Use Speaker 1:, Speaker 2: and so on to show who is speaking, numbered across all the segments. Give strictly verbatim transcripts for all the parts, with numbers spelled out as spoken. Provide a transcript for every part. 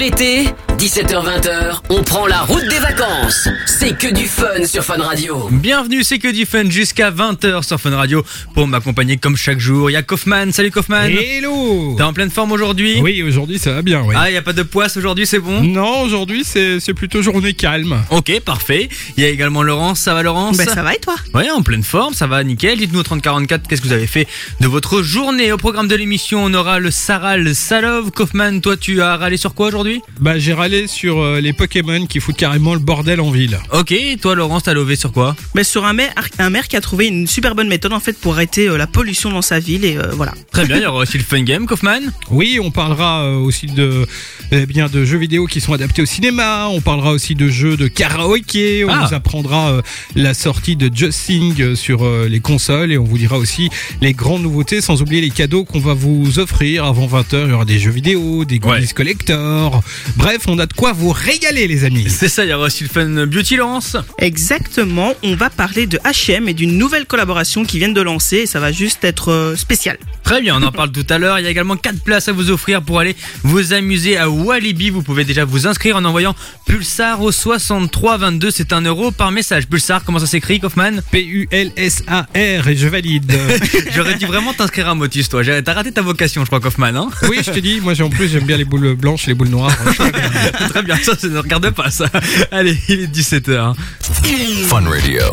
Speaker 1: l'été, dix-sept heures vingt, on prend la route des vacances. C'est que du fun sur Fun Radio.
Speaker 2: Bienvenue, c'est que du fun jusqu'à vingt heures sur Fun Radio. Pour m'accompagner comme chaque jour, il y a Kaufman. Salut Kaufman.
Speaker 3: Hello.
Speaker 2: T'es en pleine forme aujourd'hui?
Speaker 3: Oui, aujourd'hui ça va bien, oui.
Speaker 2: Ah, il n'y a pas de poisse aujourd'hui, c'est bon?
Speaker 3: Non, aujourd'hui c'est, c'est plutôt journée calme.
Speaker 2: Ok, parfait. Il y a également Laurence. Ça va Laurence?
Speaker 4: Ben ça va et toi?
Speaker 2: Ouais, en pleine forme, ça va nickel. Dites-nous au trente quarante-quatre, qu'est-ce que vous avez fait de votre journée? Au programme de l'émission, on aura le Saral Salov. Kaufman, toi tu as râlé sur quoi aujourd'hui?
Speaker 3: Bah j'ai râlé sur euh, les Pokémon qui foutent carrément le bordel en ville.
Speaker 2: Ok, toi Laurence, t'as levé sur quoi?
Speaker 4: Ben sur un maire, un maire qui a trouvé une super bonne méthode en fait pour arrêter euh, la pollution dans sa ville et euh, voilà.
Speaker 2: Très bien, il y aura aussi le Fun Game, Kaufman.
Speaker 3: Oui, on parlera euh, aussi de, eh bien, de jeux vidéo qui sont adaptés au cinéma. On parlera aussi de jeux de karaoké. On
Speaker 2: Ah.
Speaker 3: vous apprendra euh, la sortie de Just Sing euh, sur euh, les consoles et on vous dira aussi les grandes nouveautés, sans oublier les cadeaux qu'on va vous offrir avant vingt heures. Il y aura des jeux vidéo, des goodies
Speaker 2: Ouais.
Speaker 3: collector. Bref, on a de quoi vous régaler, les amis.
Speaker 2: C'est ça, il y aura aussi le Fun Beauty, Laurence.
Speaker 4: Exactement, on va parler de H et M et d'une nouvelle collaboration qu'ils viennent de lancer et ça va juste être euh, spécial.
Speaker 2: Très bien, on en parle tout à l'heure. Il y a également quatre places à vous offrir pour aller vous amuser à Walibi. Vous pouvez déjà vous inscrire en envoyant Pulsar au soixante-trois vingt-deux. C'est un euro par message. Pulsar, comment ça s'écrit, Kaufman?
Speaker 3: P U L S A R et je valide.
Speaker 2: J'aurais dû vraiment t'inscrire à Motus, toi. J'ai- T'as raté ta vocation, je crois, Kaufman, hein?
Speaker 3: Oui, je te dis, moi j'ai en plus j'aime bien les boules blanches et les boules noires.
Speaker 2: Très bien, ça, ça ne regarde pas, ça. Allez, il est dix-sept heures.
Speaker 5: Fun Radio.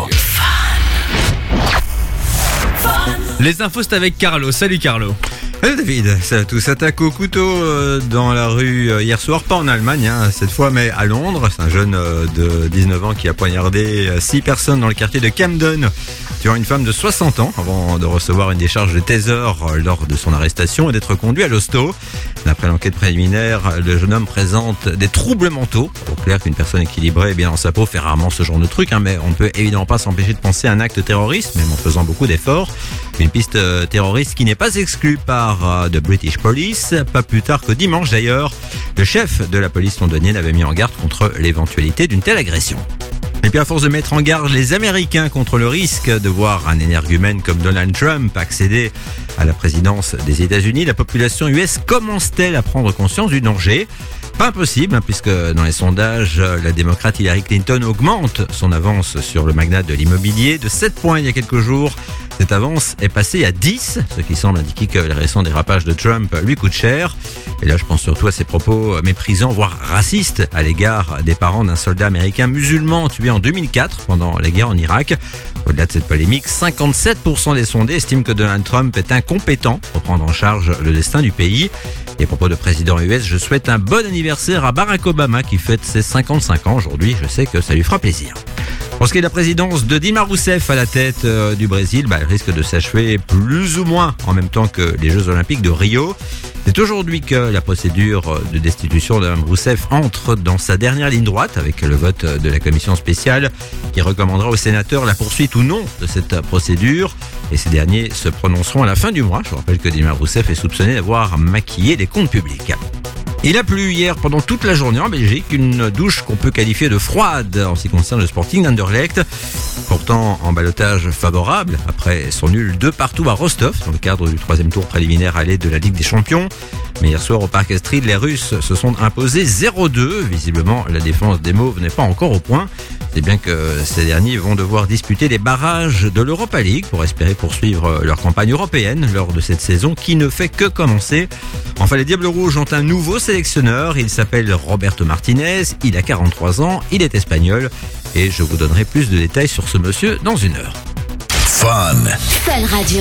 Speaker 2: Les infos, c'est avec Carlo. Salut, Carlo.
Speaker 6: Salut David, ça, tout s'attaque au couteau euh, dans la rue euh, hier soir, pas en Allemagne hein, cette fois, mais à Londres. C'est un jeune euh, de dix-neuf ans qui a poignardé euh, six personnes dans le quartier de Camden, tuant une femme de soixante ans avant de recevoir une décharge de taser euh, lors de son arrestation et d'être conduit à l'hosto. D'après l'enquête préliminaire, le jeune homme présente des troubles mentaux. Au clair qu'une personne équilibrée et bien dans sa peau fait rarement ce genre de truc, hein, mais on ne peut évidemment pas s'empêcher de penser à un acte terroriste, même en faisant beaucoup d'efforts. Une piste euh, terroriste qui n'est pas exclue par euh, The British Police. Pas plus tard que dimanche d'ailleurs, le chef de la police londonienne avait mis en garde contre l'éventualité d'une telle agression. Et puis à force de mettre en garde les Américains contre le risque de voir un énergumène comme Donald Trump accéder à la présidence des États-Unis, la population U S commence-t-elle à prendre conscience du danger ? Pas impossible, hein, puisque dans les sondages, la démocrate Hillary Clinton augmente son avance sur le magnat de l'immobilier de sept points il y a quelques jours. Cette avance est passée à dix, ce qui semble indiquer que les récents dérapages de Trump lui coûtent cher. Et là, je pense surtout à ses propos méprisants, voire racistes, à l'égard des parents d'un soldat américain musulman tué en deux mille quatre pendant la guerre en Irak. Au-delà de cette polémique, cinquante-sept pour cent des sondés estiment que Donald Trump est incompétent pour prendre en charge le destin du pays. Et à propos de président U S, je souhaite un bon anniversaire à Barack Obama qui fête ses cinquante-cinq ans aujourd'hui. Je sais que ça lui fera plaisir. Pour ce qui est de la présidence de Dilma Rousseff à la tête euh, du Brésil, bah, elle risque de s'achever plus ou moins en même temps que les Jeux Olympiques de Rio. C'est aujourd'hui que la procédure de destitution de Mme Rousseff entre dans sa dernière ligne droite avec le vote de la commission spéciale qui recommandera aux sénateurs la poursuite ou non de cette procédure. Et ces derniers se prononceront à la fin du mois. Je vous rappelle que Dilma Rousseff est soupçonnée d'avoir maquillé des comptes publics. Il a plu hier pendant toute la journée en Belgique, une douche qu'on peut qualifier de froide en ce qui concerne le Sporting d'Anderlecht. Pourtant en ballottage favorable après son nul deux partout à Rostov dans le cadre du troisième tour préliminaire aller de la Ligue des Champions. Mais hier soir au Parc Astrid, les Russes se sont imposés zéro deux. Visiblement, la défense des Mauves n'est pas encore au point. C'est bien que ces derniers vont devoir disputer les barrages de l'Europa League pour espérer poursuivre leur campagne européenne lors de cette saison qui ne fait que commencer. Enfin, les Diables Rouges ont un nouveau sélectionneur. Il s'appelle Roberto Martinez. Il a quarante-trois ans. Il est espagnol. Et je vous donnerai plus de détails sur ce monsieur dans une heure.
Speaker 5: Fun.
Speaker 7: Fun Radio.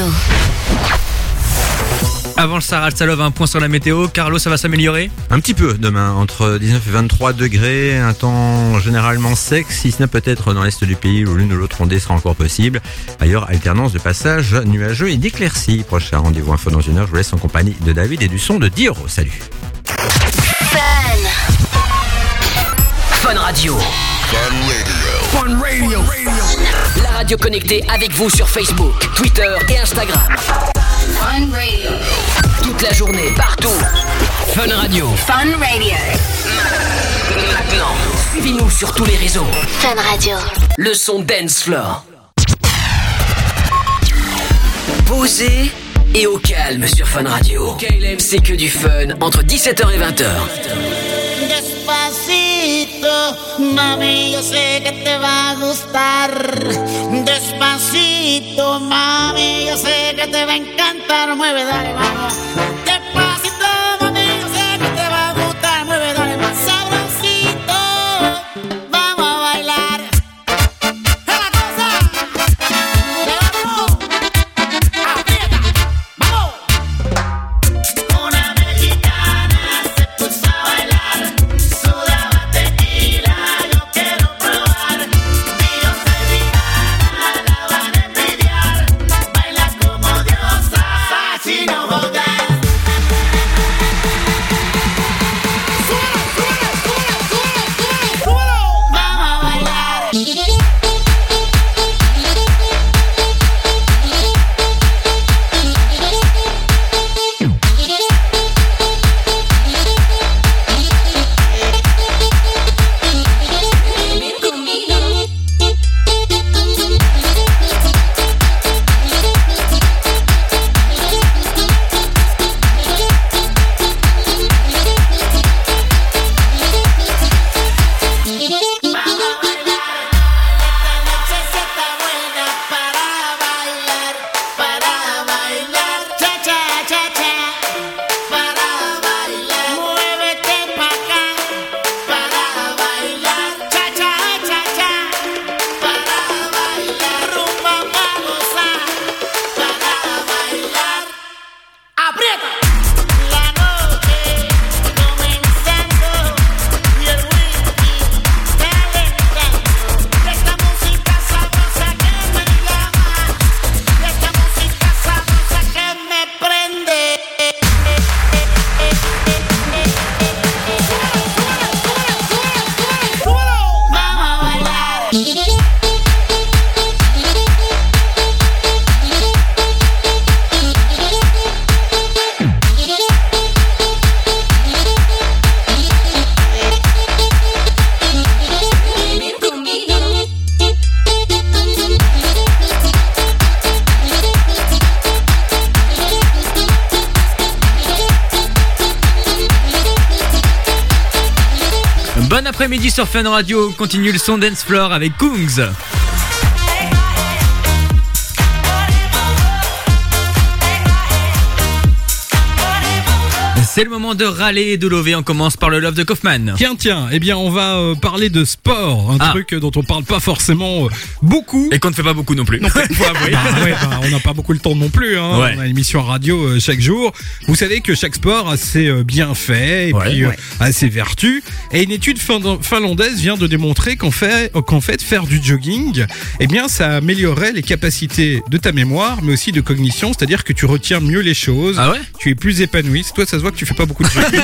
Speaker 2: Avant le Saral Salov, un point sur la météo. Carlo, ça va s'améliorer?
Speaker 6: Un petit peu demain, entre dix-neuf et vingt-trois degrés, un temps généralement sec, si ce n'est peut-être dans l'est du pays où l'une ou l'autre ondée sera encore possible. Ailleurs, alternance de passages nuageux et d'éclaircies. Prochain rendez-vous info dans une heure, je vous laisse en compagnie de David et du son de Dioro. Salut.
Speaker 7: Fun.
Speaker 1: Fun Radio.
Speaker 5: Fun Radio.
Speaker 1: La radio connectée avec vous sur Facebook, Twitter et Instagram.
Speaker 7: Fun Radio.
Speaker 1: Toute la journée, partout. Fun Radio.
Speaker 7: Fun Radio.
Speaker 1: Maintenant, suivez-nous sur tous les réseaux.
Speaker 7: Fun Radio.
Speaker 1: Le son Dance Floor. Posé et au calme sur Fun Radio. C'est que du fun entre dix-sept heures et vingt heures.
Speaker 8: Despacito, mami, yo sé que te va a gustar. Despacito, mami, yo sé que te va a encantar. Mueve, dale, vamos. Despacito, mami, yo sé que te va a gustar. Mueve, dale, más sabrosito. Vamos a bailar. ¡Es la cosa! ¡Le vamos! ¡Aprieta! ¡Vamos! Una mexicana se puso a bailar. Sudaba tequila, yo quiero probar. Dios es vegana, la van a envidiar. Baila como diosa, así no jodas. ¡Súbelo, súbelo, súbelo, súbelo, súbelo, súbelo! ¡Vamos a bailar!
Speaker 2: Bon après-midi sur Fun Radio, continue le son Dance Floor avec Kungs. C'est le moment de râler et de lever. On commence par le love de Kaufman.
Speaker 3: Tiens, tiens, eh bien, on va euh, parler de sport, un
Speaker 2: Ah.
Speaker 3: truc dont on parle pas forcément euh, beaucoup.
Speaker 2: Et qu'on ne fait pas beaucoup non plus.
Speaker 3: Faut avouer. Bah, ouais, bah, on n'a pas beaucoup le temps non plus. Hein.
Speaker 2: Ouais.
Speaker 3: On a une émission radio euh, chaque jour. Vous savez que chaque sport a ses euh, bienfaits et
Speaker 2: Ouais,
Speaker 3: puis euh,
Speaker 2: ouais.
Speaker 3: a ses vertus. Et une étude fin- finlandaise vient de démontrer qu'en fait, qu'en fait, faire du jogging, eh bien, ça améliorerait les capacités de ta mémoire, mais aussi de cognition. C'est-à-dire que tu retiens mieux les choses.
Speaker 2: Ah ouais?
Speaker 3: Tu es plus épanoui. Toi, ça se voit que tu fais pas beaucoup de jogging.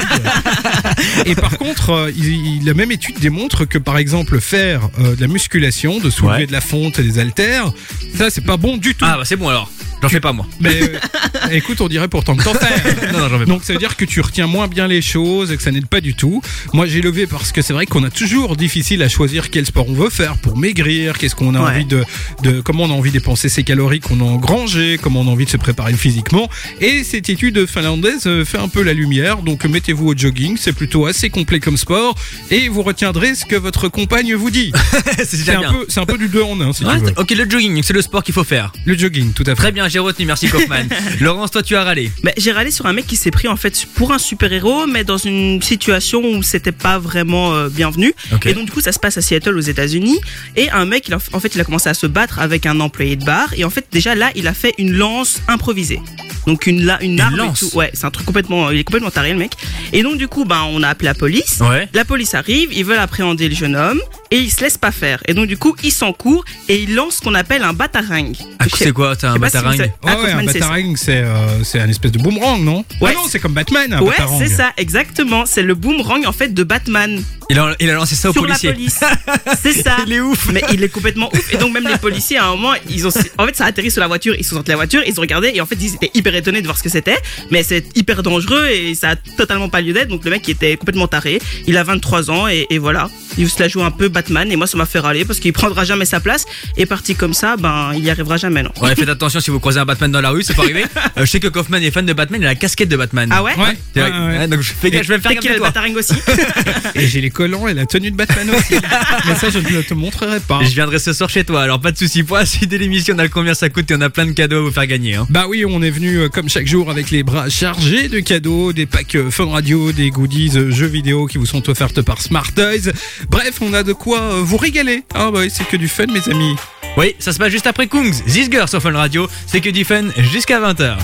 Speaker 3: Et par contre, euh, il, il- la même étude démontre que par exemple faire euh, de la musculation, de soulever
Speaker 2: Ouais.
Speaker 3: de la fonte et des haltères, ça c'est pas bon du tout.
Speaker 2: Ah bah c'est bon alors. J'en fais pas moi.
Speaker 3: Mais euh, écoute, on dirait pourtant que t'en fais.
Speaker 2: Non, non, j'en fais pas.
Speaker 3: Donc ça veut dire que tu retiens moins bien les choses et que ça n'aide pas du tout. Moi j'ai levé parce que c'est vrai qu'on a toujours difficile à choisir quel sport on veut faire pour maigrir, qu'est-ce qu'on a
Speaker 4: Ouais.
Speaker 3: envie de, de, comment on a envie de dépenser ses calories qu'on a engrangées, comment on a envie de se préparer physiquement. Et cette étude finlandaise euh, fait un peu la lumière. Donc mettez-vous au jogging, c'est plutôt assez complet comme sport et vous retiendrez ce que votre compagne vous dit.
Speaker 2: c'est
Speaker 3: C'est
Speaker 2: déjà
Speaker 3: un
Speaker 2: bien.
Speaker 3: peu, c'est un peu du deux en un si
Speaker 2: Ouais,
Speaker 3: tu veux.
Speaker 2: ok, le jogging, c'est le sport qu'il faut faire.
Speaker 3: Le jogging, tout à fait.
Speaker 2: Très bien, j'ai retenu, merci Kaufman. Laurence, toi tu as râlé.
Speaker 4: Bah, j'ai râlé sur un mec qui s'est pris en fait pour un super-héros, mais dans une situation où c'était pas vraiment euh, bienvenu.
Speaker 2: Ok.
Speaker 4: Et donc du coup, ça se passe à Seattle aux États-Unis. Et un mec, il a- en fait, il a commencé à se battre avec un employé de bar. Et en fait, déjà là, il a fait une lance improvisée. Donc une, la, une,
Speaker 2: Une
Speaker 4: arme
Speaker 2: lance.
Speaker 4: et tout. Ouais, c'est un truc complètement, il est complètement taré le mec. Et donc du coup, ben on a appelé la police.
Speaker 2: Ouais.
Speaker 4: La police arrive, ils veulent appréhender le jeune homme et il se laisse pas faire. Et donc du coup, il s'encourt et il lance ce qu'on appelle un bataringue.
Speaker 2: Ah,
Speaker 4: Je sais-
Speaker 2: c'est quoi, t'as
Speaker 4: je
Speaker 2: un
Speaker 4: sais pas si vous
Speaker 2: bataringue
Speaker 4: savez. Ah,
Speaker 3: Ouais, ouais, un
Speaker 4: Kaufman, c'est ça.
Speaker 3: batarangue, c'est euh, c'est un espèce de boomerang, non
Speaker 4: Ouais.
Speaker 3: Ah non, c'est comme Batman, un
Speaker 4: Ouais,
Speaker 3: batarangue.
Speaker 4: c'est ça, exactement. C'est le boomerang en fait de Batman
Speaker 2: il a, il a lancé ça au
Speaker 4: sur
Speaker 2: policier.
Speaker 4: la police. C'est ça.
Speaker 2: Il est ouf.
Speaker 4: Mais il est complètement ouf. Et donc même les policiers à un moment, ils ont, en fait, ça a atterri sur la voiture. Ils sont sortis de la voiture, ils ont regardé et en fait ils étaient hyper étonnés de voir ce que c'était. Mais c'est hyper dangereux et ça a totalement pas lieu d'être. Donc le mec il était complètement taré. Il a vingt-trois ans et, et voilà. il se la joue un peu Batman et moi ça m'a fait râler parce qu'il prendra jamais sa place et parti comme ça, ben il y arrivera jamais non.
Speaker 2: Ouais, faites attention si vous croisez un Batman dans la rue, c'est pas arrivé. Euh, je sais que Kaufman est fan de Batman, il a la casquette de Batman.
Speaker 4: Ah ouais?
Speaker 3: Ouais,
Speaker 2: C'est
Speaker 3: ouais,
Speaker 2: vrai.
Speaker 3: ouais.
Speaker 2: Ouais, donc je fais gaffe, je vais me faire
Speaker 4: Peut-être qu'il a
Speaker 2: gaffe
Speaker 4: le
Speaker 2: de toi.
Speaker 4: bataring aussi.
Speaker 3: Et j'ai les collants et la tenue de Batman aussi. Mais ça, je ne te montrerai pas.
Speaker 2: Je viendrai ce soir chez toi, alors pas de soucis. Pour la suite de l'émission, on a le combien ça coûte et on a plein de cadeaux à vous faire gagner. Hein.
Speaker 3: Bah oui, on est venu euh, comme chaque jour avec les bras chargés de cadeaux, des packs euh, Fun Radio, des goodies euh, jeux vidéo qui vous sont offertes par Smart Toys. Bref, on a de quoi euh, vous régaler. Ah bah oui, c'est que du fun mes amis.
Speaker 2: Oui, ça se passe juste après Kungs, This Girl sur Fun Radio. C'est que du fun jusqu'à vingt heures.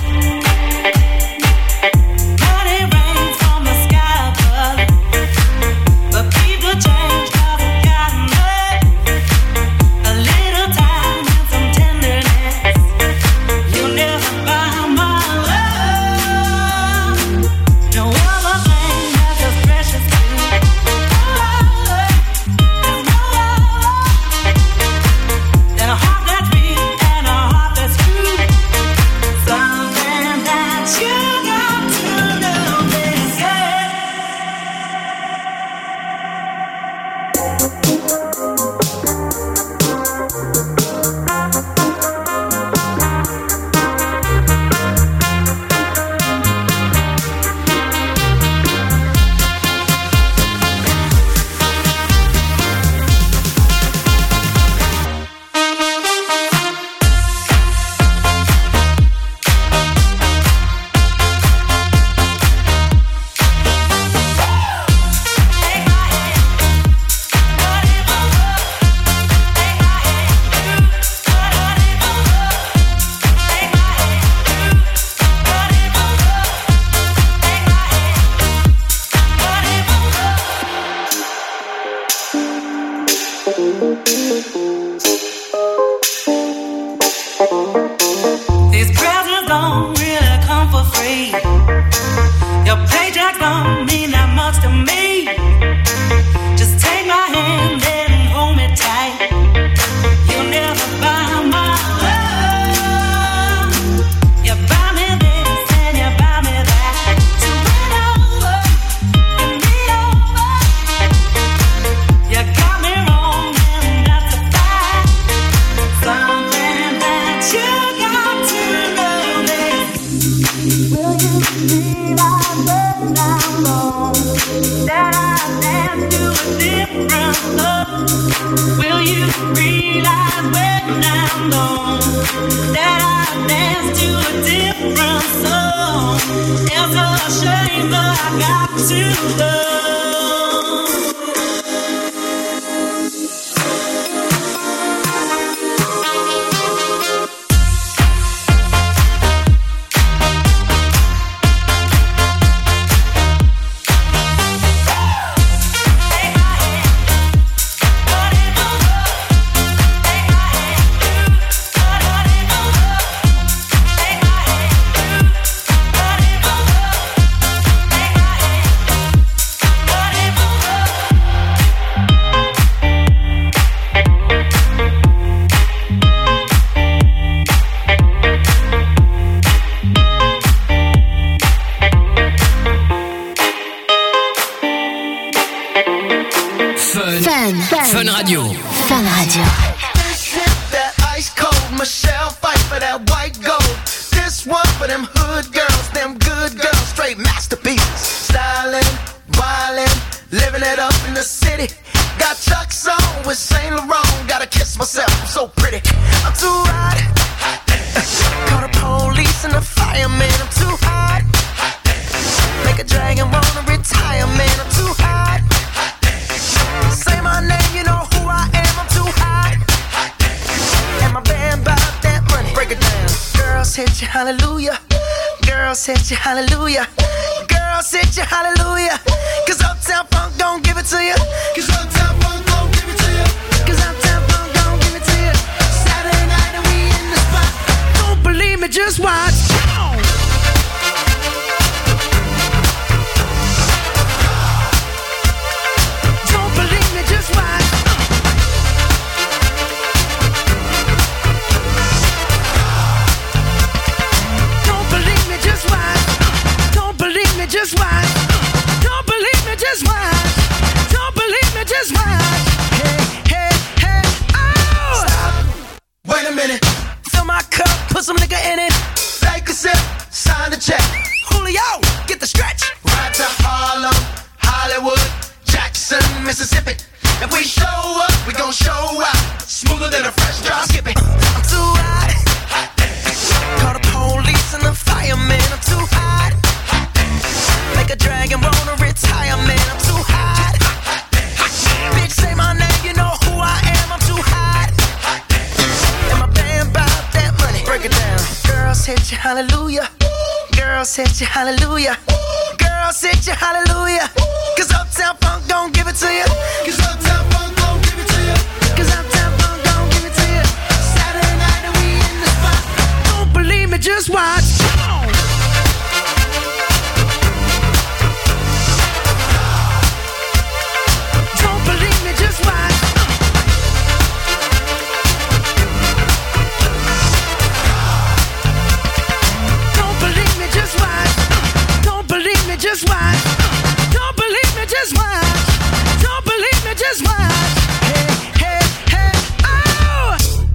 Speaker 9: These presents don't really come for free. Your paycheck don't mean that much to me. Just take my hand and hold me tight. You'll never buy my love. You buy me this and you buy me that. So win over and me over. You got me wrong and that's a fact. Something that you got to know this. Will you realize when I'm gone that I dance to a different song? Will you realize when I'm gone that I dance to a different song? It's a shame that I got to go.
Speaker 1: Fun. Fun Radio.
Speaker 7: Fun Radio.
Speaker 10: That ice cold Michelle fight for that white gold. This one for them hood girls, them good girls, straight masterpieces. Styling, wildin', living it up in the city. Got Chuck's on with Saint Laurent. Gotta kiss myself, I'm so pretty. I'm too hot. Call the police and the fireman. I'm too hot. Make a dragon wanna retire, man. I'm too hot. Say my name, you know who I am. I'm too hot. And my band bought that money. Break it down. Girls hit you, hallelujah. Girls hit you, hallelujah. Girls hit you, hallelujah. Cause Uptown Funk don't give it to you. Cause Uptown Funk don't give it to you. Cause Uptown Funk don't give it to you. Saturday night and we in the spot. Don't believe me, just watch. Don't believe me, just watch. Don't believe me, just watch. Don't believe me, just watch. Don't believe me, just watch. Don't believe me, just watch. my cup, put some nigga in it. Take a sip, sign the check. Julio, get the stretch. Right to Harlem, Hollywood, Jackson, Mississippi. If we show up, we gon' show out. Smoother than a fresh drop. Skip it. I'm too hot. Hot damn. Call the police and the fireman. I'm too hot. Hot damn. Make a dragon wanna retire, man. I'm too hot. Hot damn. Bitch, say my name, you know who I am. I'm too hot. Hot damn. And my band bout that money. Break it down. Girls hit you, hallelujah. Girls hit you, hallelujah. Girls hit you, hallelujah. Cause Uptown Funk don't give it to you. Cause Uptown Funk don't give it to you. Cause Uptown Funk don't give it to you. Saturday night and we in the spot. Don't believe me, just watch. Come on. Don't believe me, just watch. Don't believe me, just watch. Don't believe me, just watch. Don't believe me, just watch. Don't believe me, just watch. Hey, hey, hey, oh!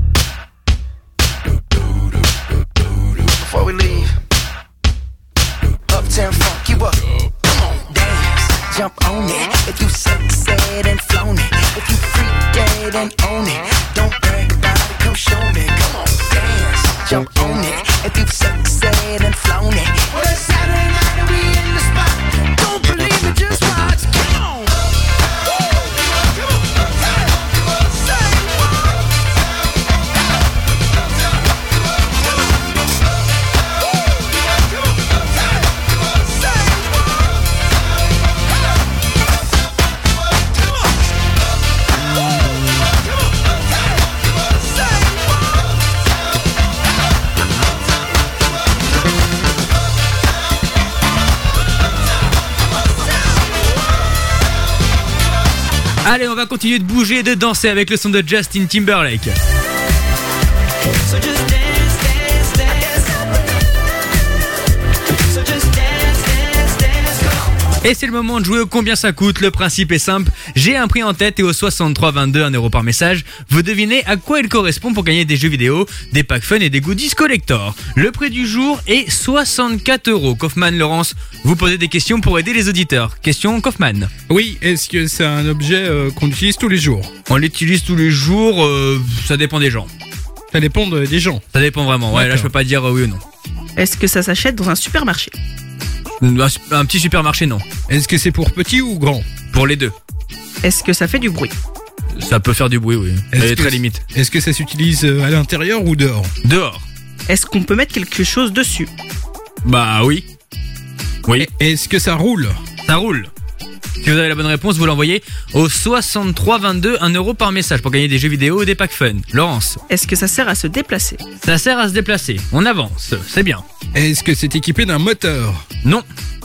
Speaker 10: Before we leave, Uptown Funk you up. Come on, dance, jump on it. If you sexed and flown it, if you freak dead and own it, don't brag about it, come show me. Come on, dance, jump on it. If you sexed and flown it, well it's Saturday night and we in the spot. Don't believe me, just watch. Come on.
Speaker 2: Allez, on va continuer de bouger et de danser avec le son de Justin Timberlake.
Speaker 9: So just dance, dance, dance. So just dance, dance, dance.
Speaker 2: Et c'est le moment de jouer au combien ça coûte. Le principe est simple, j'ai un prix en tête et au soixante-trois vingt-deux, un euro par message, vous devinez à quoi il correspond pour gagner des jeux vidéo, des packs fun et des goodies collector. Le prix du jour est soixante-quatre euros. Kaufman, Laurence, vous posez des questions pour aider les auditeurs. Question Kaufman.
Speaker 3: Oui, est-ce que c'est un objet euh, qu'on utilise tous les jours?
Speaker 2: On l'utilise tous les jours, euh, ça dépend des gens.
Speaker 3: Ça dépend de- des gens.
Speaker 2: Ça dépend vraiment, ouais, là
Speaker 3: D'accord.
Speaker 2: je peux pas dire euh, oui ou non.
Speaker 4: Est-ce que ça s'achète dans un supermarché?
Speaker 2: Un, un petit supermarché, non.
Speaker 3: Est-ce que c'est pour petit ou grand?
Speaker 2: Pour les deux.
Speaker 4: Est-ce que ça fait du bruit?
Speaker 2: Ça peut faire du bruit, oui.
Speaker 3: Est-ce
Speaker 2: Mais
Speaker 3: que
Speaker 2: très
Speaker 3: c'est-
Speaker 2: limite.
Speaker 3: Est-ce que ça s'utilise euh, à l'intérieur ou dehors?
Speaker 2: Dehors.
Speaker 4: Est-ce qu'on peut mettre quelque chose dessus?
Speaker 2: Bah oui. Oui.
Speaker 3: Et- Est-ce que ça roule?
Speaker 2: Ça roule. Si vous avez la bonne réponse, vous l'envoyez au soixante-trois vingt-deux, un euro par message pour gagner des jeux vidéo ou des packs fun. Laurence,
Speaker 4: Est-ce que ça sert à se déplacer?
Speaker 2: ça sert à se déplacer. On avance, c'est bien.
Speaker 3: Est-ce que c'est équipé d'un moteur?
Speaker 2: Non.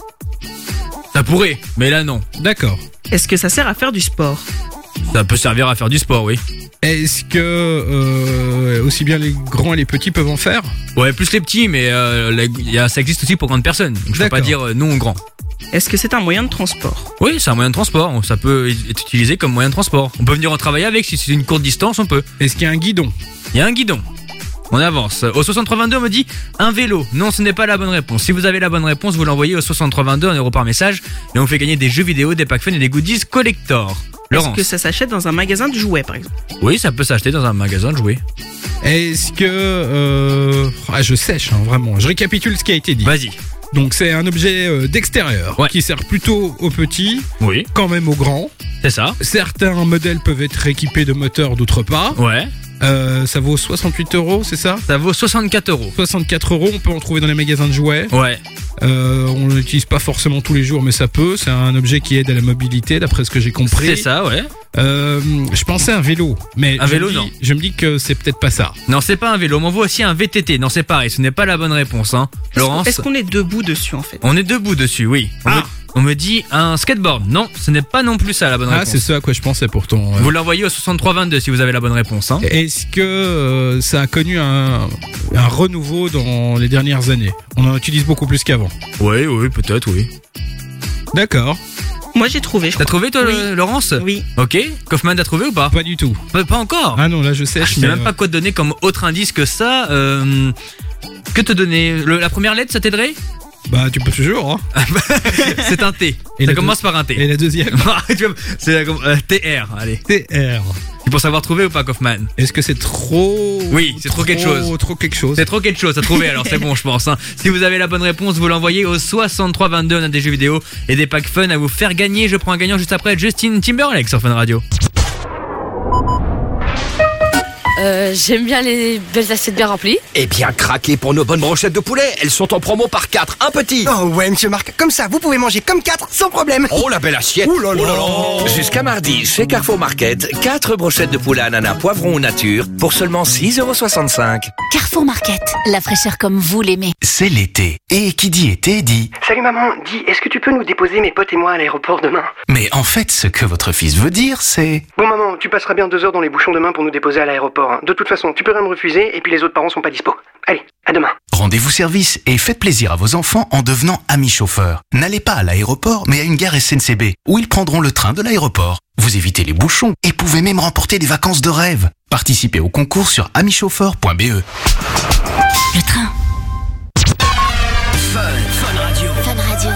Speaker 2: Ça pourrait, mais là non.
Speaker 3: D'accord.
Speaker 4: Est-ce que ça sert à faire du sport?
Speaker 2: Ça peut servir à faire du sport, oui.
Speaker 3: Est-ce que euh, aussi bien les grands et les petits peuvent en faire?
Speaker 2: Ouais, plus les petits, mais euh, la- y a- ça existe aussi pour grandes personnes. Donc je peux pas
Speaker 3: D'accord.
Speaker 2: dire euh, non aux grands.
Speaker 4: Est-ce que c'est un moyen de transport?
Speaker 2: Oui, c'est un moyen de transport. Ça peut être utilisé comme moyen de transport. On peut venir en travailler avec. Si c'est une courte distance, on peut.
Speaker 3: Est-ce qu'il y a un guidon?
Speaker 2: Il y a un guidon. On avance. Au soixante-trois vingt-deux, on me dit un vélo. Non, ce n'est pas la bonne réponse. Si vous avez la bonne réponse, vous l'envoyez au soixante-trois vingt-deux, un euro par message. Et on fait gagner des jeux vidéo, des packs fun et des goodies collector.
Speaker 4: Est-ce
Speaker 2: Laurence.
Speaker 4: que ça s'achète dans un magasin de jouets, par exemple?
Speaker 2: Oui, ça peut s'acheter dans un magasin de jouets.
Speaker 3: Est-ce que... Euh... Ah, je sèche, hein, vraiment. Je récapitule ce qui a été dit.
Speaker 2: Vas-y.
Speaker 3: Donc c'est un objet euh, d'extérieur
Speaker 2: Ouais.
Speaker 3: qui sert plutôt aux petits,
Speaker 2: Oui,
Speaker 3: quand même aux grands.
Speaker 2: c'est ça.
Speaker 3: Certains modèles peuvent être équipés de moteurs, d'autres pas.
Speaker 2: Ouais.
Speaker 3: Euh, ça vaut soixante-huit euros, c'est ça?
Speaker 2: Ça vaut soixante-quatre euros.
Speaker 3: soixante-quatre euros, on peut en trouver dans les magasins de jouets.
Speaker 2: Ouais.
Speaker 3: Euh, on ne l'utilise pas forcément tous les jours, mais ça peut. C'est un objet qui aide à la mobilité, d'après ce que j'ai compris.
Speaker 2: C'est ça, ouais.
Speaker 3: Euh, je pensais à un vélo, mais
Speaker 2: Un
Speaker 3: je
Speaker 2: vélo,
Speaker 3: me dis-
Speaker 2: non.
Speaker 3: Je me dis que c'est peut-être pas ça.
Speaker 2: Non, c'est pas un vélo. On m'envoie aussi un V T T. Non, c'est pareil. Ce n'est pas la bonne réponse, hein.
Speaker 4: Est-ce qu'on-
Speaker 2: Laurence.
Speaker 4: Est-ce qu'on est debout dessus, en fait?
Speaker 2: On est debout dessus, oui. On,
Speaker 3: Ah.
Speaker 2: me, on me dit un skateboard. Non, ce n'est pas non plus ça la bonne
Speaker 3: Ah,
Speaker 2: réponse.
Speaker 3: c'est ce à quoi je pensais pourtant.
Speaker 2: Vous l'envoyez au soixante-trois vingt-deux si vous avez la bonne réponse. Hein.
Speaker 3: Est-ce que euh, ça a connu un, un renouveau dans les dernières années? On en utilise beaucoup plus qu'avant.
Speaker 2: Oui, oui, peut-être, oui.
Speaker 3: D'accord.
Speaker 4: Moi j'ai trouvé, je
Speaker 2: T'as
Speaker 4: crois.
Speaker 2: trouvé toi,
Speaker 4: Oui.
Speaker 2: le- Laurence?
Speaker 4: Oui.
Speaker 2: Ok. Kaufman, t'as trouvé ou pas?
Speaker 3: Pas du tout.
Speaker 2: Pas, pas encore.
Speaker 3: Ah non, là je
Speaker 2: Ah,
Speaker 3: sèche.
Speaker 2: je sais
Speaker 3: mais,
Speaker 2: même pas quoi te donner comme autre indice que ça. Euh, que te donner Le- La première lettre, ça t'aiderait?
Speaker 3: Bah tu peux toujours. Hein.
Speaker 2: C'est un T.
Speaker 3: Et
Speaker 2: ça
Speaker 3: la
Speaker 2: commence par un
Speaker 3: Et
Speaker 2: T.
Speaker 3: la deuxième.
Speaker 2: Tu vois, C'est la- euh, T R. Allez.
Speaker 3: T R.
Speaker 2: Tu penses avoir trouvé ou pas, Kaufman?
Speaker 3: Est-ce que c'est trop
Speaker 2: Oui, c'est trop quelque chose.
Speaker 3: Trop quelque chose.
Speaker 2: C'est trop quelque chose à trouver, alors c'est bon, je pense. Hein. Si vous avez la bonne réponse, vous l'envoyez au soixante-trois vingt-deux. On a des jeux vidéo et des packs fun à vous faire gagner. Je prends un gagnant juste après Justin Timberlake sur Fun Radio.
Speaker 11: Euh, j'aime bien les belles assiettes bien remplies.
Speaker 12: Eh bien, craquez pour nos bonnes brochettes de poulet. Elles sont en promo par quatre. Un petit.
Speaker 13: Oh ouais, monsieur Marc, comme ça, vous pouvez manger comme quatre sans problème.
Speaker 12: Oh, la belle assiette.
Speaker 13: Ouh là là.
Speaker 12: Jusqu'à mardi, chez Carrefour Market, quatre brochettes de poulet ananas poivron ou nature pour seulement six euros soixante-cinq.
Speaker 7: Carrefour Market, la fraîcheur comme vous l'aimez.
Speaker 14: C'est l'été. Et qui dit été dit...
Speaker 13: Salut maman, dis, est-ce que tu peux nous déposer mes potes et moi à l'aéroport demain?
Speaker 14: Mais en fait, ce que votre fils veut dire, c'est...
Speaker 13: Bon maman, tu passeras bien deux heures dans les bouchons demain pour nous déposer à l'aéroport. hein. De toute façon, tu peux rien me refuser et puis les autres parents sont pas dispo. Allez, à demain.
Speaker 14: Rendez-vous service et faites plaisir à vos enfants en devenant amis chauffeurs. N'allez pas à l'aéroport, mais à une gare S N C B, où ils prendront le train de l'aéroport. Vous évitez les bouchons et pouvez même remporter des vacances de rêve. Participez au concours sur ami chauffeur point b e.
Speaker 7: Le train.
Speaker 1: Fun, Fun Radio.
Speaker 7: Fun Radio.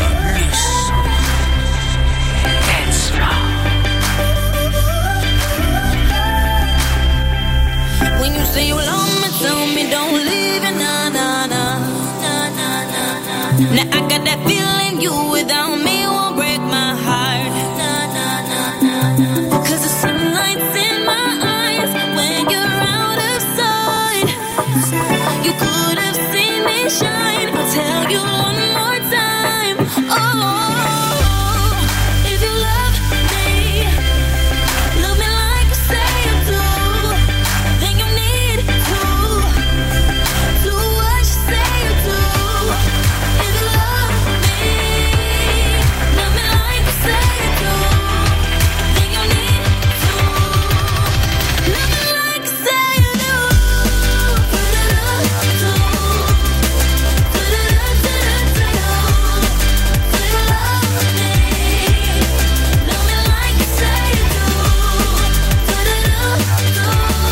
Speaker 9: When you say you love me, tell me don't leave it, nah, nah, nah, nah, nah, nah, nah. Now I got that feeling you without me won't break my heart, nah, nah, nah, nah, nah. Cause the sunlight's in my eyes when you're out of sight. You could have seen me shine, I'll tell you one more time. Oh, if you love me, love me like you say you do. Then you need to do what you say you do. If you love me, love me like you say you do. Then you need to love me like you say you do. Do-do-do-do. Do-do-do-do-do-do. Do you love me? Love me like you say you do. Do-do-do-do.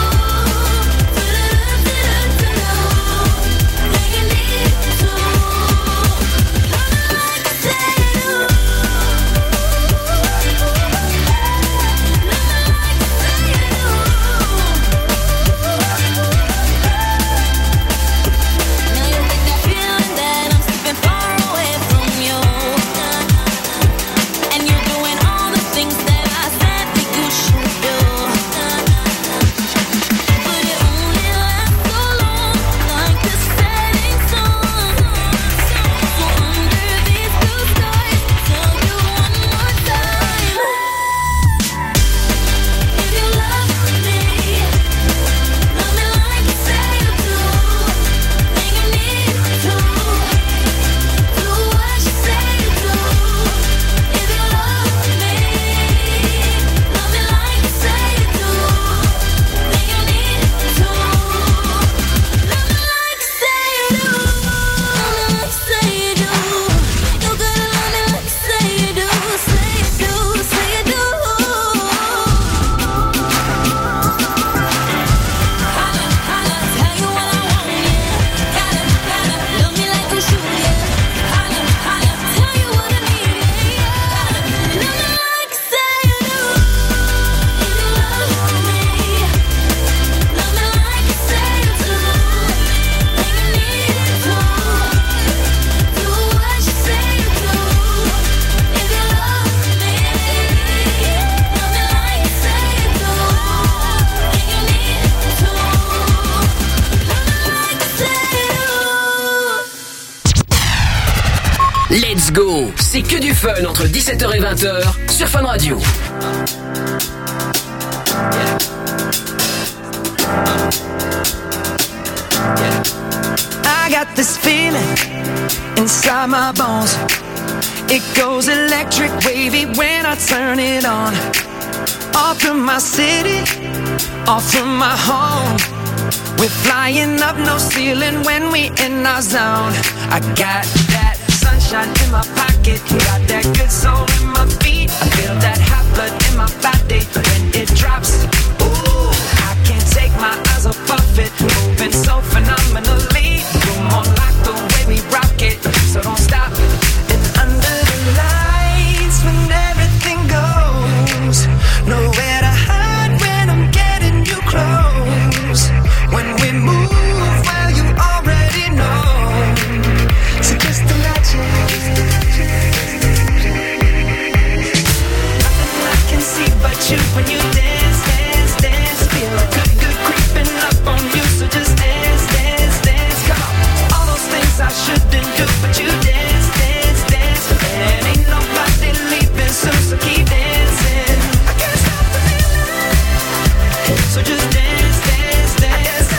Speaker 1: Let's go. C'est que du fun entre dix-sept heures et vingt heures sur Fun Radio.
Speaker 10: I got this feeling inside my bones. It goes electric wavy when I turn it on. Off from my city, off from my home. We're flying up no ceiling when we in our zone. I got that sunshine in my pocket.
Speaker 9: rocket. Got that good soul in my feet. I feel that hot blood in my body when it drops. Ooh, I can't take my eyes off of it. Moving so phenomenally. You're more like the way we rock it. So don't stop. And under the lights when everything goes, nowhere to hide when I'm getting you close. When we move, well, you already know. So just imagine. Nothing I can see but you when you dance, dance, dance. Feel good, good creeping up on you. So just dance, dance, dance. Come on. All those things I shouldn't do, but you dance, dance, dance. And ain't nobody leaving soon, so keep dancing. I can't stop the feeling. So just dance, dance, dance.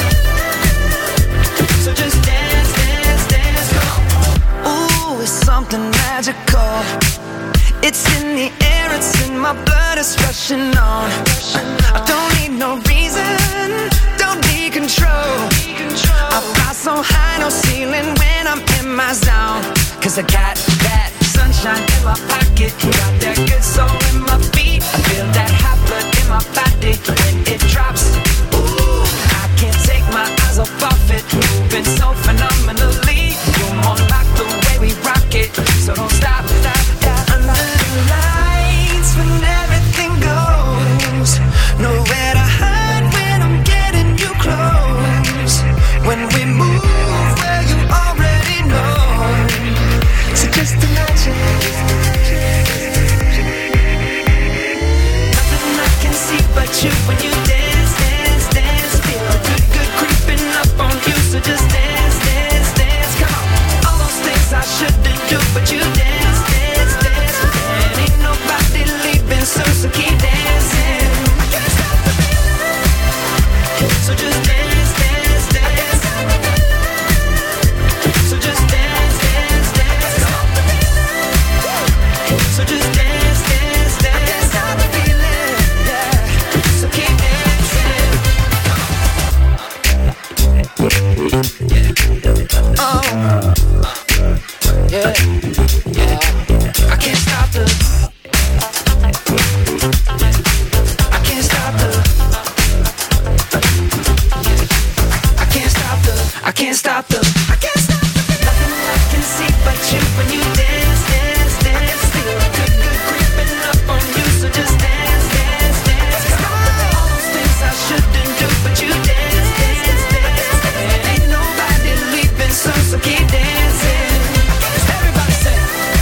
Speaker 9: So just dance, dance, dance. Come on. Ooh, it's something magical. It's in the air, it's in my blood, it's rushing on. I don't need no reason, don't need control. I fly so high, no ceiling when I'm in my zone. Cause I got that sunshine in my pocket. Got that good soul in my feet. I feel that hot blood in my body when it drops. Ooh, I can't take my eyes off of it. Moving so phenomenally. You're more like the way we rock it. So don't stop, stop, stop. Under the lights when everything goes, nowhere to hide when I'm getting you close. When we move, well, you already know. So just imagine. Nothing I can see but you when you dance, dance, dance. Feel good, good creeping up on you. So just dance, dance, dance. Come on. All those things I shouldn't do, but you dance, dance, dance. And ain't nobody leaving soon, so keep dancing. I can't stop the feeling. So just dance, dance, dance. So just dance, dance, dance. So just dance, dance, dance. I can't stop the feeling, yeah. So keep dancing. Oh, yeah, yeah. I can't stop the. I can't stop the. I can't stop the. I can't stop the. I can't stop the. Nothing I can see but you when you dance, dance, dance. Feel good, good creeping up on you. So just dance, dance, dance. Come on. All those things I shouldn't do, but you dance, dance, dance. And ain't nobody leaving soon, so keep dancing. Everybody say.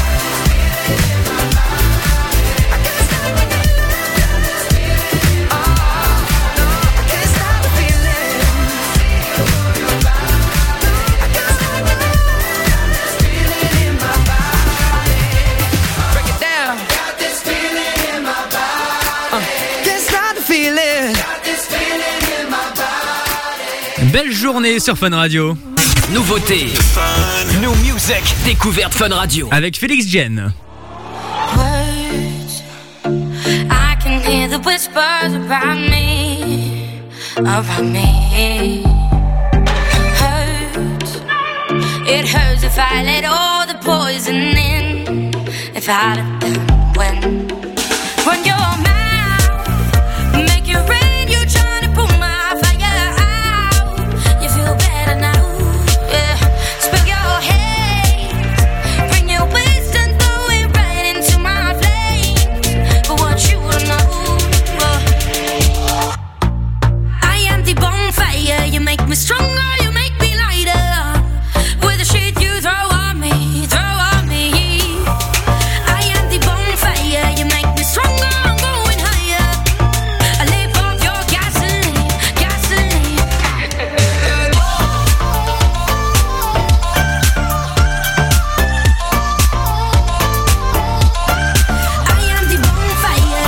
Speaker 2: Belle journée sur Fun Radio.
Speaker 1: Nouveauté. New Music. Découverte Fun Radio.
Speaker 2: Avec Félix Jen.
Speaker 15: Words, I can hear the whispers around me, around me. Hurts, it hurts if I let all the poison in, if I let them win. When your mouth make it rain, you trying to pull my fire out. You feel better now, yeah. Spill your hate, bring your wisdom, throw it right into my flames. But what you don't know, uh, I am the bonfire. You make me stronger, you make me lighter. With the shit you throw on me, throw on me. I am the bonfire. You make me stronger, I'm going higher. I live off your gasoline, gasoline. I am the bonfire.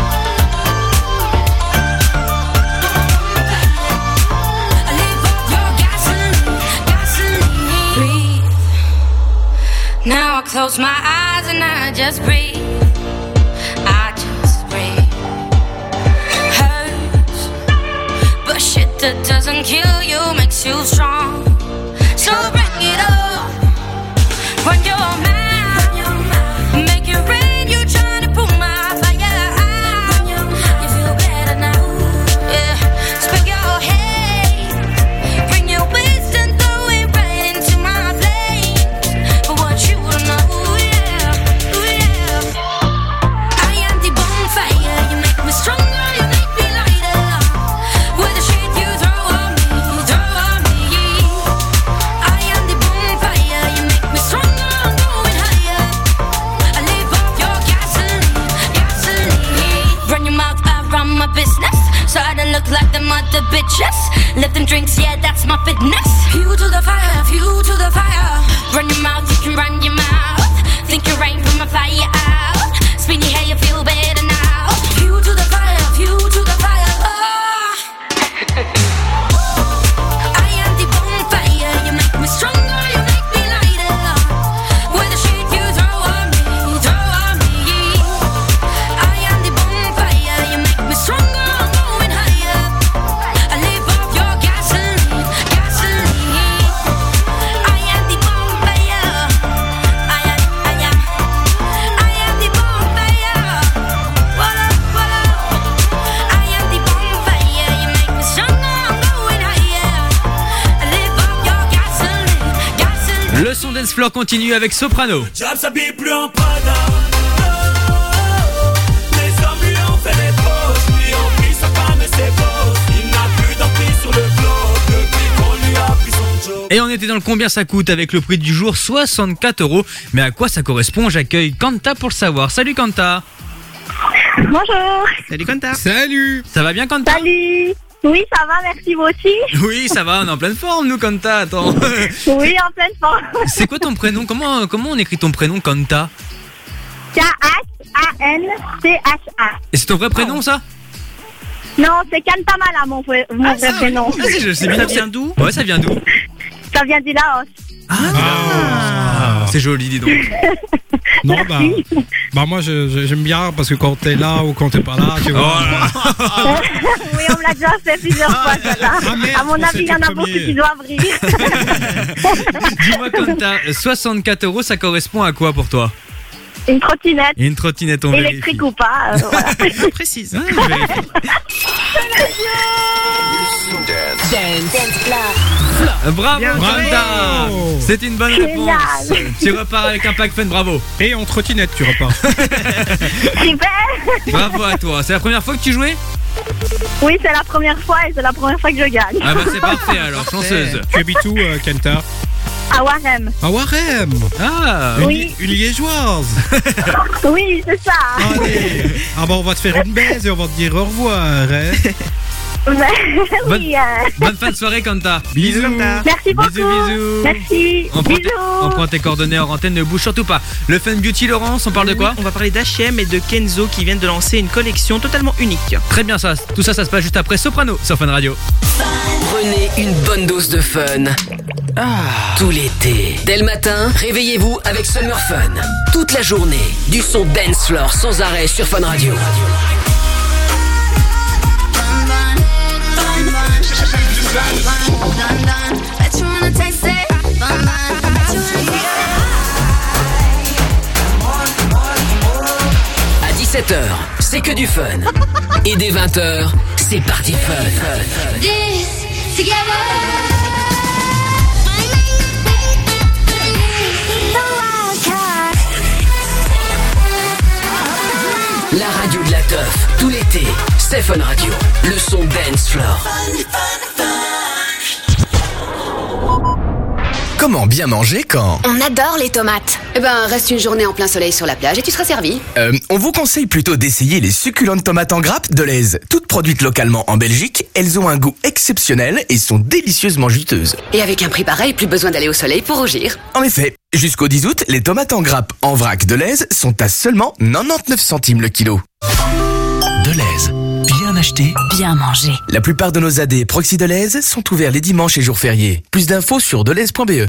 Speaker 15: I live off your gasoline, gasoline. Breathe. Now I close my eyes and I just breathe. I just breathe. Hurts, but shit that doesn't kill you makes you strong. So bring it up. Run your mouth, fire, that's my fitness. Fuel to the fire, fuel to the fire. Run your mouth, you can run your mouth. Think you rain from a fire out. Spin your hair, you feel better now. Fuel to the fire, fuel to the fire. Oh. I am the bonfire, you make me stronger, you make me lighter. With the shit you throw on me, throw on me. I am the bonfire, you make me stronger, I'm going higher. I live off your gasoline, gasoline. I am the bonfire. I am, I am, I am the bonfire. Voila, voila. I am the bonfire, you make me stronger, I'm going higher. I live off your gasoline, gasoline.
Speaker 2: Le son Dance Floor continue avec Soprano.
Speaker 16: Jab s'habille plus en Prada. Les hommes lui ont fait des fausses, lui ont pris sa femme et ses fausses. Il n'a plus d'emprise sur le flot depuis qu'on lui a pris son job.
Speaker 2: Et on était dans le combien ça coûte avec le prix du jour, soixante-quatre euros. Mais à quoi ça correspond? J'accueille Kanta pour le savoir. Salut Kanta.
Speaker 17: Bonjour.
Speaker 4: Salut Kanta.
Speaker 3: Salut.
Speaker 2: Ça va bien Kanta?
Speaker 17: Salut. Oui, ça va, merci vous aussi.
Speaker 2: Oui, ça va, on est en pleine forme nous Kanta, attends.
Speaker 17: Oui, en pleine forme.
Speaker 2: C'est quoi ton prénom? Comment, comment on écrit ton prénom Kanta?
Speaker 17: K H A N T H A.
Speaker 2: Et c'est ton vrai prénom ça?
Speaker 17: Non, c'est Kantamala, mon, vrai- mon vrai prénom.
Speaker 2: Ah, c'est- je sais bien.
Speaker 4: Ça vient d'où?
Speaker 2: Ouais, ça vient d'où?
Speaker 17: Ça vient du Laos.
Speaker 2: Ah, c'est joli, dis donc.
Speaker 3: Non, bah, bah moi je- je- j'aime bien parce que quand t'es là ou quand t'es pas là, tu vois.
Speaker 17: Oui, on me l'a déjà fait plusieurs fois, celle-là.
Speaker 3: Ah, merde,
Speaker 17: À mon avis, il y en a
Speaker 3: c'était
Speaker 17: beaucoup
Speaker 3: premier.
Speaker 17: qui doivent rire.
Speaker 2: Dis-moi Kanta, soixante-quatre euros ça correspond à quoi pour toi?
Speaker 17: Une trottinette,
Speaker 2: Une trottinette, on vérifie.
Speaker 17: électrique ou pas, euh, voilà.
Speaker 4: Précise.
Speaker 2: Ah, on vérifie. Bravo
Speaker 4: Bien
Speaker 2: Kanta. C'est une bonne réponse.
Speaker 17: Génial.
Speaker 2: Tu repars avec un pack fun, bravo.
Speaker 3: Et en trottinette, tu repars.
Speaker 17: Super.
Speaker 2: Bravo à toi. C'est la première fois que tu jouais?
Speaker 17: Oui, c'est la première fois et c'est la première fois que je gagne.
Speaker 2: Ah bah c'est parfait alors, chanceuse.
Speaker 3: Tu habites où, euh, Kenta?
Speaker 17: À Warem.
Speaker 3: À Warem.
Speaker 2: Ah,
Speaker 3: Une,
Speaker 17: Oui.
Speaker 3: une liégeoise.
Speaker 17: Oui, c'est ça.
Speaker 3: Allez. Ah bah on va te faire une baise et on va te dire au revoir. Hein.
Speaker 2: Bonne-
Speaker 17: Oui, euh,
Speaker 2: bonne fin de soirée Kanta.
Speaker 3: Bisous.
Speaker 17: merci beaucoup.
Speaker 2: Bisous, bisous.
Speaker 17: Merci.
Speaker 2: On prend, tes,
Speaker 17: Bisous.
Speaker 2: on prend tes coordonnées hors antenne, ne bouge surtout pas. Le Fun Beauty Laurence, on parle de quoi?
Speaker 4: On va parler d'H et M et de Kenzo qui viennent de lancer une collection totalement unique.
Speaker 2: Très bien ça, tout ça ça se passe juste après Soprano sur Fun Radio.
Speaker 1: Prenez une bonne dose de fun. Tout l'été. Dès le matin, réveillez-vous avec Summer Fun. Toute la journée, du son dance floor sans arrêt sur Fun Radio. À dix-sept heures, c'est que du fun. Et dès vingt heures, c'est parti fun. La radio de la teuf, tout l'été, c'est Fun Radio, le son dance floor.
Speaker 18: Comment bien manger quand
Speaker 19: On adore les tomates. Eh ben, reste une journée en plein soleil sur la plage et tu seras servi.
Speaker 18: euh, On vous conseille plutôt d'essayer les succulentes tomates en grappe de Lez. Toutes produites localement en Belgique, elles ont un goût exceptionnel et sont délicieusement juteuses.
Speaker 19: Et avec un prix pareil, plus besoin d'aller au soleil pour rougir.
Speaker 18: En effet, jusqu'au dix août, les tomates en grappe en vrac de Lez sont à seulement quatre-vingt-dix-neuf centimes le kilo. De Lez, bien acheté,
Speaker 7: Bien manger.
Speaker 18: La plupart de nos A D Proxy Deleuze sont ouverts les dimanches et jours fériés. Plus d'infos sur deleuze point b e.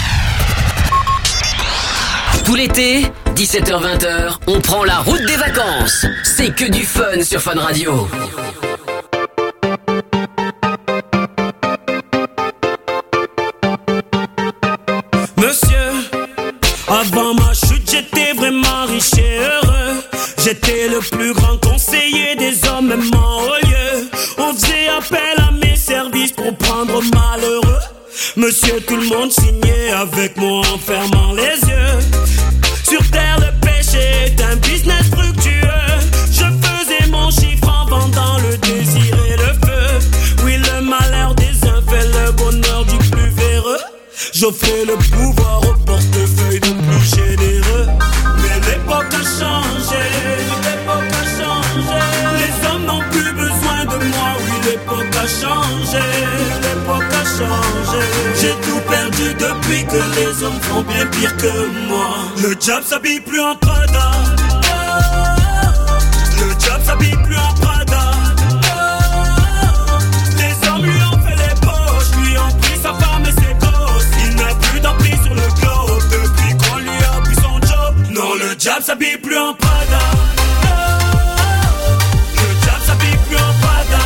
Speaker 1: Tout l'été, dix-sept heures vingt, on prend la route des vacances. C'est que du fun sur Fun Radio.
Speaker 16: Monsieur, avant ma chute, j'étais vraiment riche et heureux. J'étais le plus grand conseiller des hommes, même en haut lieu. On faisait appel à mes services pour prendre malheureux. Monsieur, tout le monde signait avec moi en fermant les yeux. Sur terre, le péché est un business fructueux. Je faisais mon chiffre en vendant le désir et le feu. Oui, le malheur des uns fait le bonheur du plus véreux. J'offrais le pouvoir au portefeuille du plus généreux. Mais l'époque a changé, l'époque a changé. Les hommes n'ont plus besoin de moi, oui, l'époque a changé, l'époque a changé. J'ai tout perdu depuis que les hommes font bien pire que moi. Le diable s'habille plus en Prada. Le diable s'habille plus en Prada. Les hommes lui ont fait les poches, lui ont pris sa femme et ses gosses. Il n'a plus d'emprise sur le globe depuis qu'on lui a pris son job. Non, le diable s'habille plus en Prada. Le diable s'habille plus en Prada.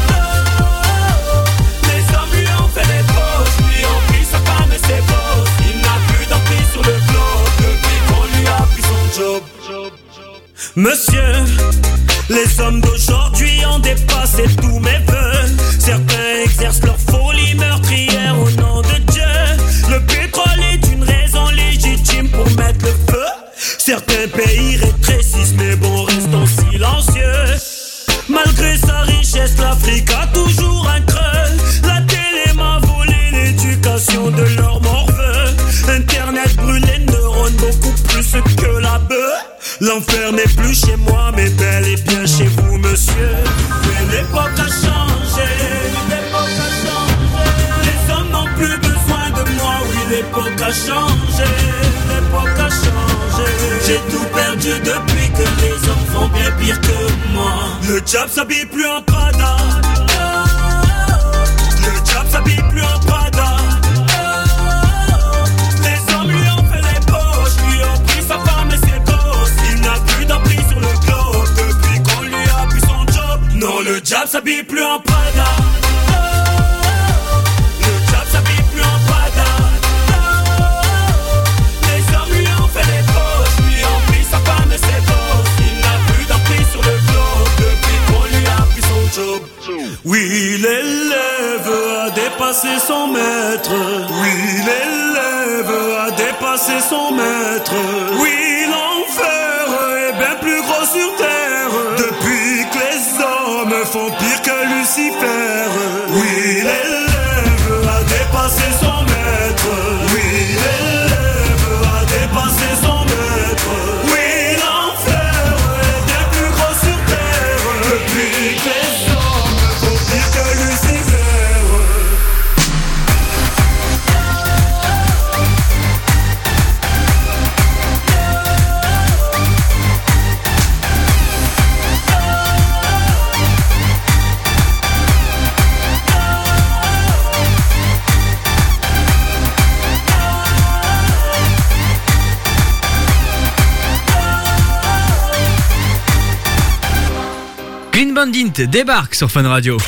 Speaker 16: Les hommes lui ont fait les poches, lui ont pris sa femme et ses gosses. Il n'a plus d'emprise sur le globe depuis qu'on lui a pris son job. Monsieur, les hommes d'aujourd'hui ont dépassé tous mes vœux. Certains exercent leur folie meurtrière au nom de Dieu. Le pétrole est une raison légitime pour mettre le feu. Certains pays rétrécissent mais bon, restons silencieux. Malgré sa richesse, l'Afrique a toujours un creux. La télé m'a volé l'éducation de leur morveux. Internet brûle les neurones beaucoup plus que la bœuf. L'enfer n'est plus chez moi mais bel et bien chez vous, monsieur. Mais l'époque a changé, l'époque a changé. Les hommes n'ont plus besoin de moi, oui l'époque a changé, l'époque a changé. J'ai tout perdu depuis que les hommes font bien pire que moi. Le diable s'habille plus en Prada. Le diable s'habille plus en Prada. Les hommes lui ont fait les poches, lui ont pris sa femme et ses gosses. Il n'a plus d'emprise sur le globe depuis qu'on lui a pris son job. Non, le diable s'habille plus en Prada. Le diable s'habille plus en Prada. Les hommes lui ont fait les poches, lui ont pris sa femme et ses gosses. Il n'a plus d'emprise sur le globe depuis qu'on lui a pris son job. Oui, l'élève a dépassé son maître. Oui, l'élève a dépassé son maître. Oui, l'enfer est bien plus gros sur terre depuis que les hommes font pire que Lucifer. Oui, l'élève a dépassé son maître. Oui, l'élève a dépassé son maître. Oui, l'enfer est bien plus gros sur terre depuis que les hommes font pire que Lucifer.
Speaker 2: Clean Bandit débarque sur Fun Radio.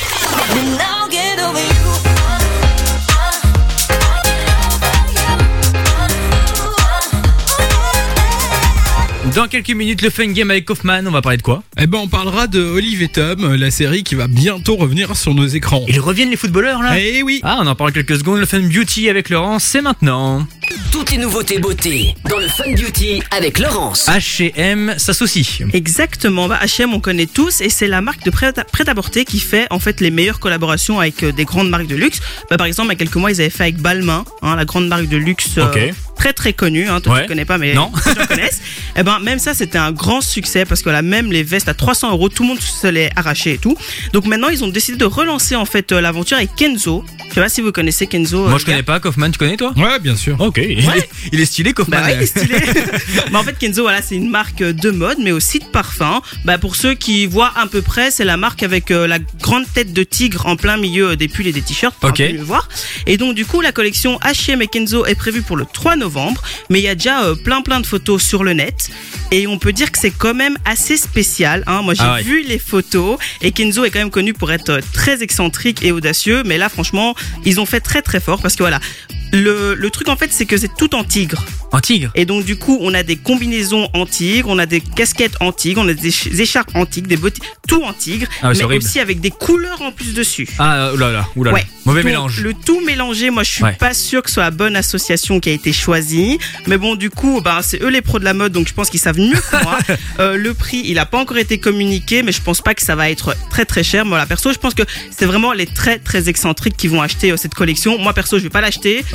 Speaker 2: Dans quelques minutes, le Fun Game avec Kaufman, on va parler de quoi?
Speaker 3: Eh ben, on parlera de Olive et Tom, la série qui va bientôt revenir sur nos écrans.
Speaker 2: Ils reviennent les footballeurs là?
Speaker 3: Eh oui.
Speaker 2: Ah, on en parle quelques secondes. Le Fun Beauty avec Laurence, c'est maintenant.
Speaker 1: Toutes les nouveautés beauté dans le Fun Beauty avec Laurence.
Speaker 2: H et M s'associe.
Speaker 4: Exactement, bah, H et M on connaît tous et c'est la marque de prêt-à-porter qui fait en fait les meilleures collaborations avec euh, des grandes marques de luxe. Bah, par exemple, il y a quelques mois, ils avaient fait avec Balmain, hein, la grande marque de luxe euh,
Speaker 2: Ok.
Speaker 4: très très connue. Hein, toi
Speaker 2: Ouais.
Speaker 4: tu connais pas, mais
Speaker 2: Non.
Speaker 4: les gens connaissent. Et ben même ça, c'était un grand succès parce que là, même les vestes à trois cents euros, tout le monde se les arrachait et tout. Donc maintenant, ils ont décidé de relancer en fait euh, l'aventure avec Kenzo. Je sais pas si vous connaissez Kenzo.
Speaker 2: Moi
Speaker 4: euh,
Speaker 2: je connais pas, Kaufman, tu connais toi?
Speaker 3: Ouais, bien sûr.
Speaker 2: Ok, il,
Speaker 4: Ouais.
Speaker 2: est, il est stylé Kaufman.
Speaker 4: Bah ouais, il est stylé. Bah en fait, Kenzo, voilà, c'est une marque de mode, mais aussi de parfum. Bah pour ceux qui voient à peu près, c'est la marque avec euh, la grande tête de tigre en plein milieu euh, des pulls et des t-shirts. Pour
Speaker 2: Ok.
Speaker 4: un peu mieux voir. Et donc du coup, la collection H et M et Kenzo est prévue pour le trois novembre, mais il y a déjà euh, plein plein de photos sur le net. Et on peut dire que c'est quand même assez spécial. Hein. Moi, j'ai
Speaker 2: Ah ouais.
Speaker 4: vu les photos et Kenzo est quand même connu pour être euh, très excentrique et audacieux. Mais là, franchement, ils ont fait très très fort parce que voilà, le, le truc en fait, c'est que c'est tout en tigre.
Speaker 2: En tigre.
Speaker 4: Et donc du coup, on a des combinaisons en tigre, on a des casquettes en tigre, on a des ch- écharpes en tigre, des bottes, tout en tigre,
Speaker 2: Ah ouais, c'est
Speaker 4: mais
Speaker 2: horrible.
Speaker 4: aussi avec des couleurs en plus dessus.
Speaker 2: Ah, oulala, oulala.
Speaker 4: Ouais.
Speaker 2: Mauvais
Speaker 4: Donc,
Speaker 2: mélange.
Speaker 4: Le tout mélangé, moi je suis
Speaker 2: Ouais.
Speaker 4: pas sûr que ce soit la bonne association qui a été choisie. Mais bon, du coup, bah, c'est eux les pros de la mode, donc je pense qu'ils savent mieux que moi. euh, le prix, il a pas encore été communiqué, mais je pense pas que ça va être très très cher. Moi, la perso, je pense que c'est vraiment les très très excentriques qui vont acheter euh, cette collection. Moi perso, je vais pas l'acheter.
Speaker 2: Ok.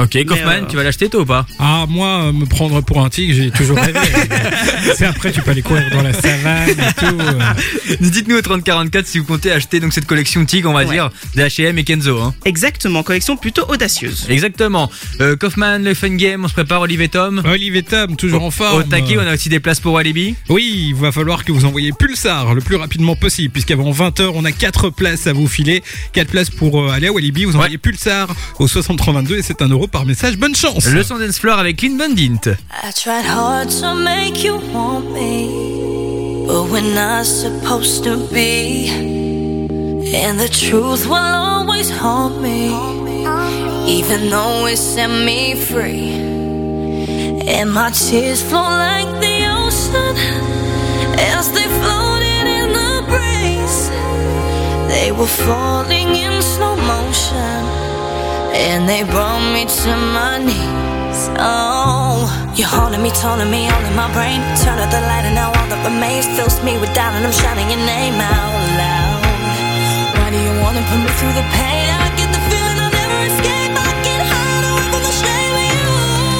Speaker 2: Ok, Kaufman,
Speaker 4: Mais, euh,
Speaker 2: tu vas l'acheter toi ou pas?
Speaker 3: Ah, moi, euh, me prendre pour un tigre, j'ai toujours rêvé. C'est après, tu peux aller courir dans la savane et tout. euh.
Speaker 2: Dites-nous au trente quarante-quatre si vous comptez acheter donc cette collection Tigre, on va
Speaker 4: Ouais.
Speaker 2: dire, de H et M et Kenzo. Hein.
Speaker 4: Exactement, collection plutôt audacieuse.
Speaker 2: Exactement. Euh, Kaufman, le Fun Game, on se prépare, Olive et Tom.
Speaker 3: Olive et Tom, toujours en forme.
Speaker 2: Au taquet, on a aussi des places pour Walibi.
Speaker 3: Oui, il va falloir que vous envoyiez Pulsar le plus rapidement possible, puisqu'avant vingt heures, on a quatre places à vous filer. quatre places pour euh, aller à Walibi. Vous envoyez Pulsar au soixante-trois vingt-deux et c'est un euro par message. Bonne chance.
Speaker 2: Le son dance floor avec Clean Bandit.
Speaker 15: I tried hard to make you want me, but we're not supposed to be. And the truth will always haunt me, even though it set me free. And my tears flow like the ocean as they floated in the breeze. They were falling in slow motion, and they brought me to my knees. Oh, you're haunting me, taunting me, all in my brain. Turn out the light and now all that remains fills me with doubt, and I'm shouting your name out loud. Why do you wanna put me through the pain? I get the feeling I'll never escape. I get high away from the shame of you.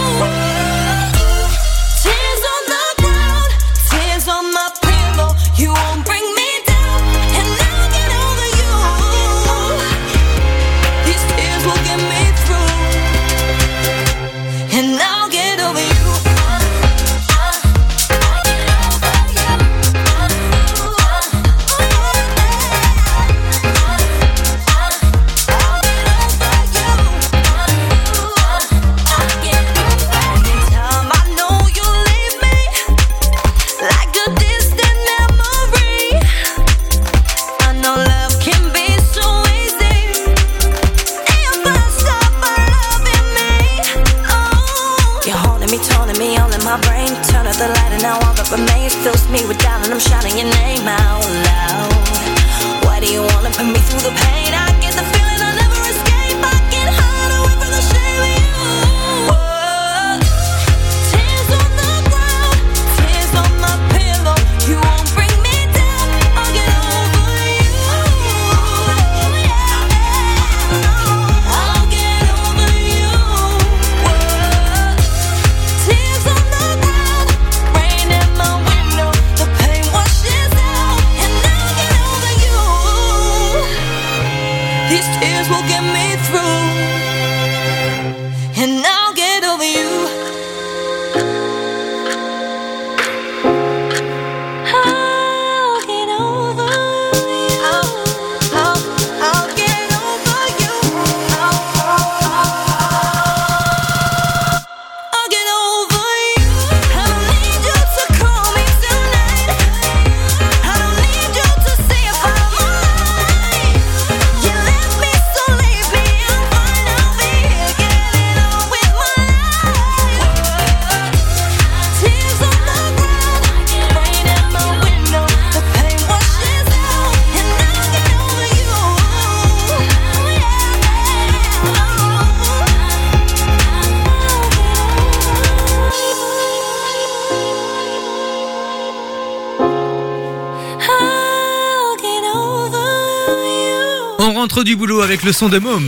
Speaker 15: Tears on the ground, tears on my pillow. You won't bring me down, and I'll get over you. These tears will get me through, and I'll get over you. The light and now all that remains fills me with doubt, and I'm shouting your name out loud. Why do you wanna put me through the pain? I get the feeling I'll never escape. I get hide away from the shame of you. Whoa. Tears on the ground, tears on my pillow. You won't bring me down. I'll get over you. I'll get over you. Whoa. Tears on the ground, rain in my window. The pain washes out, and I'll get over you. These tears will get me through, and I'll get over you. I'll get over you. I'll, I'll, I'll get over you. I'll, I'll get over you. I don't need you to call me tonight. I don't need you to see if I'm alright. You left me, so leave me. I'm fine. I'll be here getting on with my life. Tears on the ground, rain in my window. The pain washes out, and I'll get over you. I'll get over you.
Speaker 2: On rentre du boulot avec le son de Môme.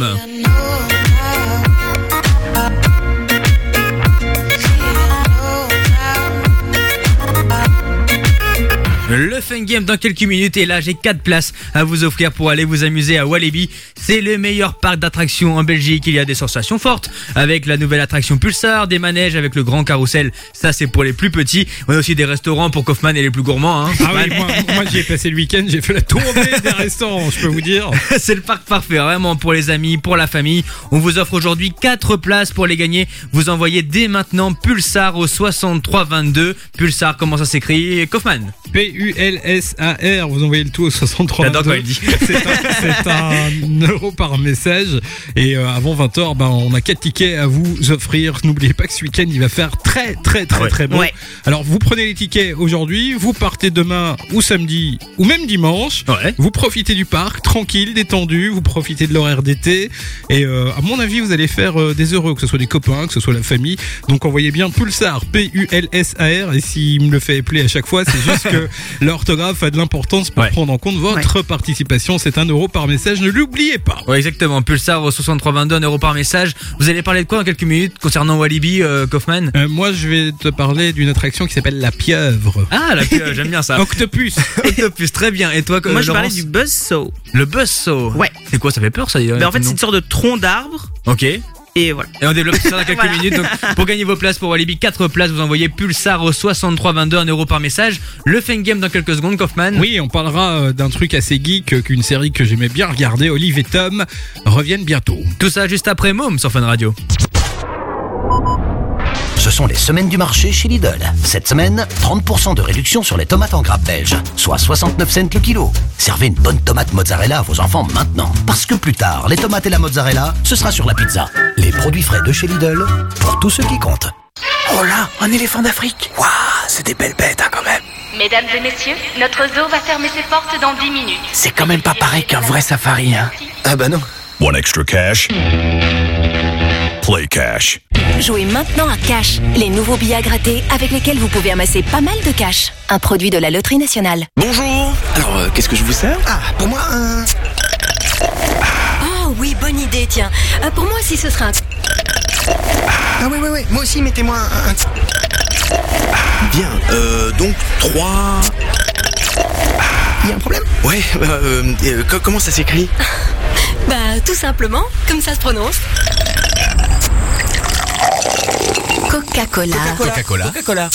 Speaker 2: Le Fun Game dans quelques minutes, et là j'ai quatre places à vous offrir pour aller vous amuser à Walibi. C'est le meilleur parc d'attractions en Belgique. Il y a des sensations fortes avec la nouvelle attraction Pulsar, des manèges avec le grand carrousel, ça c'est pour les plus petits. On a aussi des restaurants pour Kaufman et les plus gourmands, hein.
Speaker 3: Ah oui, moi, moi j'y ai passé le week-end, j'ai fait la tournée des restaurants, je peux vous dire.
Speaker 2: C'est le parc parfait, vraiment pour les amis, pour la famille. On vous offre aujourd'hui quatre places pour les gagner. Vous envoyez dès maintenant Pulsar au soixante-trois vingt-deux. Pulsar, comment ça s'écrit, Kaufman?
Speaker 3: P U L S A R, vous envoyez le tout au soixante-trois
Speaker 2: J'adore quand
Speaker 3: vingt-deux.
Speaker 2: il dit.
Speaker 3: C'est un, c'est un euro par message. Et euh, avant vingt heures, ben, on a quatre tickets à vous offrir. N'oubliez pas que ce week-end, il va faire très très très
Speaker 2: Ouais.
Speaker 3: très beau.
Speaker 4: Ouais.
Speaker 3: Alors vous prenez les tickets aujourd'hui, vous partez demain ou samedi ou même dimanche.
Speaker 2: Ouais.
Speaker 3: Vous profitez du parc, tranquille, détendu, vous profitez de l'horaire d'été. Et euh, à mon avis, vous allez faire euh, des heureux, que ce soit des copains, que ce soit la famille. Donc envoyez bien Pulsar, P U L S A R. Et s'il me le fait appeler à chaque fois, c'est juste que L'orthographe a de l'importance pour
Speaker 2: Ouais.
Speaker 3: prendre en compte votre participation. C'est un euro par message, ne l'oubliez pas.
Speaker 2: Ouais, exactement. Pulsar au soixante-trois vingt-deux, un euro par message. Vous allez parler de quoi dans quelques minutes concernant Walibi, euh, Kaufman?
Speaker 3: Euh, moi, je vais te parler d'une attraction qui s'appelle la pieuvre.
Speaker 2: Ah, la pieuvre, j'aime bien ça.
Speaker 3: Octopus.
Speaker 2: Octopus, très bien. Et toi,
Speaker 4: Moi,
Speaker 2: euh,
Speaker 4: je parlais
Speaker 2: Laurence
Speaker 4: du buzzsaw.
Speaker 2: Le buzzsaw.
Speaker 4: Ouais.
Speaker 2: C'est quoi, ça fait peur ça?
Speaker 4: Mais en fait, c'est une sorte de tronc d'arbre.
Speaker 2: Ok.
Speaker 4: Et voilà.
Speaker 2: Et on développe ça dans quelques
Speaker 4: Voilà.
Speaker 2: minutes. Donc, pour gagner vos places pour Walibi, quatre places, vous envoyez Pulsar au soixante-trois vingt-deux, un euro par message. Le Fun Game dans quelques secondes, Kaufman.
Speaker 3: Oui, on parlera euh, d'un truc assez geek, euh, qu'une série que j'aimais bien regarder. Olive et Tom reviennent bientôt.
Speaker 2: Tout ça juste après Môme sur Fun Radio.
Speaker 14: Ce sont les semaines du marché chez Lidl. Cette semaine, trente pour cent de réduction sur les tomates en grappe belge, soit soixante-neuf cents le kilo. Servez une bonne tomate mozzarella à vos enfants maintenant. Parce que plus tard, les tomates et la mozzarella, ce sera sur la pizza. Les produits frais de chez Lidl, pour tous ceux qui comptent.
Speaker 18: Oh là, un éléphant d'Afrique. Waouh, c'est des belles bêtes hein, quand même.
Speaker 20: Mesdames et messieurs, notre zoo va fermer ses portes dans dix minutes.
Speaker 18: C'est quand même pas pareil qu'un vrai safari, hein.
Speaker 14: Ah bah non.
Speaker 5: Want extra cash? Play cash.
Speaker 7: Jouez maintenant à Cash, les nouveaux billets à gratter avec lesquels vous pouvez amasser pas mal de cash. Un produit de la Loterie Nationale.
Speaker 18: Bonjour. Alors, euh, qu'est-ce que je vous sers?
Speaker 14: Ah, pour moi, un...
Speaker 7: Oh oui, bonne idée, tiens. Euh, pour moi aussi, ce sera un...
Speaker 14: Ah oui, oui, oui. Moi aussi, mettez-moi un...
Speaker 18: Bien, euh, donc trois...
Speaker 14: Il y a un problème?
Speaker 18: Ouais, euh, euh, co- comment ça s'écrit?
Speaker 7: Bah, tout simplement, comme ça se prononce. Coca-Cola.
Speaker 18: Coca-Cola. Coca-Cola.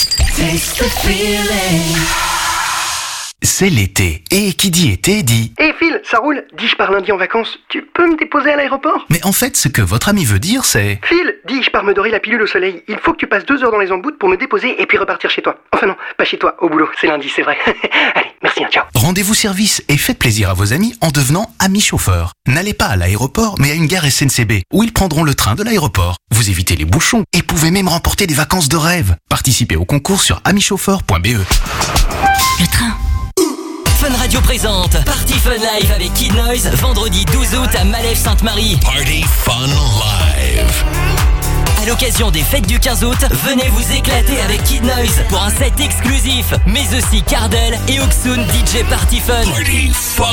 Speaker 14: C'est l'été. Et qui dit été dit...
Speaker 13: Hé Phil, ça roule? Dis, je pars lundi en vacances. Tu peux me déposer à l'aéroport?
Speaker 14: Mais en fait, ce que votre ami veut dire, c'est...
Speaker 13: Phil, dis, je pars me dorer la pilule au soleil. Il faut que tu passes deux heures dans les emboutes pour me déposer et puis repartir chez toi. Enfin non, pas chez toi, au boulot. C'est lundi, c'est vrai. Allez, merci, hein, ciao.
Speaker 14: Rendez-vous service et faites plaisir à vos amis en devenant amis chauffeurs. N'allez pas à l'aéroport, mais à une gare S N C B, où ils prendront le train de l'aéroport. Vous évitez les bouchons et pouvez même remporter des vacances de rêve. Participez au concours sur ami chauffeur point b e.
Speaker 7: Le train.
Speaker 1: Fun Radio présente Party Fun Live avec Kid Noise, vendredi douze août à Malève-Sainte-Marie.
Speaker 5: Party Fun Live.
Speaker 1: À l'occasion des fêtes du quinze août, venez vous éclater avec Kid Noise pour un set exclusif, mais aussi Cardel et Oxoon D J Party Fun.
Speaker 5: Party Fun.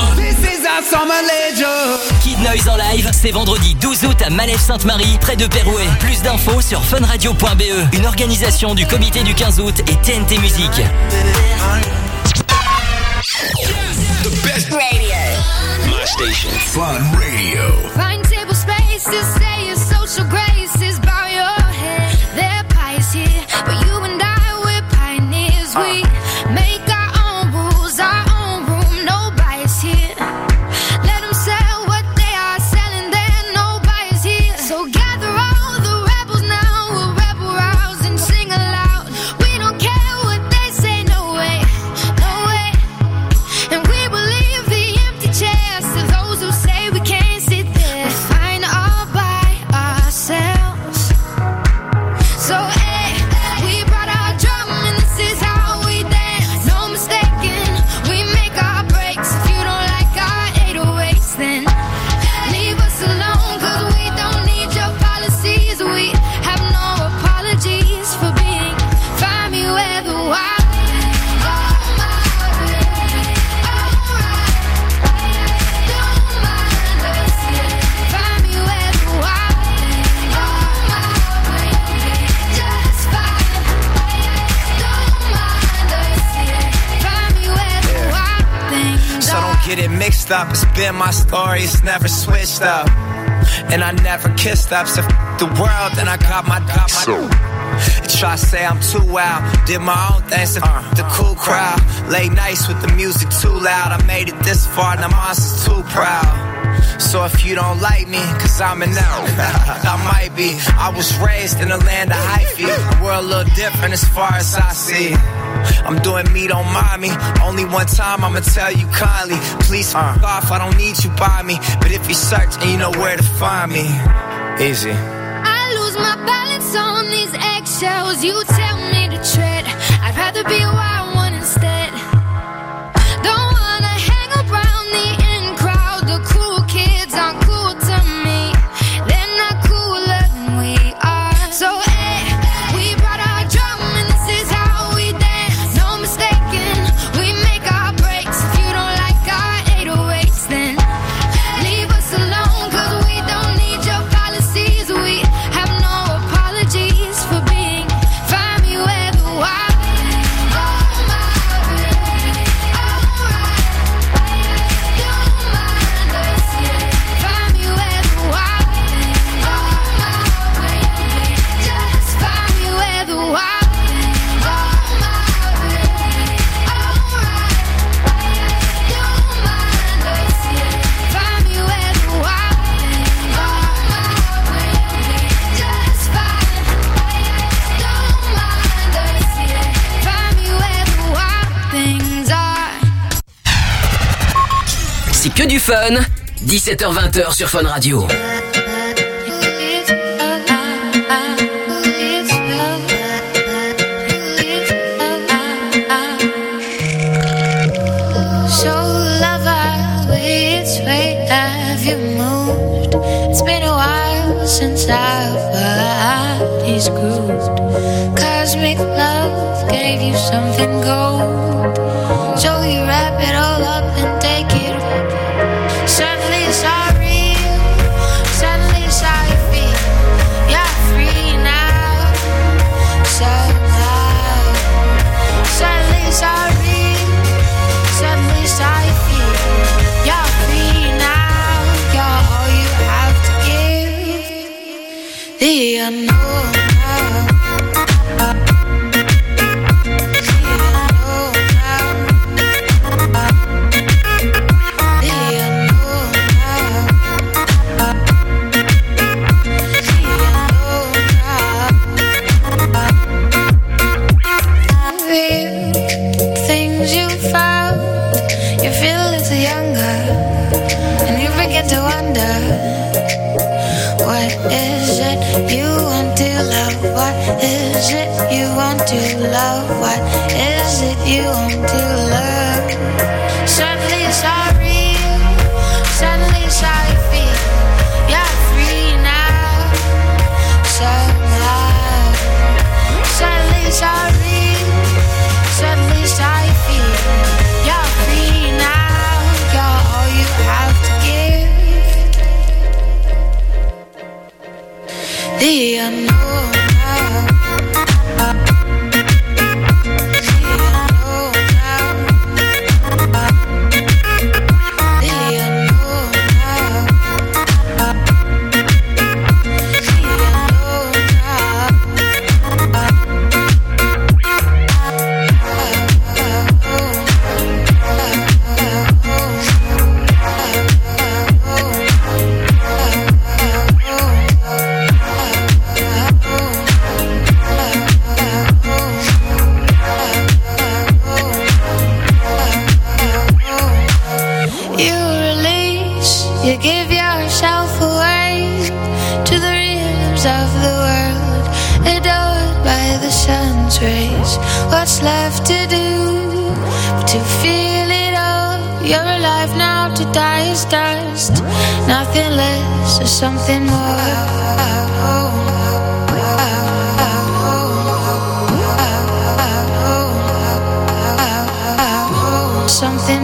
Speaker 1: Kid Noise en live, c'est vendredi douze août à Malève-Sainte-Marie, près de Pérouet. Plus d'infos sur fun radio point b e, une organisation du comité du quinze août et T N T Musique.
Speaker 5: The best radio. My station. Fun Radio.
Speaker 15: Find table spaces, say your social graces, bow your head. Their pies here, but you and I, we're pioneers. We make our own rules, our own room, no bias here. Let them sell what they are selling, there no bias here. So gather all the rebels now, we'll rebel rouse and sing aloud. We don't care what they say, no way, no way. And we will leave the empty chairs to those who say we can't sit there. We're fine all by ourselves. So hey, we brought our drum and this is how we dance. No mistaking, we make our breaks. If you don't like our eight oh eights, then leave us alone, cause we don't need your policies. We have no apologies for being. Find me where the wild
Speaker 21: So don't get it mixed up. It's been my story, it's never switched up. And I never kissed up. So f- the world, then I got my got my. You try to say I'm too wild. Did my own thing, so f- the cool crowd. Late nights with the music too loud. I made it this far, now monster's too proud. So if you don't like me, cause I'm an out, I might be. I was raised in a land of hyphy. The world a little different as far as I see. I'm doing me, don't mind me. Only one time I'ma tell you kindly. Please fuck off, I don't need you by me. But if you search and you know where to find me, easy.
Speaker 15: I lose my balance on these eggshells. You tell me to tread. I'd rather be a wild one instead. Don't wanna hang around the in crowd. The cool kids aren't cool to me. They're not cooler than we are. So hey, we brought our drum and this is how we dance. No mistaking, we make
Speaker 1: du fun. dix-sept heures vingt sur Fun Radio.
Speaker 6: So lover, which way have you moved? It's been a while since I've heard he's grooved. Cosmic love gave you something gold. So you wrap it all up and take it. Suddenly it's all real. Suddenly it's how you feel. You're free now. Somehow. Suddenly it's all real. Suddenly it's how you feel. You're free now. You're all you have to give. The unknown. Things you found, you feel a little younger, and you begin to wonder, what is it you want to love? What is it you want to love? What is it you want to love? Suddenly it's all real. Suddenly it's how you feel. You're free now. Somehow. Suddenly it's all real. Suddenly it's how you feel. You're free now. You're all you have to give. The unknown. You release, you give yourself away to the rhythms of the world, adored by the sun's rays. What's left to do but to feel it all? You're alive now, to die is dust. Nothing less or something more. Something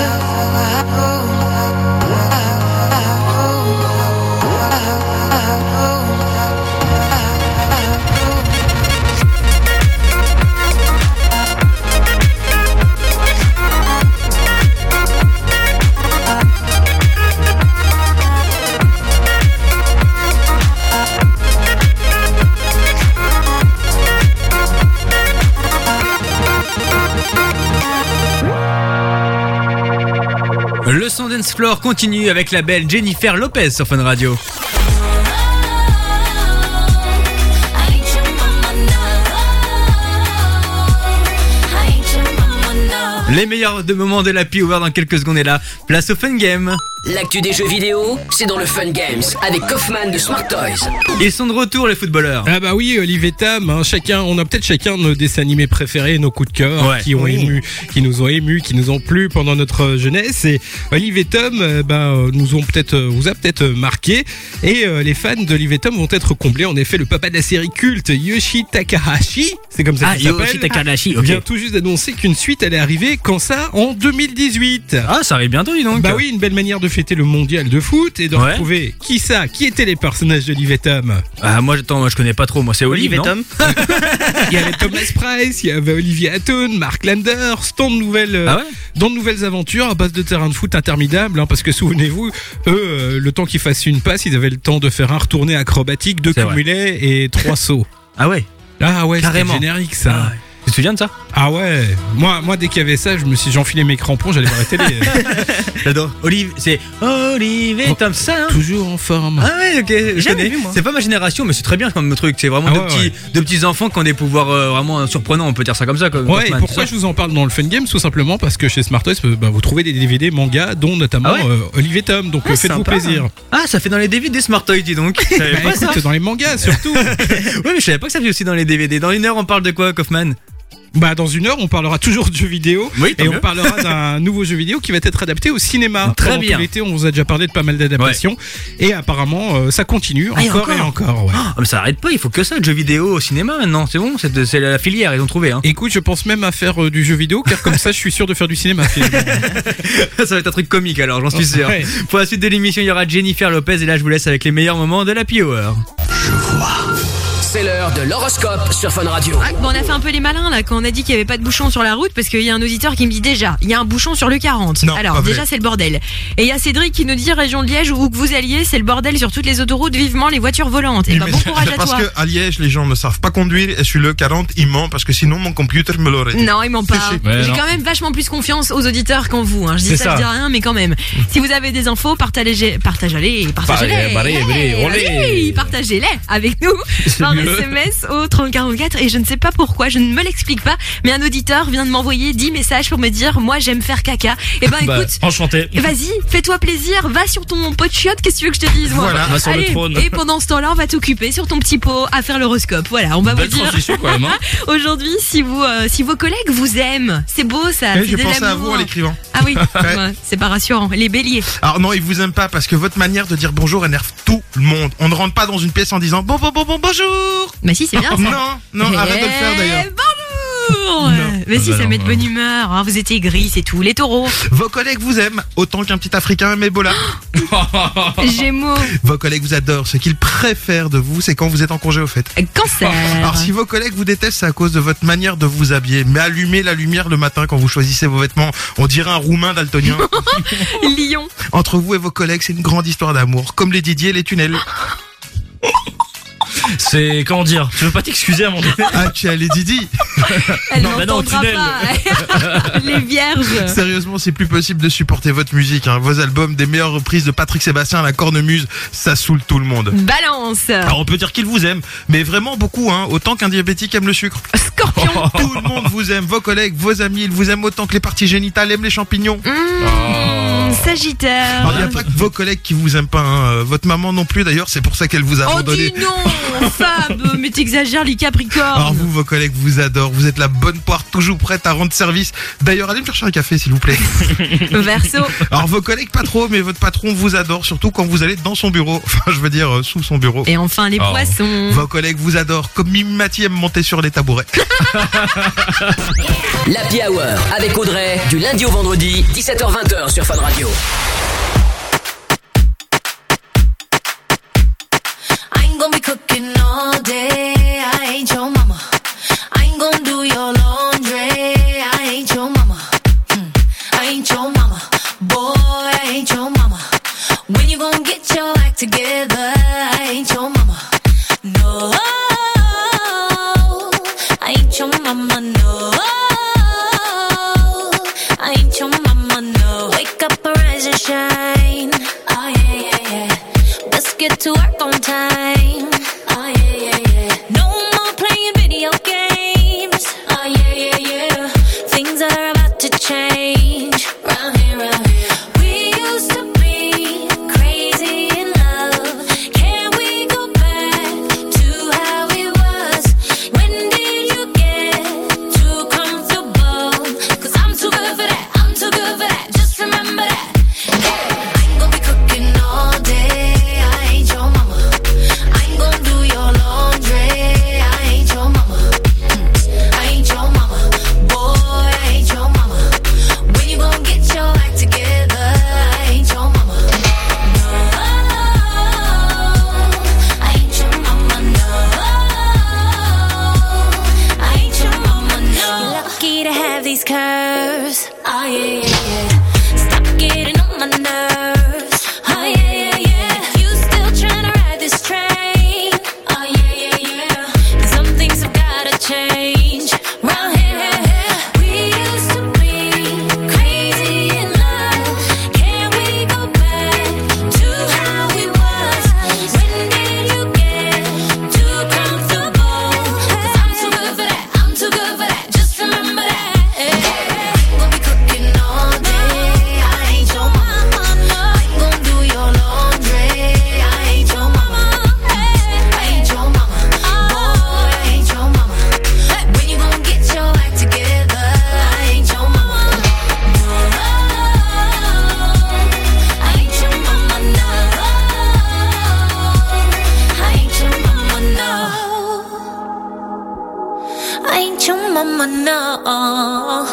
Speaker 2: Le son Dance Floor continue avec la belle Jennifer Lopez sur Fun Radio. Les meilleurs de moments de la P-Over dans quelques secondes est là. Place au Fun Game.
Speaker 1: L'actu des jeux vidéo, c'est dans le Fun Games avec Kaufman de Smart Toys.
Speaker 2: Ils sont de retour, les footballeurs.
Speaker 3: Ah bah oui, Olive et Tam, hein, chacun, on a peut-être chacun nos dessins animés préférés, nos coups de cœur,
Speaker 2: Ouais.
Speaker 3: qui ont
Speaker 2: Oui.
Speaker 3: ému, qui nous ont émus, qui nous ont plu pendant notre jeunesse. Et Olive et Tom, euh, bah, euh, nous ont peut-être, euh, vous a peut-être marqué. Et euh, les fans d'Olive et Tom vont être comblés. En effet, le papa de la série culte, Yoshi Takahashi, c'est comme ça
Speaker 2: Ah,
Speaker 3: qu'il s'appelle,
Speaker 2: Yoshi Takahashi, ok.
Speaker 3: vient tout juste d'annoncer qu'une suite allait arriver. Quand ça? En deux mille dix-huit.
Speaker 2: Ah, ça arrive bientôt, dis donc.
Speaker 3: Bah oui, une belle manière de fêter le mondial de foot et de
Speaker 2: Ouais.
Speaker 3: retrouver qui ça, qui étaient les personnages d'Olive et Tom.
Speaker 2: Ah, moi, attends, moi, je connais pas trop. Moi, c'est Olive,
Speaker 4: Olive et
Speaker 2: non
Speaker 4: Tom.
Speaker 3: Il y avait Thomas Price, il y avait Olivier Hatton, Mark Landers, tant de nouvelles, euh,
Speaker 2: Ah ouais
Speaker 3: dans de nouvelles aventures à base de terrain de foot interminable, hein, parce que souvenez-vous, eux, euh, le temps qu'ils fassent une passe, ils avaient le temps de faire un retourné acrobatique, deux
Speaker 2: C'est vrai.
Speaker 3: cumulés et trois sauts.
Speaker 2: Ah ouais.
Speaker 3: Ah ouais, c'était
Speaker 2: Carrément.
Speaker 3: générique ça.
Speaker 2: Ah ouais. te souviens de ça?
Speaker 3: Ah ouais, moi, moi dès qu'il y avait ça, je me suis, j'ai enfilé mes crampons, j'allais voir la télé.
Speaker 2: J'adore. Olive, c'est Olive et Tom, ça. Hein
Speaker 3: Toujours en forme.
Speaker 2: Ah ouais, ok. Je
Speaker 4: Jamais
Speaker 2: connais.
Speaker 4: vu, moi.
Speaker 2: C'est pas ma génération, mais c'est très bien comme truc. C'est vraiment
Speaker 3: Ah
Speaker 2: deux
Speaker 3: ouais,
Speaker 2: petits,
Speaker 3: ouais.
Speaker 2: deux petits enfants qui ont des pouvoirs euh, vraiment surprenants. On peut dire ça comme ça. Comme
Speaker 3: Ouais, et
Speaker 2: Kaufman,
Speaker 3: pourquoi
Speaker 2: c'est
Speaker 3: je vous en parle dans le Fun Games? Tout simplement parce que chez Smart Toys, euh, bah, vous trouvez des D V D manga, dont notamment
Speaker 2: Ah ouais
Speaker 3: euh, Olive et Tom. Donc
Speaker 2: Ah,
Speaker 3: euh, faites-vous
Speaker 2: sympa.
Speaker 3: plaisir.
Speaker 2: Ah, ça fait dans les D V D Smart Toy, dis donc. Je savais
Speaker 3: Bah,
Speaker 2: pas ça.
Speaker 3: écoute, dans les mangas surtout.
Speaker 2: Ouais, mais je savais pas que ça fait aussi dans les D V D. Dans une heure, on parle de quoi, Kaufman?
Speaker 3: Bah dans une heure, on parlera toujours de jeux vidéo.
Speaker 2: Oui, tant
Speaker 3: et
Speaker 2: mieux.
Speaker 3: on parlera d'un nouveau jeu vidéo qui va être adapté au cinéma.
Speaker 2: Très
Speaker 3: Pendant
Speaker 2: bien.
Speaker 3: tout l'été, on vous a déjà parlé de pas mal d'adaptations. Et apparemment, euh, ça continue
Speaker 2: Ah, et
Speaker 3: encore, et encore. Ouais.
Speaker 2: Ah, mais ça arrête pas, il faut que ça, de jeux vidéo au cinéma maintenant, c'est bon, c'est, c'est la filière, ils ont trouvé. Hein.
Speaker 3: Écoute, je pense même à faire euh, du jeu vidéo, car comme ça, je suis sûr de faire du cinéma. Finalement.
Speaker 2: Ça va être un truc comique alors, j'en suis sûr.
Speaker 3: Ouais.
Speaker 2: Pour la suite de l'émission, il y aura Jennifer Lopez et là je vous laisse avec les meilleurs moments de l'Happy Hour.
Speaker 1: C'est l'heure de l'horoscope sur Fun Radio.
Speaker 8: Ouais, bon, on a fait un peu les malins là quand on a dit qu'il n'y avait pas de bouchon sur la route parce qu'il y a un auditeur qui me dit déjà il y a un bouchon sur le quarante.
Speaker 22: Non,
Speaker 8: Alors
Speaker 22: pas vrai.
Speaker 8: déjà c'est le bordel. Et il y a Cédric qui nous dit région de Liège où que vous alliez c'est le bordel sur toutes les autoroutes, vivement les voitures volantes. Et
Speaker 22: Oui,
Speaker 8: bah
Speaker 22: mais
Speaker 8: bon courage à
Speaker 22: parce
Speaker 8: toi.
Speaker 22: que à Liège, les gens ne savent pas conduire et sur le quarante, ils mentent parce que sinon mon computer me l'aurait dit.
Speaker 8: Non, ils m'en pas.
Speaker 22: Ouais,
Speaker 8: J'ai
Speaker 22: non.
Speaker 8: quand même vachement plus confiance aux auditeurs qu'en vous. Hein. Je dis
Speaker 22: C'est
Speaker 8: ça,
Speaker 22: ça.
Speaker 8: je dis rien, mais quand même. Si vous avez des infos, partagez, partagez-les, partagez-les.
Speaker 22: Parlez, parlez,
Speaker 8: Hey,
Speaker 22: olé.
Speaker 8: allez, partagez-les avec nous par
Speaker 22: mieux.
Speaker 8: S M S au trente quarante-quatre. Et je ne sais pas pourquoi, je ne me l'explique pas, mais un auditeur vient de m'envoyer dix messages pour me dire moi j'aime faire caca. Et ben
Speaker 23: Bah,
Speaker 8: écoute,
Speaker 23: enchanté.
Speaker 8: vas-y, fais-toi plaisir, va sur ton pot de chiottes, qu'est-ce que tu veux que je te dise moi
Speaker 23: Voilà, va sur le
Speaker 8: Allez,
Speaker 23: trône.
Speaker 8: et pendant ce temps-là, on va t'occuper sur ton petit pot à faire l'horoscope. Voilà, on va
Speaker 23: Belle
Speaker 8: vous dire.
Speaker 23: transition, quand même, hein.
Speaker 8: Aujourd'hui, si vous, euh, si vos collègues vous aiment, c'est beau ça.
Speaker 22: Oui,
Speaker 8: c'est
Speaker 22: j'ai
Speaker 8: de
Speaker 22: pensé à
Speaker 8: l'amour.
Speaker 22: vous en l'écrivant.
Speaker 8: Ah oui,
Speaker 22: Ouais.
Speaker 8: ouais, c'est pas rassurant. Les béliers.
Speaker 22: Alors non, ils vous aiment pas parce que votre manière de dire bonjour énerve tout le monde. On ne rentre pas dans une pièce en disant bon bon bon bon bonjour.
Speaker 8: Mais si, c'est bien ça.
Speaker 22: Non, non,
Speaker 8: Eh,
Speaker 22: arrête de le faire d'ailleurs.
Speaker 8: Bonjour. Mais si,
Speaker 22: Ah bah
Speaker 8: ça
Speaker 22: non,
Speaker 8: met de
Speaker 22: bah.
Speaker 8: bonne humeur. hein, vous étiez gris, c'est tout. Les taureaux.
Speaker 22: Vos collègues vous aiment autant qu'un petit Africain aime Ebola.
Speaker 8: Gémeaux.
Speaker 22: Vos collègues vous adorent. Ce qu'ils préfèrent de vous, c'est quand vous êtes en congé au fait.
Speaker 8: Cancer.
Speaker 22: Alors si vos collègues vous détestent, c'est à cause de votre manière de vous habiller. Mais allumez la lumière le matin quand vous choisissez vos vêtements. On dirait un roumain daltonien.
Speaker 8: Lion.
Speaker 22: Entre vous et vos collègues, c'est une grande histoire d'amour. Comme les Didier et les tunnels.
Speaker 23: C'est, comment dire, tu veux pas t'excuser à mon donné?
Speaker 22: Ah, tu as les Didi.
Speaker 8: Elle
Speaker 23: Non, mais non,
Speaker 8: n'entendra
Speaker 23: tunnel.
Speaker 8: pas. Les vierges.
Speaker 22: Sérieusement, c'est plus possible de supporter votre musique. Hein. Vos albums, des meilleures reprises de Patrick Sébastien à la cornemuse, ça saoule tout le monde.
Speaker 8: Balance.
Speaker 22: Alors on peut dire qu'ils vous aiment, mais vraiment beaucoup, hein, autant qu'un diabétique aime le sucre.
Speaker 8: Scorpion.
Speaker 22: Tout le monde vous aime, vos collègues, vos amis, ils vous aiment autant que les parties génitales aiment les champignons.
Speaker 8: Mmh, Sagittaire.
Speaker 22: Alors il n'y a pas que vos collègues qui vous aiment pas, hein. Euh, votre maman non plus d'ailleurs, c'est pour ça qu'elle vous a
Speaker 8: Oh,
Speaker 22: abandonné.
Speaker 8: dis non, Fab, mais t'exagères, les Capricornes.
Speaker 22: Alors vous, vos collègues vous adorent, vous êtes la bonne poire toujours prête à rendre service. D'ailleurs, allez me chercher un café s'il vous plaît.
Speaker 8: Verseau.
Speaker 22: Alors vos collègues pas trop, mais votre patron vous adore, surtout quand vous allez dans son bureau. Enfin, je veux dire, euh, sous son bureau.
Speaker 8: Et enfin, les
Speaker 22: Oh.
Speaker 8: poissons.
Speaker 22: Vos collègues vous adorent, comme Mimi Mati aime monter sur les tabourets.
Speaker 1: L'Happy Hour avec Audrey, du lundi au vendredi, dix-sept heures vingt sur Fun Radio.
Speaker 15: I ain't gonna be cooking all day. I ain't your mama. I ain't gonna do your laundry. I ain't your mama. Hmm. I ain't your mama. Boy, I ain't your mama. When you gonna get your act together? I ain't your mama. No, I ain't your mama. No, I ain't your mama. No, wake up, arise and shine.
Speaker 6: your mama know.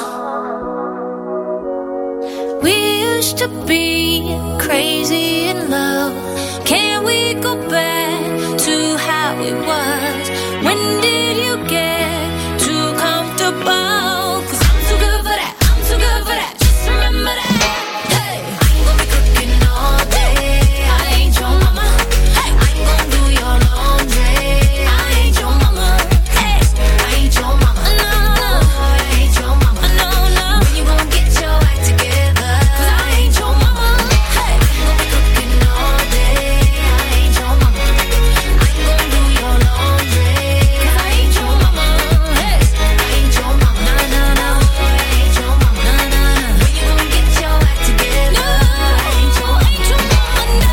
Speaker 6: We used to be crazy in love. Can we go back to how it was? When did you get too comfortable? 'Cause I'm too good for that, I'm too good for that. Just remember that. Hey, I ain't gonna be cooking all day. I ain't your mama. Hey, I ain't gonna do your laundry. I ain't your mama. Hey, I ain't your mama. No, no, I ain't your mama. No, no. When you gonna get your act together? 'Cause I ain't your mama. Hey, I ain't gonna be cooking all day. I ain't your mama. I ain't gonna do your laundry. 'Cause I ain't your mama. Hey, I ain't your mama. No, no, no. I ain't your mama. No, no, no. When you gonna get your act together? I ain't your, ain't your mama. No,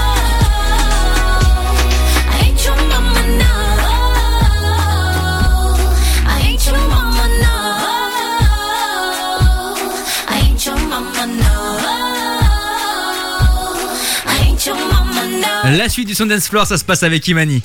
Speaker 6: I ain't your mama. No, I ain't your mama. No, I ain't your mama. No, I ain't your mama. No.
Speaker 2: La suite du son Dance Floor, ça se passe avec Imani.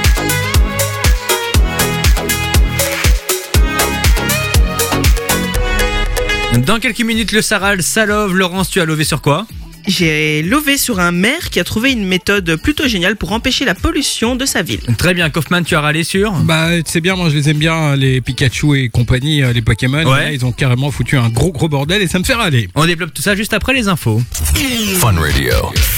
Speaker 2: Dans quelques minutes, le Saral, ça love. Laurence, tu as lové sur quoi?
Speaker 4: J'ai lové sur un maire qui a trouvé une méthode plutôt géniale pour empêcher la pollution de sa ville.
Speaker 2: Très bien, Kaufman, tu as râlé sur?
Speaker 3: Bah, c'est bien, moi je les aime bien, les Pikachu et compagnie, les Pokémon.
Speaker 2: Ouais.
Speaker 3: Là, ils ont carrément foutu un gros gros bordel et ça me fait râler.
Speaker 2: On développe tout ça juste après les infos.
Speaker 5: Fun Radio.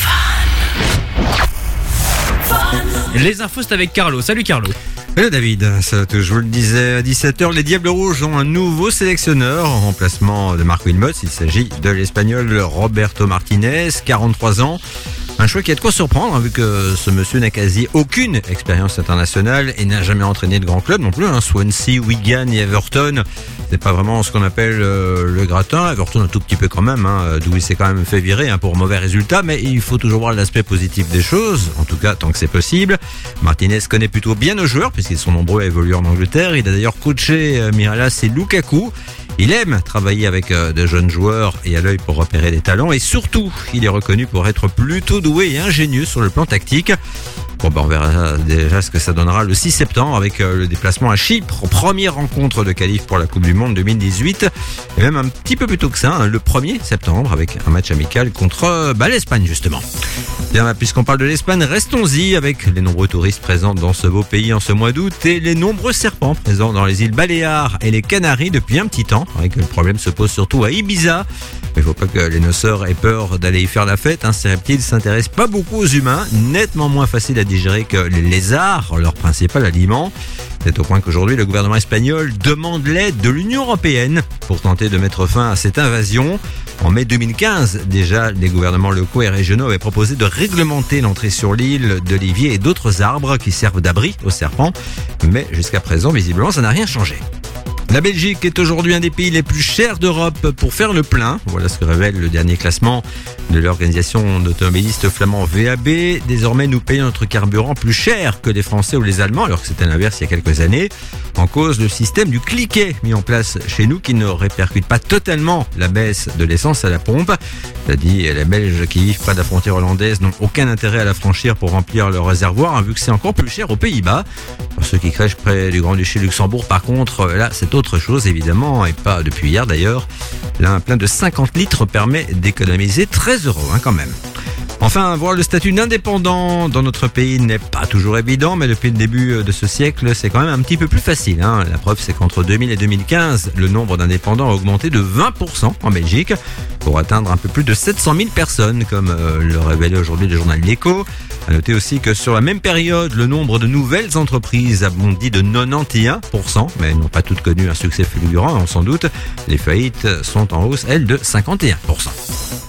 Speaker 2: Les infos, c'est avec Carlo. Salut Carlo.
Speaker 10: Hello David, ça, je vous le disais à dix-sept heures, les Diables Rouges ont un nouveau sélectionneur en remplacement de Marc Wilmots. Il s'agit de l'Espagnol Roberto Martinez, quarante-trois ans. Un choix qui a de quoi surprendre, hein, vu que ce monsieur n'a quasi aucune expérience internationale et n'a jamais entraîné de grands clubs non plus. Hein. Swansea, Wigan et Everton, c'est pas vraiment ce qu'on appelle euh, le gratin. Everton un tout petit peu quand même, hein, d'où il s'est quand même fait virer hein, pour mauvais résultats, mais il faut toujours voir l'aspect positif des choses, en tout cas tant que c'est possible. Martinez connaît plutôt bien nos joueurs, puisqu'ils sont nombreux à évoluer en Angleterre. Il a d'ailleurs coaché euh, Mirallas et Lukaku. Il aime travailler avec euh, de jeunes joueurs et à l'œil pour repérer des talents, et surtout, il est reconnu pour être plutôt doué et ingénieux sur le plan tactique. Bon, ben on verra déjà ce que ça donnera le six septembre avec euh, le déplacement à Chypre, première rencontre de qualif pour la Coupe du Monde deux mille dix-huit, et même un petit peu plus tôt que ça, hein, le premier septembre avec un match amical contre euh, bah, l'Espagne justement. Bien, puisqu'on parle de l'Espagne, restons-y avec les nombreux touristes présents dans ce beau pays en ce mois d'août et les nombreux serpents présents dans les îles Baléares et les Canaries depuis un petit temps. Avec le problème se pose surtout à Ibiza. Mais il ne faut pas que les noceurs aient peur d'aller y faire la fête. Hein. Ces reptiles s'intéressent pas beaucoup aux humains, nettement moins faciles à digérer que les lézards, leur principal aliment. C'est au point qu'aujourd'hui, le gouvernement espagnol demande l'aide de l'Union européenne pour tenter de mettre fin à cette invasion. En mai deux mille quinze, déjà, les gouvernements locaux et régionaux avaient proposé de réglementer l'entrée sur l'île d'oliviers et d'autres arbres qui servent d'abri aux serpents. Mais jusqu'à présent, visiblement, ça n'a rien changé. La Belgique est aujourd'hui un des pays les plus chers d'Europe pour faire le plein. Voilà ce que révèle le dernier classement de l'organisation d'automobilistes flamands V A B. Désormais, nous payons notre carburant plus cher que les Français ou les Allemands, alors que c'était l'inverse il y a quelques années. En cause, le système du cliquet mis en place chez nous qui ne répercute pas totalement la baisse de l'essence à la pompe. C'est-à-dire, les Belges qui vivent près de la frontière hollandaise n'ont aucun intérêt à la franchir pour remplir leur réservoir, hein, vu que c'est encore plus cher aux Pays-Bas. Pour ceux qui crèchent près du Grand-Duché Luxembourg, par contre, là, c'est autre chose évidemment, et pas depuis hier d'ailleurs. Là, un plein de cinquante litres permet d'économiser treize euros hein, quand même. Enfin, voir le statut d'indépendant dans notre pays n'est pas toujours évident, mais depuis le début de ce siècle, c'est quand même un petit peu plus facile. Hein. La preuve, c'est qu'entre deux mille et deux mille quinze, le nombre d'indépendants a augmenté de vingt pour cent en Belgique, pour atteindre un peu plus de sept cent mille personnes, comme euh, le révélait aujourd'hui le journal L'Écho. À noter aussi que sur la même période, le nombre de nouvelles entreprises a bondi de quatre-vingt-onze pour cent, mais elles n'ont pas toutes connu un succès fulgurant, on s'en doute. Les faillites sont en hausse, elles, de cinquante et un pour cent.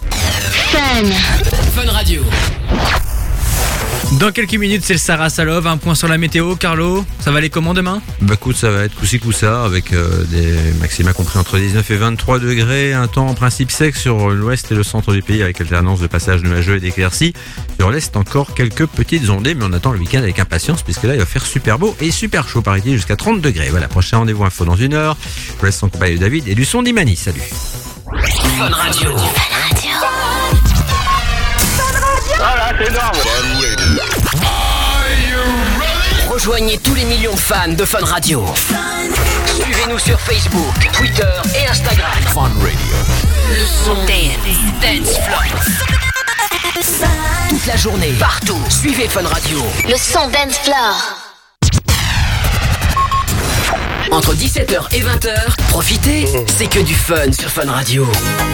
Speaker 1: Fun. Fun Radio.
Speaker 2: Dans quelques minutes, c'est le Sarah Salov. Un point sur la météo. Carlo, ça va aller comment demain?
Speaker 10: Bah écoute, ça va être coup-ci coup-ça avec euh, des maxima compris entre dix-neuf et vingt-trois degrés. Un temps en principe sec sur l'ouest et le centre du pays avec alternance de passages nuageux et d'éclaircies. Sur l'est, encore quelques petites ondées, mais on attend le week-end avec impatience puisque là, il va faire super beau et super chaud, paraît-il, jusqu'à trente degrés. Voilà, prochain rendez-vous info dans une heure. Je vous laisse en compagnie de David et du son d'Imani. Salut.
Speaker 1: Fun Radio.
Speaker 5: Voilà, c'est énorme.
Speaker 1: Rejoignez tous les millions de fans de Fun Radio. Suivez-nous sur Facebook, Twitter et Instagram. Fun Radio. Le son Dance, Dance Floor. Toute la journée, partout. Suivez Fun Radio.
Speaker 7: Le son Dance Floor.
Speaker 1: Entre dix-sept heures et vingt heures, profitez, c'est que du fun sur Fun Radio.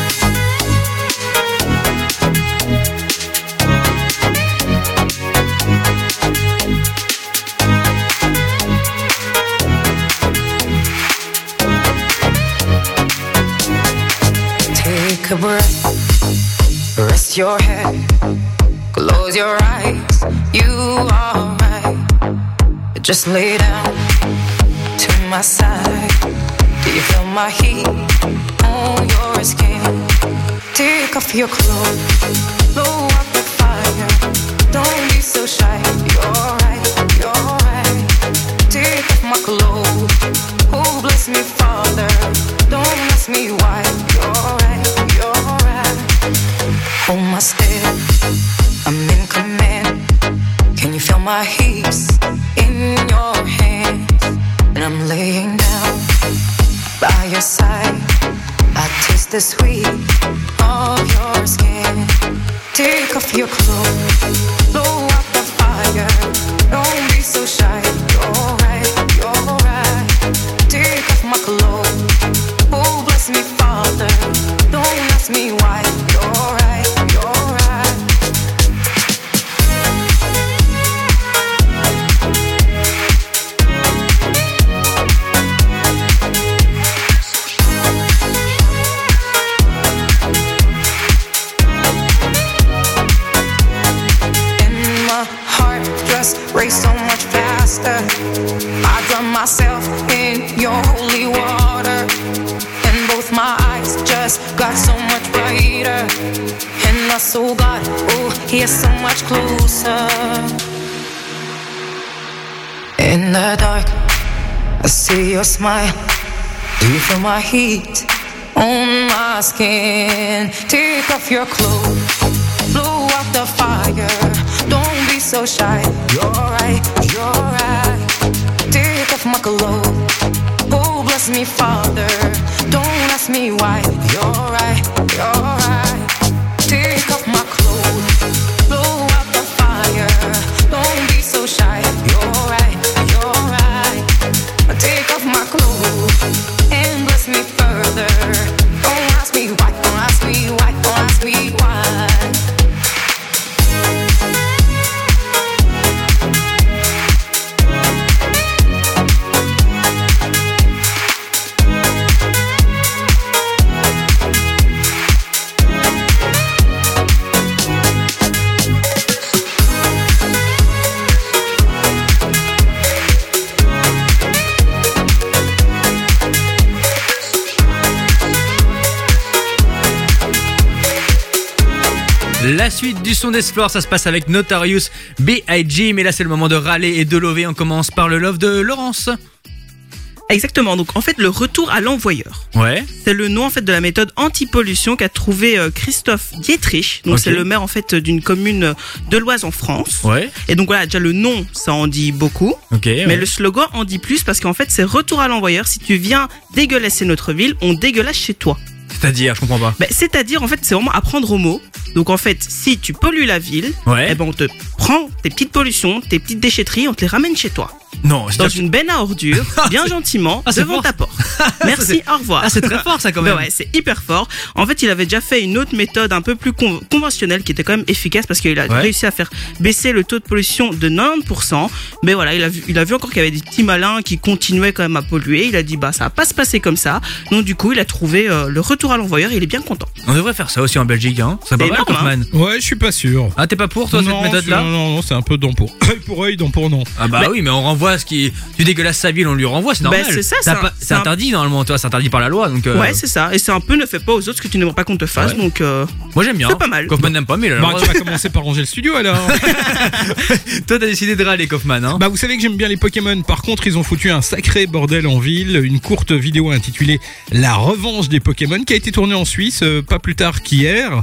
Speaker 9: Take a breath, rest your head, close your eyes, you are right. Just lay down to my side. Do you feel my heat on your skin? Take off your clothes, blow up the fire. Don't be so shy. You're right, you're right. Take off my clothes. Oh, bless me, Father. Don't ask me why. You're right, you're right. Hold my step, I'm in command. Can you feel my heat in your hands? And I'm laying down by your side. I taste the sweet of your skin. Take off your clothes, blow up the fire. Don't be so shy. You're right, you're right. Take off my clothes. Oh, bless me, Father. Don't ask me why. You're right, you're right. Race so much faster. I drown myself in your holy water, and both my eyes just got so much brighter. And I saw God, oh, He is so much closer. In the dark, I see your smile. Do you feel my heat on my skin? Take off your clothes, blow out the fire. Don't be so shy. You're right, you're right. Take off my clothes. Oh, bless me, Father. Don't ask me why. You're right, you're right. Take off my clothes. Blow out the fire. Don't be so shy. You're right, you're right. Take off my clothes and bless me further. Don't ask me why. Don't ask me why. Don't ask me why.
Speaker 2: La suite du son d'Explore, ça se passe avec Notorious B I G, mais là c'est le moment de râler et de lover. On commence par le love de Laurence.
Speaker 4: Exactement, donc en fait le retour à l'envoyeur.
Speaker 2: Ouais.
Speaker 4: C'est le nom en fait de la méthode anti-pollution qu'a trouvé euh, Christophe Dietrich. Donc
Speaker 2: Ok.
Speaker 4: c'est le maire en fait d'une commune de l'Oise en France.
Speaker 2: Ouais.
Speaker 4: Et donc voilà, déjà le nom ça en dit beaucoup.
Speaker 2: Ok.
Speaker 4: Mais
Speaker 2: ouais.
Speaker 4: le slogan en dit plus parce qu'en fait c'est retour à l'envoyeur. Si tu viens dégueulasser notre ville, on dégueulasse chez toi.
Speaker 2: C'est-à-dire, je comprends pas.
Speaker 4: Ben, c'est-à-dire en fait c'est vraiment apprendre au mot. Donc en fait si tu pollues la ville,
Speaker 2: Ouais.
Speaker 4: eh ben on te prend tes petites pollutions, tes petites déchetteries, on te les ramène chez toi.
Speaker 2: Non, c'est
Speaker 4: Dans une benne à ordures, bien gentiment,
Speaker 2: Ah, c'est
Speaker 4: devant
Speaker 2: fort.
Speaker 4: ta porte.
Speaker 2: Ça,
Speaker 4: Merci,
Speaker 2: c'est-
Speaker 4: au revoir.
Speaker 2: Ah, c'est très fort, ça, quand même.
Speaker 4: Ben ouais, c'est hyper fort. En fait, il avait déjà fait une autre méthode un peu plus con- conventionnelle qui était quand même efficace parce qu'il a
Speaker 2: Ouais.
Speaker 4: réussi à faire baisser le taux de pollution de quatre-vingt-dix pour cent. Mais voilà, il a vu, il a vu encore qu'il y avait des petits malins qui continuaient quand même à polluer. Il a dit, bah, ça va pas se passer comme ça. Donc, du coup, il a trouvé euh, le retour à l'envoyeur et il est bien content.
Speaker 2: On devrait faire ça aussi en Belgique, hein. C'est pas
Speaker 4: C'est
Speaker 2: mal,
Speaker 4: énorme,
Speaker 2: Kaufman.
Speaker 3: Ouais, je suis pas sûr.
Speaker 2: Ah, t'es pas pour, toi,
Speaker 3: Non,
Speaker 2: cette méthode-là
Speaker 3: c'est- Non, non, c'est un peu dent pour œil pour œil, dent pour non.
Speaker 2: Ah bah oui, mais on renvoie ce qui... Tu dégueulasses sa ville, on lui renvoie, c'est normal.
Speaker 4: Bah, c'est ça,
Speaker 2: T'as
Speaker 4: c'est un-
Speaker 2: pas-
Speaker 4: c'est
Speaker 2: c'est
Speaker 4: un-
Speaker 2: interdit, normalement, toi, c'est interdit par la loi, donc... euh,
Speaker 4: Ouais, c'est ça. Et c'est un peu ne fais pas aux autres ce que tu n'aimerais pas qu'on te fasse.
Speaker 2: Ouais.
Speaker 4: Donc, euh,
Speaker 2: Moi, j'aime bien.
Speaker 4: c'est pas mal.
Speaker 2: Kaufman n'aime pas, mais... il a le
Speaker 3: Bah,
Speaker 2: droit.
Speaker 3: tu vas commencer par ranger le studio alors.
Speaker 2: Toi, t'as décidé de râler, Kaufman, hein.
Speaker 3: Bah, vous savez que j'aime bien les Pokémon. Par contre, ils ont foutu un sacré bordel en ville. Une courte vidéo intitulée La revanche des Pokémon qui a été tournée en Suisse, euh, pas plus tard qu'hier.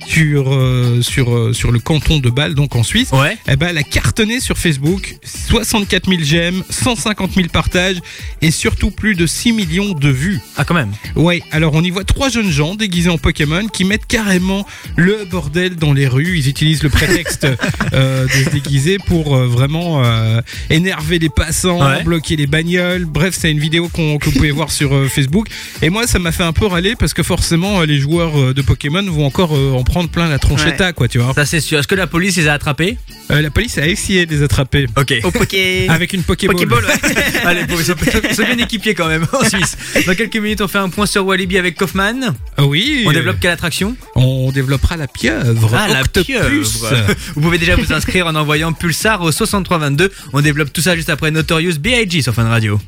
Speaker 3: sur euh, sur euh, sur le canton de Bâle, donc en Suisse.
Speaker 2: Ouais.
Speaker 3: Eh ben, elle a cartonné sur Facebook, soixante-quatre mille j'aime, cent cinquante mille partages et surtout plus de six millions de vues.
Speaker 2: Ah, quand même.
Speaker 3: Ouais, alors on y voit trois jeunes gens déguisés en Pokémon qui mettent carrément le bordel dans les rues. Ils utilisent le prétexte euh, de se déguiser pour euh, vraiment euh, énerver les passants,
Speaker 2: Ouais.
Speaker 3: bloquer les bagnoles. Bref, c'est une vidéo qu'on, que vous pouvez voir sur euh, Facebook. Et moi, ça m'a fait un peu râler parce que forcément, euh, les joueurs euh, de Pokémon vont encore euh, en prendre plein la tronchetta,
Speaker 2: Ouais.
Speaker 3: quoi, tu vois.
Speaker 2: Ça, c'est sûr. Est-ce que la police les a attrapés?
Speaker 3: Euh, la police a essayé de les attraper.
Speaker 2: Ok.
Speaker 4: Au poké.
Speaker 3: Avec une Pokéball.
Speaker 2: Pokéball, ouais. Allez, bon, ils sont, ils sont bien équipiers quand même en Suisse. Dans quelques minutes, on fait un point sur Walibi avec Kaufman.
Speaker 3: Ah oui.
Speaker 2: On développe quelle attraction?
Speaker 3: On développera la pieuvre.
Speaker 2: Ah, la
Speaker 3: Octopus.
Speaker 2: pieuvre. Vous pouvez déjà vous inscrire en envoyant Pulsar au soixante-trois vingt-deux. On développe tout ça juste après Notorious B I G sur Fun Radio.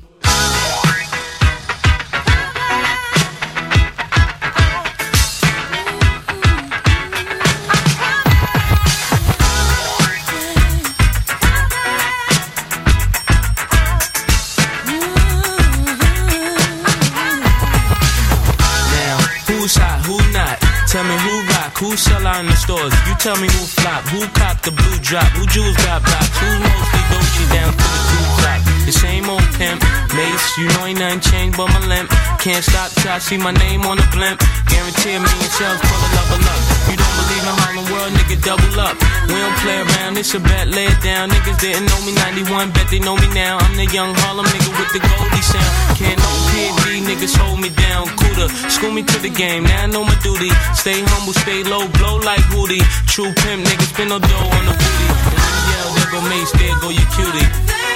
Speaker 11: Who's hot, who not? Tell me who rock, who sell out in the stores. You tell me who flop, who cop the blue drop, who jewels got blocks, who's mostly Dolce down to the two drop. The same old pimp, Mace, you know ain't nothing changed but my limp. Can't stop till I see my name on the blimp. Guarantee a million shells full of level up. You don't believe in Harlem World, nigga, double up. We don't play around, it's a bet, lay it down. Niggas didn't know me ninety-one, bet they know me now. I'm the young Harlem nigga with the Goldie sound. Can't no P D, niggas hold me down. Cooler, school me to the game, now I know my duty. Stay humble, stay low, blow like Woody. True pimp, niggas spin no dough on the booty. And then yell, there go Mace, there go your cutie.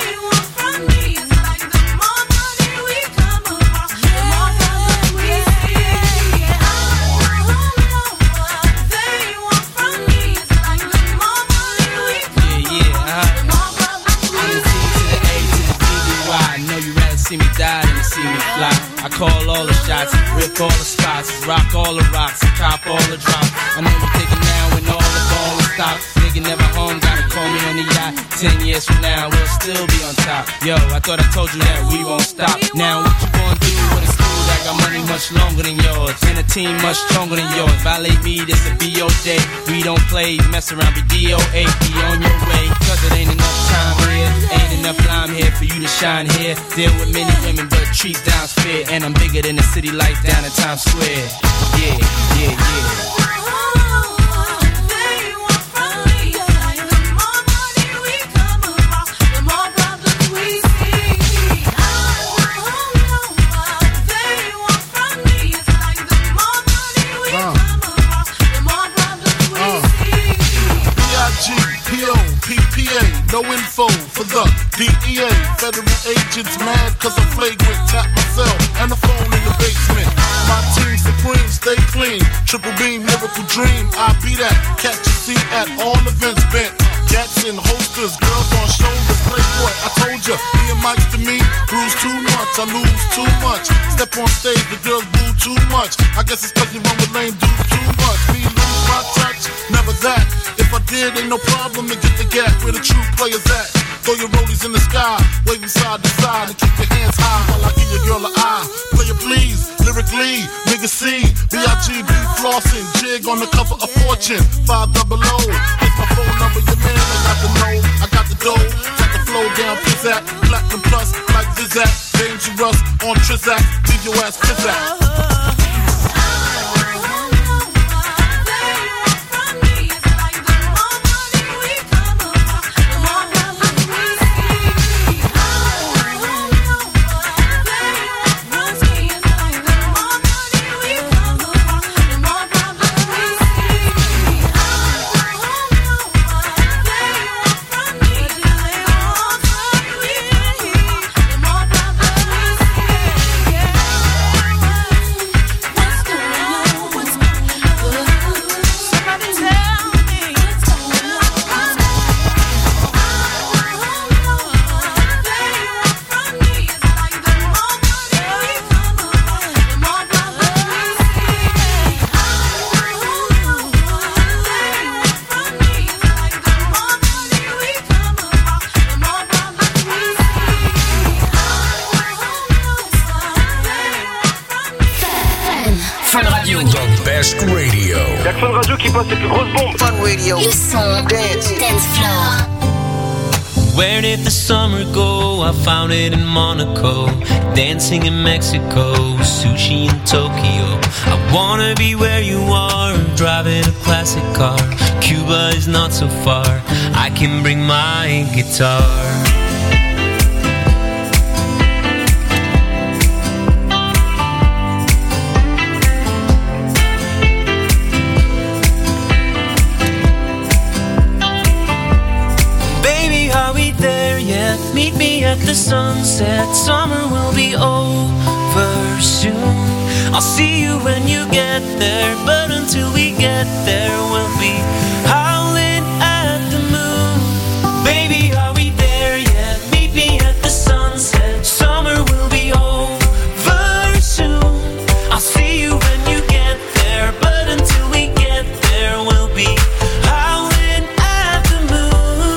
Speaker 12: See me die than to see me fly. I call all the shots, rip all the spots, rock all the rocks, cop all the drops. I know you thinking now when all the ball is stopped. Nigga never home, gotta call me on the yacht. Ten years from now, we'll still be on top. Yo, I thought I told you that we won't stop. Now what you gonna do with a school that got money much longer than yours and a team much stronger than yours? Violate me, this a B O day. We don't play, mess around, be D O A. Be on your way, cause it ain't enough time here. Ain't enough lime here for you to shine here. Deal with many women, but treat down's fair. And I'm bigger than the city lights down in Times Square. Yeah, yeah, yeah.
Speaker 17: No info for the D E A. Federal agents mad cause I'm flagrant. Tap myself and the phone in the basement. My team supreme, stay clean. Triple beam, miracle dream. I be that. Catch a seat at all events bent. Gats in holsters, girls on shoulders. Playboy, I told ya, me and Mike's to me. Bruise too much, I lose too much. Step on stage, the girls boo too much. I guess it's cause you run with lame dudes too much. Me lose my touch, never that. If I did, ain't no problem to get the gap where the true players at. Throw your rollies in the sky, waving side to side, and keep your hands high while I give your girl an eye. Player please, lyrically, nigga C, B I G B flossing, jig on the cover of Fortune, five double O. It's my phone number, your man, I got the know, I got the dough, got the flow down, pizzazz, platinum plus, like Zizak, dangerous on Trizak, leave your ass pizzazz.
Speaker 5: best radio.
Speaker 16: Y'a que Fun Radio qui passe les plus grosses bombes.
Speaker 1: Fun Radio.
Speaker 7: Le son dance, dance floor.
Speaker 11: Where did the summer go? I found it in Monaco, dancing in Mexico, sushi in Tokyo. I wanna be where you are, driving a classic car. Cuba is not so far, I can bring my guitar. Meet me at the sunset. Summer will be over soon. I'll see you when you get there, but until we get there, we'll be howling at the moon. Baby, are we there yet? Meet me at the sunset. Summer will be over soon. I'll see you when you get there, but until we get there, we'll be howling at the moon.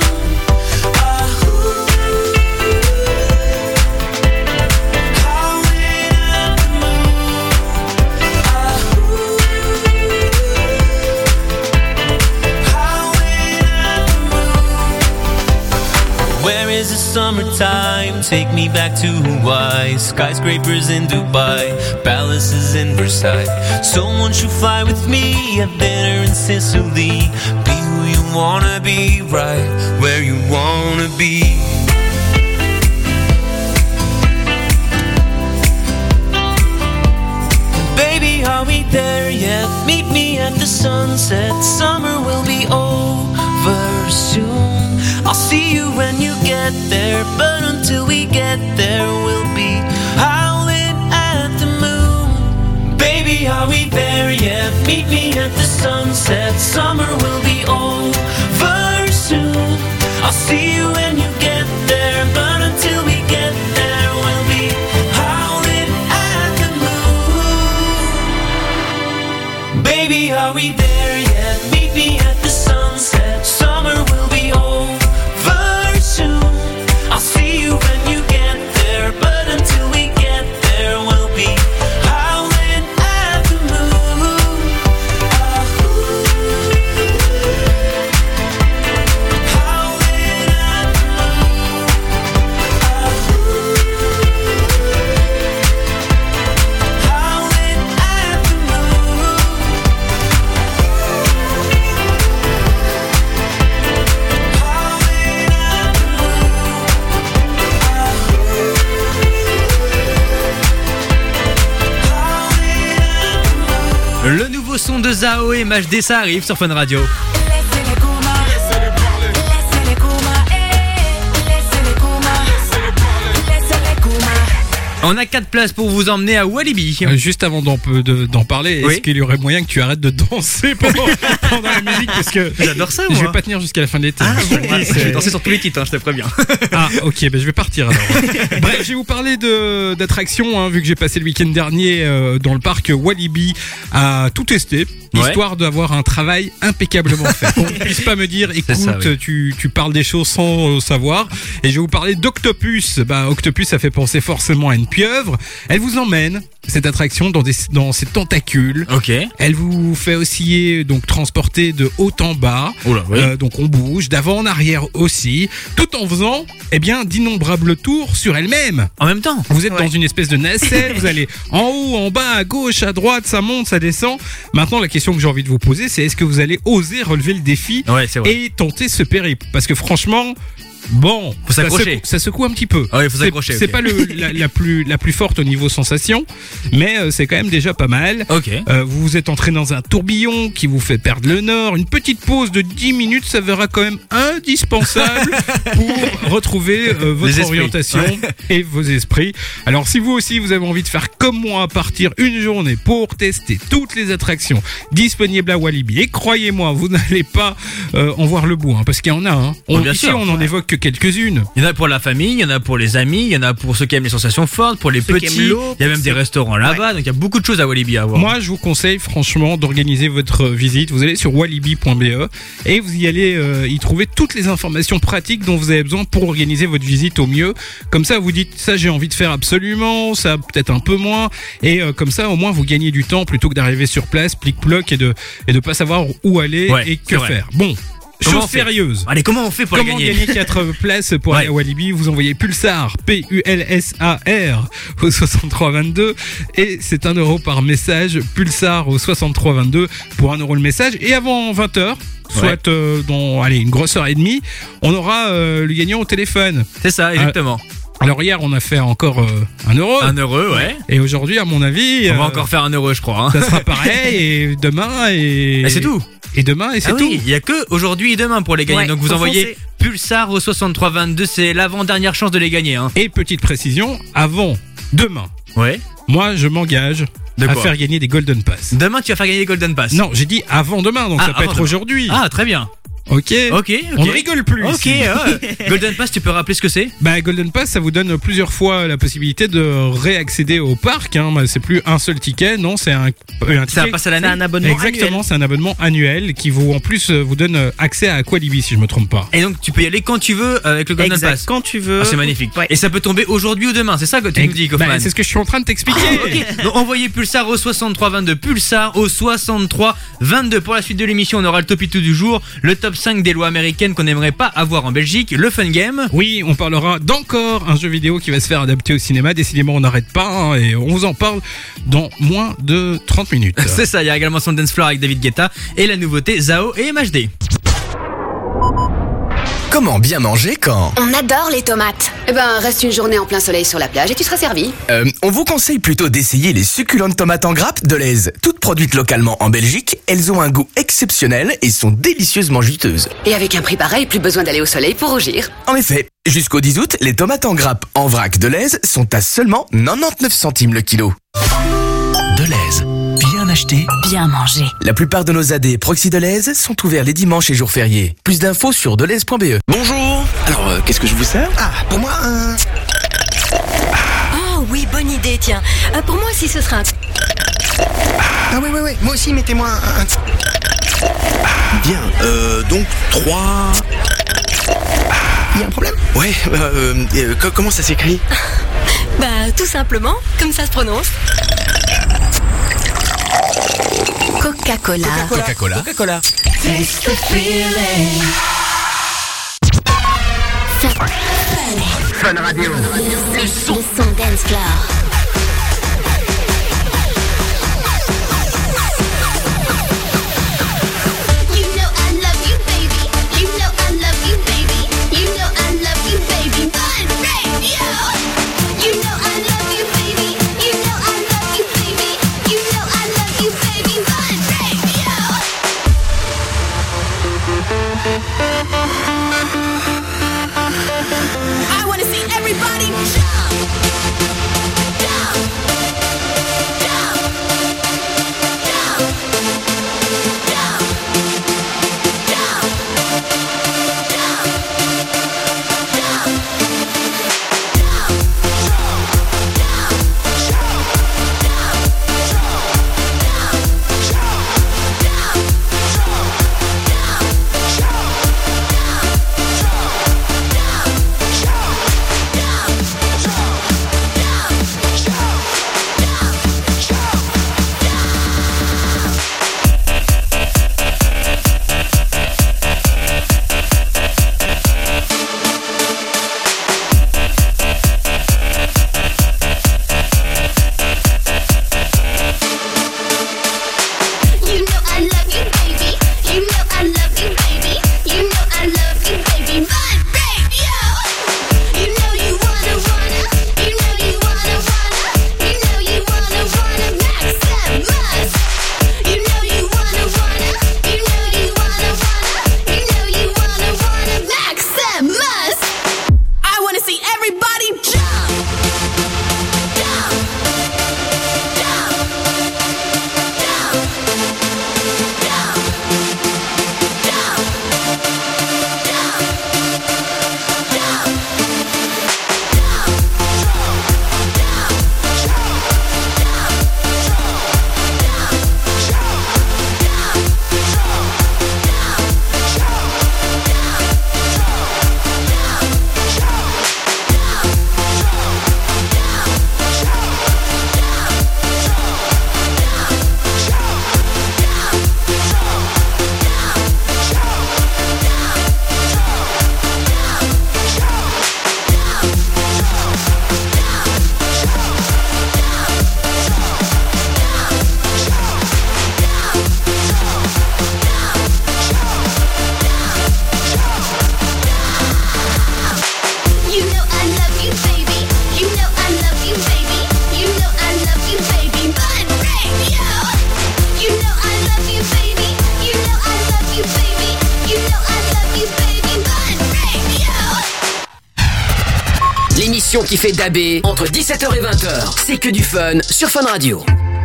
Speaker 11: Where is the summertime? Take me back to Hawaii. Skyscrapers in Dubai, palaces in Versailles. So won't you fly with me? Have dinner in Sicily. Be who you wanna be, right where you wanna be. Baby, are we there yet? Meet me at the sunset. Summer will be over soon. I'll see you when you get there, but until we get there, we'll be howling at the moon. Baby, are we there yet? Meet me at the sunset. Summer will be over soon. I'll see you when you get there, but until we get there, we'll be howling at the moon. Baby, are we there yet? Meet me at the sunset. Summer will be over soon. I'll see you when you get there, but until we get there, we'll be howling at the moon. Howling at the moon. Howling at the moon.
Speaker 2: Le nouveau son de Zao et M H D, ça arrive sur Fun Radio. On a quatre places pour vous emmener à Walibi.
Speaker 3: Euh, juste avant d'en, de, d'en parler,
Speaker 2: Oui.
Speaker 3: est-ce qu'il y aurait moyen que tu arrêtes de danser pendant, pendant la musique, parce que
Speaker 2: J'adore ça,
Speaker 3: je
Speaker 2: moi.
Speaker 3: vais pas tenir jusqu'à la fin de l'été.
Speaker 2: Ah,
Speaker 3: Je
Speaker 2: bon,
Speaker 3: te
Speaker 2: ouais,
Speaker 3: dis,
Speaker 2: je
Speaker 3: c'est-
Speaker 2: vais danser sur tous les titres, hein, je te préviens.
Speaker 3: Ah, ok, ben je vais partir alors. Bref, je vais vous parler de, d'attractions, hein, vu que j'ai passé le week-end dernier euh, dans le parc Walibi à tout tester,
Speaker 2: Ouais.
Speaker 3: histoire d'avoir un travail impeccablement fait. Qu'on ne puisse pas me dire, écoute,
Speaker 2: ça, oui.
Speaker 3: tu, tu parles des choses sans euh, savoir. Et je vais vous parler d'Octopus. Bah, Octopus, ça fait penser forcément à une pieuvre. Elle vous emmène, cette attraction, dans, des, dans ses tentacules.
Speaker 2: Ok.
Speaker 3: Elle vous fait osciller, donc transporter de haut en bas.
Speaker 2: Oula, oui.
Speaker 3: Euh, donc on bouge d'avant en arrière aussi, tout en faisant, eh bien, d'innombrables tours sur elle-même.
Speaker 2: En même temps.
Speaker 3: Vous êtes dans une espèce de nacelle, vous allez en haut, en bas, à gauche, à droite, ça monte, ça descend. Maintenant, la question que j'ai envie de vous poser, c'est est-ce que vous allez oser relever le défi
Speaker 2: Ouais, c'est vrai.
Speaker 3: et tenter ce périple? Parce que franchement, bon,
Speaker 2: Faut
Speaker 3: ça
Speaker 2: s'accrocher.
Speaker 3: secoue, ça secoue un petit peu.
Speaker 2: Ah oui, faut
Speaker 3: C'est-
Speaker 2: s'accrocher,
Speaker 3: C'est
Speaker 2: ok.
Speaker 3: pas le, la, la plus la plus forte au niveau sensation, mais euh, c'est quand même déjà pas mal.
Speaker 2: Ok.
Speaker 3: Euh, vous vous êtes entré dans un tourbillon qui vous fait perdre le nord. Une petite pause de dix minutes s'avérera quand même indispensable pour retrouver euh, votre
Speaker 2: Les esprits.
Speaker 3: orientation
Speaker 2: Ouais.
Speaker 3: et vos esprits. Alors si vous aussi vous avez envie de faire comme moi, partir une journée pour tester toutes les attractions disponibles à Walibi, et croyez-moi, vous n'allez pas euh, en voir le bout, hein, parce qu'il y en a. Hein. On,
Speaker 2: bien
Speaker 3: ici
Speaker 2: sûr.
Speaker 3: on n'en évoque que que quelques-unes.
Speaker 2: Il y en a pour la famille, il y en a pour les amis, il y en a pour ceux qui aiment les sensations fortes, pour les
Speaker 4: Ceux qui
Speaker 2: petits.
Speaker 4: aiment l'eau,
Speaker 2: Il y a même des
Speaker 4: ceux-
Speaker 2: restaurants là-bas, donc il y a beaucoup de choses à Walibi à voir.
Speaker 3: Moi, je vous conseille franchement d'organiser votre visite. Vous allez sur walibi point b e et vous y allez euh, y trouver toutes les informations pratiques dont vous avez besoin pour organiser votre visite au mieux. Comme ça, vous dites ça, j'ai envie de faire absolument, ça peut-être un peu moins, et euh, comme ça, au moins, vous gagnez du temps plutôt que d'arriver sur place, plic-ploc et de et de pas savoir où aller
Speaker 2: Ouais,
Speaker 3: et
Speaker 2: c'est
Speaker 3: que
Speaker 2: vrai.
Speaker 3: faire. Bon.
Speaker 2: Comment
Speaker 3: Chose
Speaker 2: on fait
Speaker 3: sérieuse.
Speaker 2: Allez, comment on fait pour
Speaker 3: Comment
Speaker 2: les gagner
Speaker 3: gagner quatre places pour
Speaker 2: Ouais.
Speaker 3: aller à Walibi? Vous envoyez Pulsar, P U L S A R au soixante-trois vingt-deux et c'est un euro par message. Pulsar au soixante-trois vingt-deux pour un euro le message. Et avant vingt heures, soit
Speaker 2: Ouais.
Speaker 3: euh, dans allez, une grosse heure et demie, on aura euh, le gagnant au téléphone.
Speaker 2: C'est ça, exactement.
Speaker 3: Alors hier, on a fait encore euh, un euro.
Speaker 2: Un euro, ouais.
Speaker 3: Et aujourd'hui, à mon avis,
Speaker 2: On va
Speaker 3: euh,
Speaker 2: encore faire un euro, je crois. hein.
Speaker 3: ça sera pareil. Et demain et
Speaker 2: Et c'est tout.
Speaker 3: Et demain et c'est
Speaker 2: Ah
Speaker 3: tout.
Speaker 2: oui, il y a que aujourd'hui et demain pour les gagner.
Speaker 4: Ouais,
Speaker 2: Donc vous
Speaker 4: faut
Speaker 2: envoyez
Speaker 4: foncer.
Speaker 2: Pulsar au soixante-trois vingt-deux, c'est l'avant-dernière chance de les gagner. Hein.
Speaker 3: Et petite précision, avant demain,
Speaker 2: Ouais.
Speaker 3: moi je m'engage
Speaker 2: De
Speaker 3: à
Speaker 2: quoi
Speaker 3: faire gagner des Golden Pass.
Speaker 2: Demain, tu vas faire gagner les Golden Pass.
Speaker 3: Non, j'ai dit avant demain, donc
Speaker 2: Ah,
Speaker 3: ça peut
Speaker 2: avant
Speaker 3: être
Speaker 2: demain.
Speaker 3: aujourd'hui.
Speaker 2: Ah, très bien.
Speaker 3: Ok.
Speaker 2: Ok, ok.
Speaker 3: On ne rigole plus.
Speaker 2: Ok,
Speaker 3: ici.
Speaker 2: ouais. Golden Pass, tu peux rappeler ce que c'est?
Speaker 3: Bah, Golden Pass, ça vous donne plusieurs fois la possibilité de réaccéder au parc. Hein. Bah, c'est plus un seul ticket, non, c'est un, euh, un
Speaker 2: C'est un
Speaker 3: ticket.
Speaker 2: pass à l'année.
Speaker 4: C'est un abonnement
Speaker 3: Exactement,
Speaker 4: annuel.
Speaker 3: c'est un abonnement annuel qui vous, en plus, euh, vous donne euh, accès à Aqualibi, si je me trompe pas.
Speaker 2: Et donc, tu peux y aller quand tu veux avec le Golden
Speaker 4: Exact,
Speaker 2: Pass.
Speaker 4: quand tu veux.
Speaker 2: Ah, c'est magnifique.
Speaker 4: Ouais.
Speaker 2: Et ça peut tomber aujourd'hui ou demain, c'est ça que tu me dis, Kaufman?
Speaker 3: Bah, c'est ce que je suis en train de t'expliquer.
Speaker 2: Ok, donc envoyez Pulsar au soixante-trois vingt-deux, Pulsar au soixante-trois vingt-deux. Pour la suite de l'émission, on aura le Topito du jour, le top cinq des lois américaines qu'on n'aimerait pas avoir en Belgique, le Fun Game.
Speaker 3: Oui, on parlera d'encore un jeu vidéo qui va se faire adapter au cinéma. Décidément, on n'arrête pas hein, et on vous en parle dans moins de trente minutes.
Speaker 2: C'est ça, il y a également son Dance Floor avec David Guetta et la nouveauté Zao et M H D.
Speaker 1: Comment bien manger quand
Speaker 18: On adore les tomates. Eh ben, reste une journée en plein soleil sur la plage et tu seras servi.
Speaker 1: euh, On vous conseille plutôt d'essayer les succulentes tomates en grappe de l'Aise. Toutes produites localement en Belgique, elles ont un goût exceptionnel et sont délicieusement juteuses.
Speaker 18: Et avec un prix pareil, plus besoin d'aller au soleil pour rougir.
Speaker 1: En effet, jusqu'au dix août, les tomates en grappe en vrac de l'Aise sont à seulement quatre-vingt-dix-neuf centimes le kilo. Deleuze, bien acheté,
Speaker 7: Bien manger.
Speaker 1: La plupart de nos A D Proxy Deleuze sont ouverts les dimanches et jours fériés. Plus d'infos sur deleuze point b e. Bonjour. Alors, euh, qu'est-ce que je vous sers? Ah, pour moi, un...
Speaker 7: Oh oui, bonne idée, tiens. Euh, pour moi aussi, ce sera un...
Speaker 1: Ah oui, oui, oui. Moi aussi, mettez-moi un... un- Bien, euh, donc trois... Il y a un problème? Ouais, euh, euh, co- comment ça s'écrit?
Speaker 7: Bah, tout simplement, comme ça se prononce. Coca-Cola.
Speaker 1: Coca-Cola. Coca-Cola.
Speaker 7: Taste the feeling.
Speaker 1: Fun Radio.
Speaker 7: Le son dance floor.
Speaker 6: You know I love you, baby. You know I love you, baby. You know I love you, baby. Fun Radio. You know I love you, baby. You know I love you, baby. You know I love you, baby. Fun Radio. I wanna see everybody jump.
Speaker 1: l'émission qui fait dabber entre dix-sept heures et vingt heures. C'est que du fun sur Fun Radio.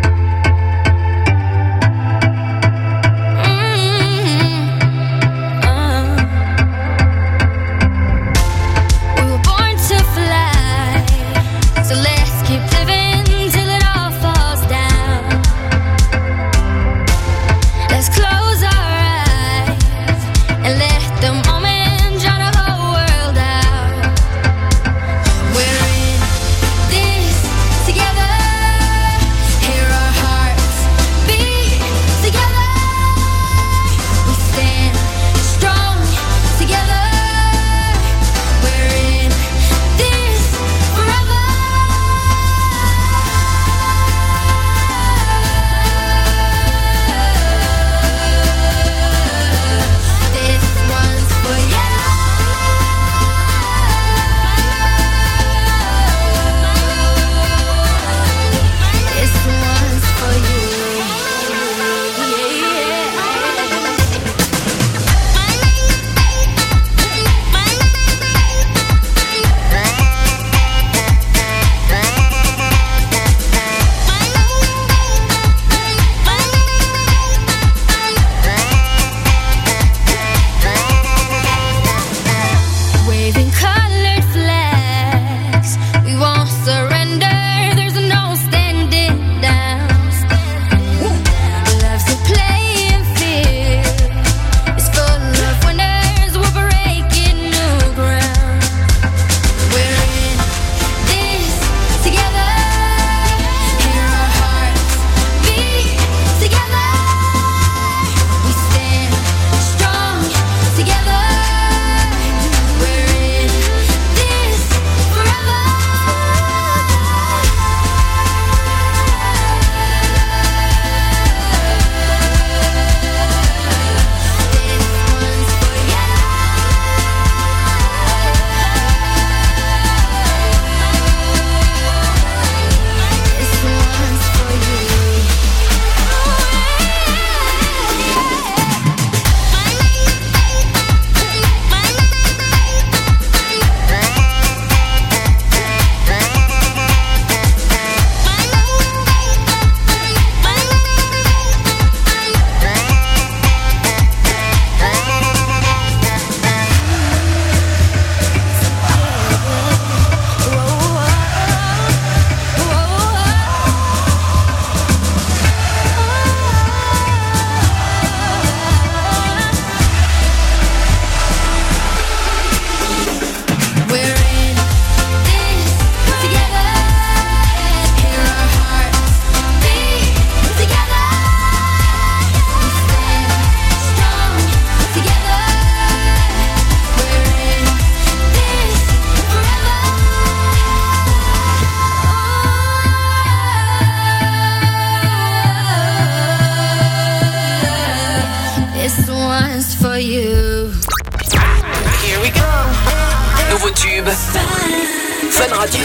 Speaker 1: Fun Radio.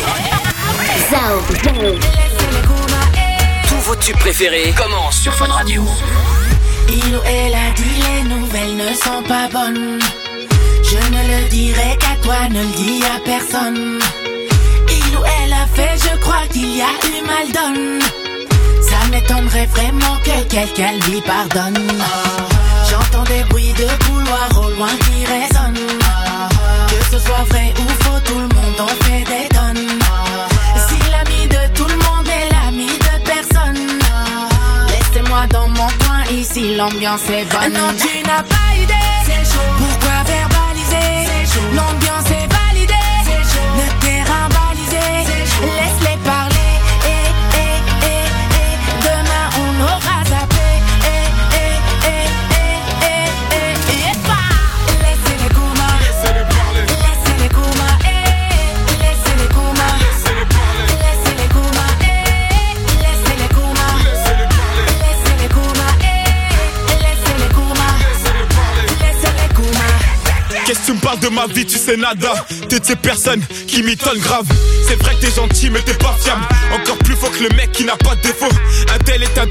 Speaker 1: Tous vos tubes préférés commencent sur Fun Radio.
Speaker 13: Il ou elle a dit les nouvelles ne sont pas bonnes. Je ne le dirai qu'à toi, ne le dis à personne. Il ou elle a fait, je crois qu'il y a eu mal donne. Ça m'étonnerait vraiment que quelqu'un lui pardonne. J'entends des bruits de couloir au loin qui résonnent. Que ce soit vrai ou faux, tout le monde en fait des tonnes. Si l'ami de tout le monde est l'ami de personne, laissez-moi dans mon coin, ici l'ambiance est bonne. Non, tu n'as pas idée, pourquoi verbaliser? L'ambiance est validée, le terrain balisé. Laisse-les parler, eh, eh, eh, eh. Demain on aura zappé, eh, eh, eh, eh, eh, eh, eh, bah. Laissez-les coumas, laissez-les parler, laissez-les coumas, eh, laissez-les coumas, laissez-les parler, laissez-les coumas, eh, laissez-les coumas, laissez-les parler, laissez-les coumas, eh, laissez-les coumas, laissez-les parler, laissez-les coumas.
Speaker 19: Qu'est-ce que tu me parles de ma vie, tu sais nada. T'es de ces personnes qui m'étonnent grave. C'est vrai que t'es gentil mais t'es pas fiable. Encore plus fort que le mec qui n'a pas de défaut. Un tel est un tel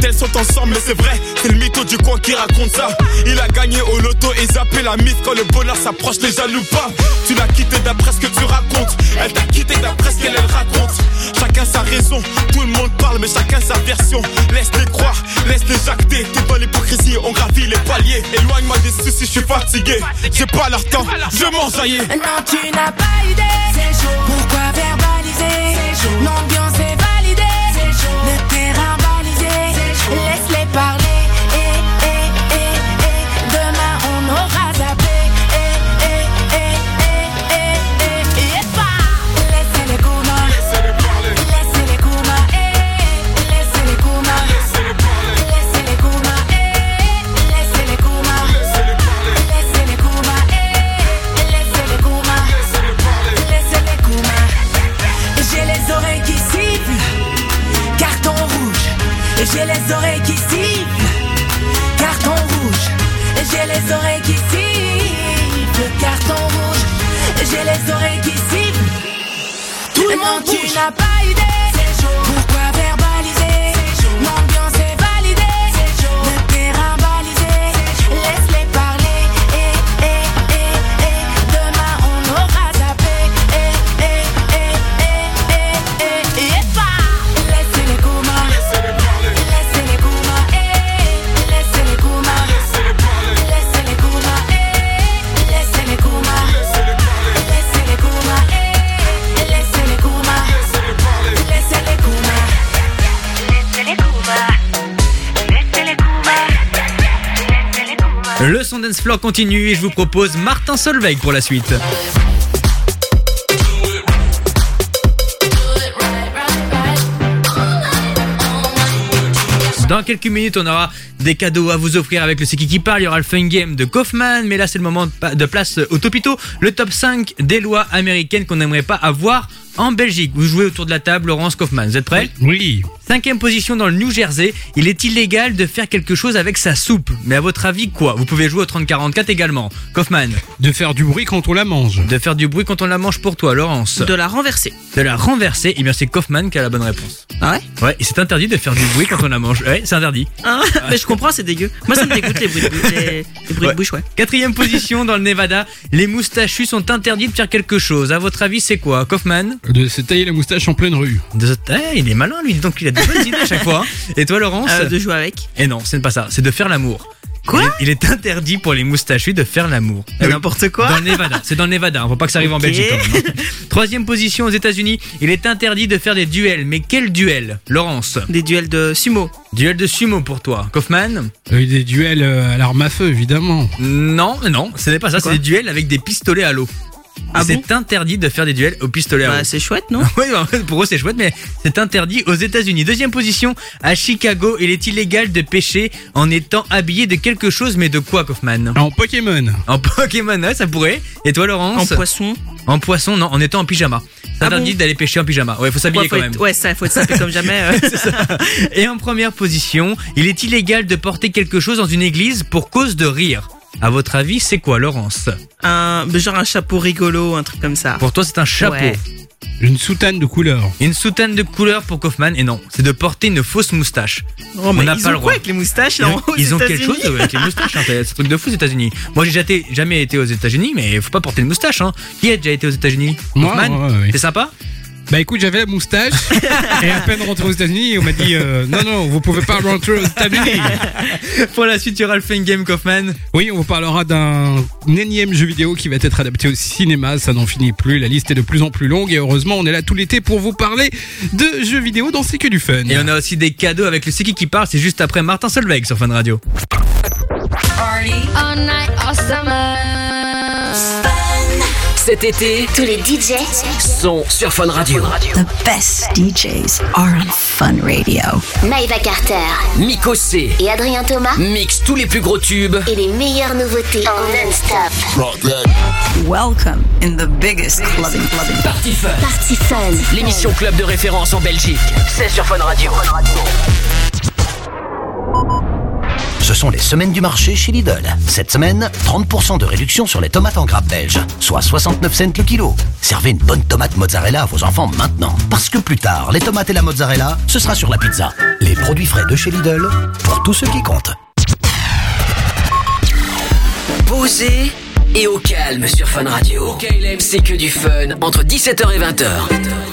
Speaker 19: elles sont ensemble, mais c'est vrai, c'est le mytho du coin qui raconte ça. Il a gagné au loto et zappé la mythe. Quand le bonheur s'approche, les jaloux pas. Tu l'as quitté d'après ce que tu racontes. Elle t'a quitté d'après ce qu'elle elle raconte. Chacun sa raison, tout le monde parle, mais chacun sa version. Laisse-les croire, laisse-les jacter. T'es dans l'hypocrisie, on gravit les paliers. Éloigne-moi des soucis, je suis fatigué. J'ai pas leur temps, je m'enjailler.
Speaker 13: Non, tu n'as pas idée. Pourquoi verbaliser? L'ambiance est validée. Le terrain balisé. Laisse-les parler. Eh, eh, eh, eh. Demain on aura zappé. Eh, eh, eh, eh, eh, eh, eh, pas. Laissez-les courir. Laissez-les parler. Laissez-les courir. Eh, laissez-les courir. Laissez-les parler. Laissez-les courir. Eh, laissez-les courir. Laissez-les parler. Laissez-les courir. Eh, laissez-les courir. Laissez-les parler. Laissez-les courir. J'ai les oreilles qui sifflent. Carton rouge. J'ai les oreilles qui sifflent. Carton rouge. J'ai les oreilles qui sifflent. Carton rouge. J'ai les oreilles qui sifflent. Tout le monde tu n'as pas idée. Pourquoi verbaliser? L'ambiance est validée. Le terrain balisé. Laisse-les parler. Eh, eh, eh, eh. Demain on aura zappé. Eh, eh, eh, eh, eh, eh, eh, pas. Laissez-les courir. Laissez-les parler. Laissez-les courir. Eh, laissez-les courir. Laissez-les parler. Laissez-les courir. Eh, laissez-les courir. Laissez-les parler. Laissez-les courir. Eh, laissez-les courir. Laissez-les parler. Laissez-les courir. Laissez-les courir. Laissez-les courir. Laissez-les courir.
Speaker 2: Le son dance floor continue et je vous propose Martin Solveig pour la suite. Dans quelques minutes, on aura des cadeaux à vous offrir avec le C'est qui qui parle. Il y aura le fun game de Kaufman, mais là c'est le moment de pa- de place au topito. Le top cinq des lois américaines qu'on n'aimerait pas avoir en Belgique. Vous jouez autour de la table, Laurence, Kaufman. Vous êtes prêts?
Speaker 3: Oui.
Speaker 2: Cinquième position dans le New Jersey. Il est illégal de faire quelque chose avec sa soupe. Mais à votre avis, quoi? Vous pouvez jouer au trente quarante-quatre également. Kaufman.
Speaker 3: De faire du bruit quand on la mange.
Speaker 2: De faire du bruit quand on la mange pour toi, Laurence.
Speaker 4: De la renverser.
Speaker 2: De la renverser. Eh bien, c'est Kaufman qui a la bonne réponse.
Speaker 4: Ah ouais?
Speaker 2: Ouais, et c'est interdit de faire du bruit quand on la mange. Ouais, c'est interdit.
Speaker 4: Ah, mais je comprends, c'est dégueu. Moi, ça me dégoûte les bruits de bouche. Les, les bruits
Speaker 2: Ouais.
Speaker 4: de bouche, ouais.
Speaker 2: Quatrième position dans le Nevada. Les moustachus sont interdits de faire quelque chose. À votre avis, c'est quoi, Kaufman?
Speaker 3: De se tailler la moustache en pleine rue.
Speaker 2: De... Eh, il est malin, lui. Donc, il a des bonnes idées à chaque fois. Hein. Et toi, Laurence?
Speaker 4: Euh, de jouer avec.
Speaker 2: Et non, c'est pas ça. C'est de faire l'amour.
Speaker 4: Quoi?
Speaker 2: il est, il est interdit pour les moustachus de faire l'amour.
Speaker 4: Oui. N'importe quoi.
Speaker 2: Dans le Nevada. C'est dans le Nevada. Faut pas que ça arrive
Speaker 4: Ok.
Speaker 2: en Belgique. Quand même, hein. Troisième position aux États-Unis. Il est interdit de faire des duels. Mais quel duel, Laurence?
Speaker 4: Des duels de sumo.
Speaker 2: Duel de sumo pour toi. Kaufman?
Speaker 3: Euh, des duels euh, à l'arme à feu, évidemment.
Speaker 2: Non, non, ce n'est pas ça. C'est
Speaker 4: Quoi?
Speaker 2: des duels avec des pistolets à l'eau.
Speaker 4: Ah
Speaker 2: c'est
Speaker 4: bon?
Speaker 2: interdit de faire des duels au pistolet à
Speaker 4: Bah,
Speaker 2: l'eau.
Speaker 4: c'est chouette, non?
Speaker 2: Oui, bah, pour eux c'est chouette, mais c'est interdit aux États-Unis. Deuxième position, à Chicago, il est illégal de pêcher en étant habillé de quelque chose, mais de quoi, Kaufman?
Speaker 3: En Pokémon.
Speaker 2: En Pokémon, ouais, ça pourrait. Et toi, Laurence?
Speaker 4: En poisson.
Speaker 2: En poisson, non, en étant en pyjama. C'est
Speaker 4: Ah
Speaker 2: interdit
Speaker 4: bon?
Speaker 2: d'aller pêcher en pyjama. Ouais, faut s'habiller
Speaker 4: Ouais, faut
Speaker 2: quand
Speaker 4: être-
Speaker 2: même.
Speaker 4: ouais, ça, faut être sapé comme jamais. euh.
Speaker 2: C'est ça. Et en première position, il est illégal de porter quelque chose dans une église pour cause de rire. À votre avis, c'est quoi, Laurence?
Speaker 4: Un, genre un chapeau rigolo, un truc comme ça.
Speaker 2: Pour toi, c'est un chapeau.
Speaker 4: Ouais.
Speaker 3: Une soutane de couleur.
Speaker 2: Une soutane de couleur pour Kaufman, et non, c'est de porter une fausse moustache.
Speaker 4: Oh, mais
Speaker 2: On n'a
Speaker 4: ils
Speaker 2: pas
Speaker 4: ont
Speaker 2: le
Speaker 4: quoi
Speaker 2: droit.
Speaker 4: avec les moustaches là,
Speaker 2: Ils ont,
Speaker 4: aux
Speaker 2: ils ont quelque
Speaker 4: États-Unis
Speaker 2: chose avec les moustaches, hein, c'est c'est un truc de fou aux États-Unis. Moi, j'ai déjà été- jamais été aux États-Unis, mais faut pas porter une moustache. Hein. Qui a déjà été aux États-Unis?
Speaker 3: Moi,
Speaker 2: Kaufman,
Speaker 3: ouais, ouais.
Speaker 2: c'est sympa?
Speaker 3: Bah écoute, j'avais la moustache et à peine rentré aux États-Unis, on m'a dit euh, non non, vous pouvez pas rentrer aux États-Unis.
Speaker 2: Pour la suite, il y aura le Fun Game, Kaufman.
Speaker 3: Oui, on vous parlera d'un énième jeu vidéo qui va être adapté au cinéma, ça n'en finit plus, la liste est de plus en plus longue et heureusement on est là tout l'été pour vous parler de jeux vidéo dans C'est que du fun.
Speaker 2: Et on a aussi des cadeaux avec le C'est qui qui parle, c'est juste après Martin Solveig sur Fun Radio.
Speaker 6: All night, all summer.
Speaker 1: Cet été,
Speaker 14: Tous les D Js
Speaker 1: sont sur Fun Radio.
Speaker 14: The best D Js are on Fun Radio. Maïva Carter,
Speaker 1: Miko C
Speaker 14: et Adrien Thomas
Speaker 1: mixent tous les plus gros tubes
Speaker 14: et les meilleures nouveautés en non-stop.
Speaker 23: Welcome in the biggest clubbing clubbing.
Speaker 1: Party Fun.
Speaker 14: Party Fun.
Speaker 1: L'émission club de référence en Belgique. C'est sur Fun Radio.
Speaker 8: Ce sont les semaines du marché chez Lidl. Cette semaine, trente pour cent de réduction sur les tomates en grappe belge, soit soixante-neuf cents le kilo. Servez une bonne tomate mozzarella à vos enfants maintenant, parce que plus tard, les tomates et la mozzarella, ce sera sur la pizza. Les produits frais de chez Lidl, pour tous ceux qui comptent.
Speaker 1: Posé et au calme sur Fun Radio. K L M, c'est que du fun entre dix-sept heures et vingt heures.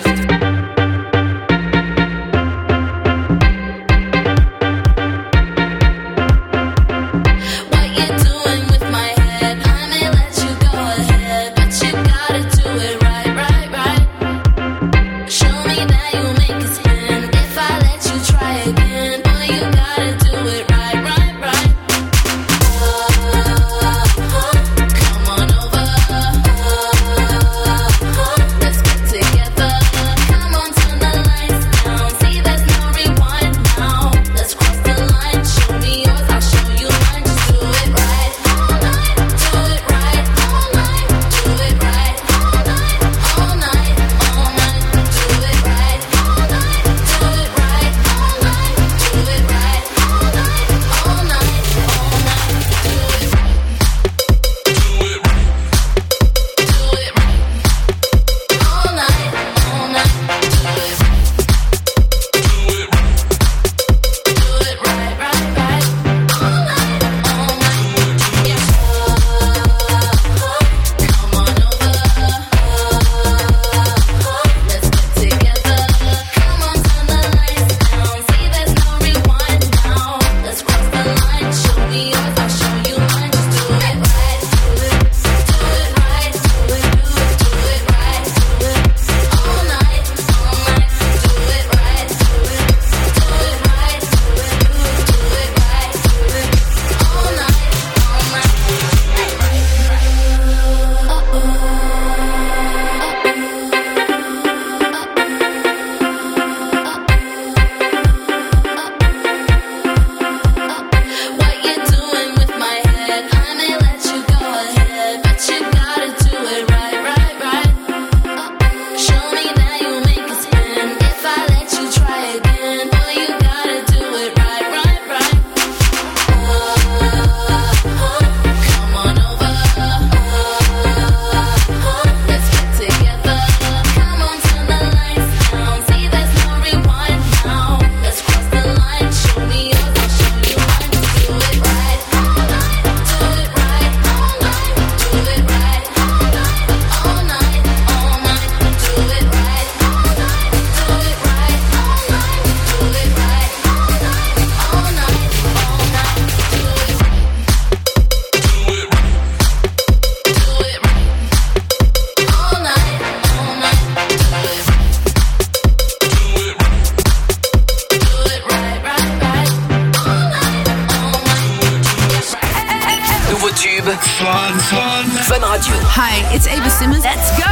Speaker 1: Fun Radio.
Speaker 20: Hi, it's Ava Simmons. Let's go.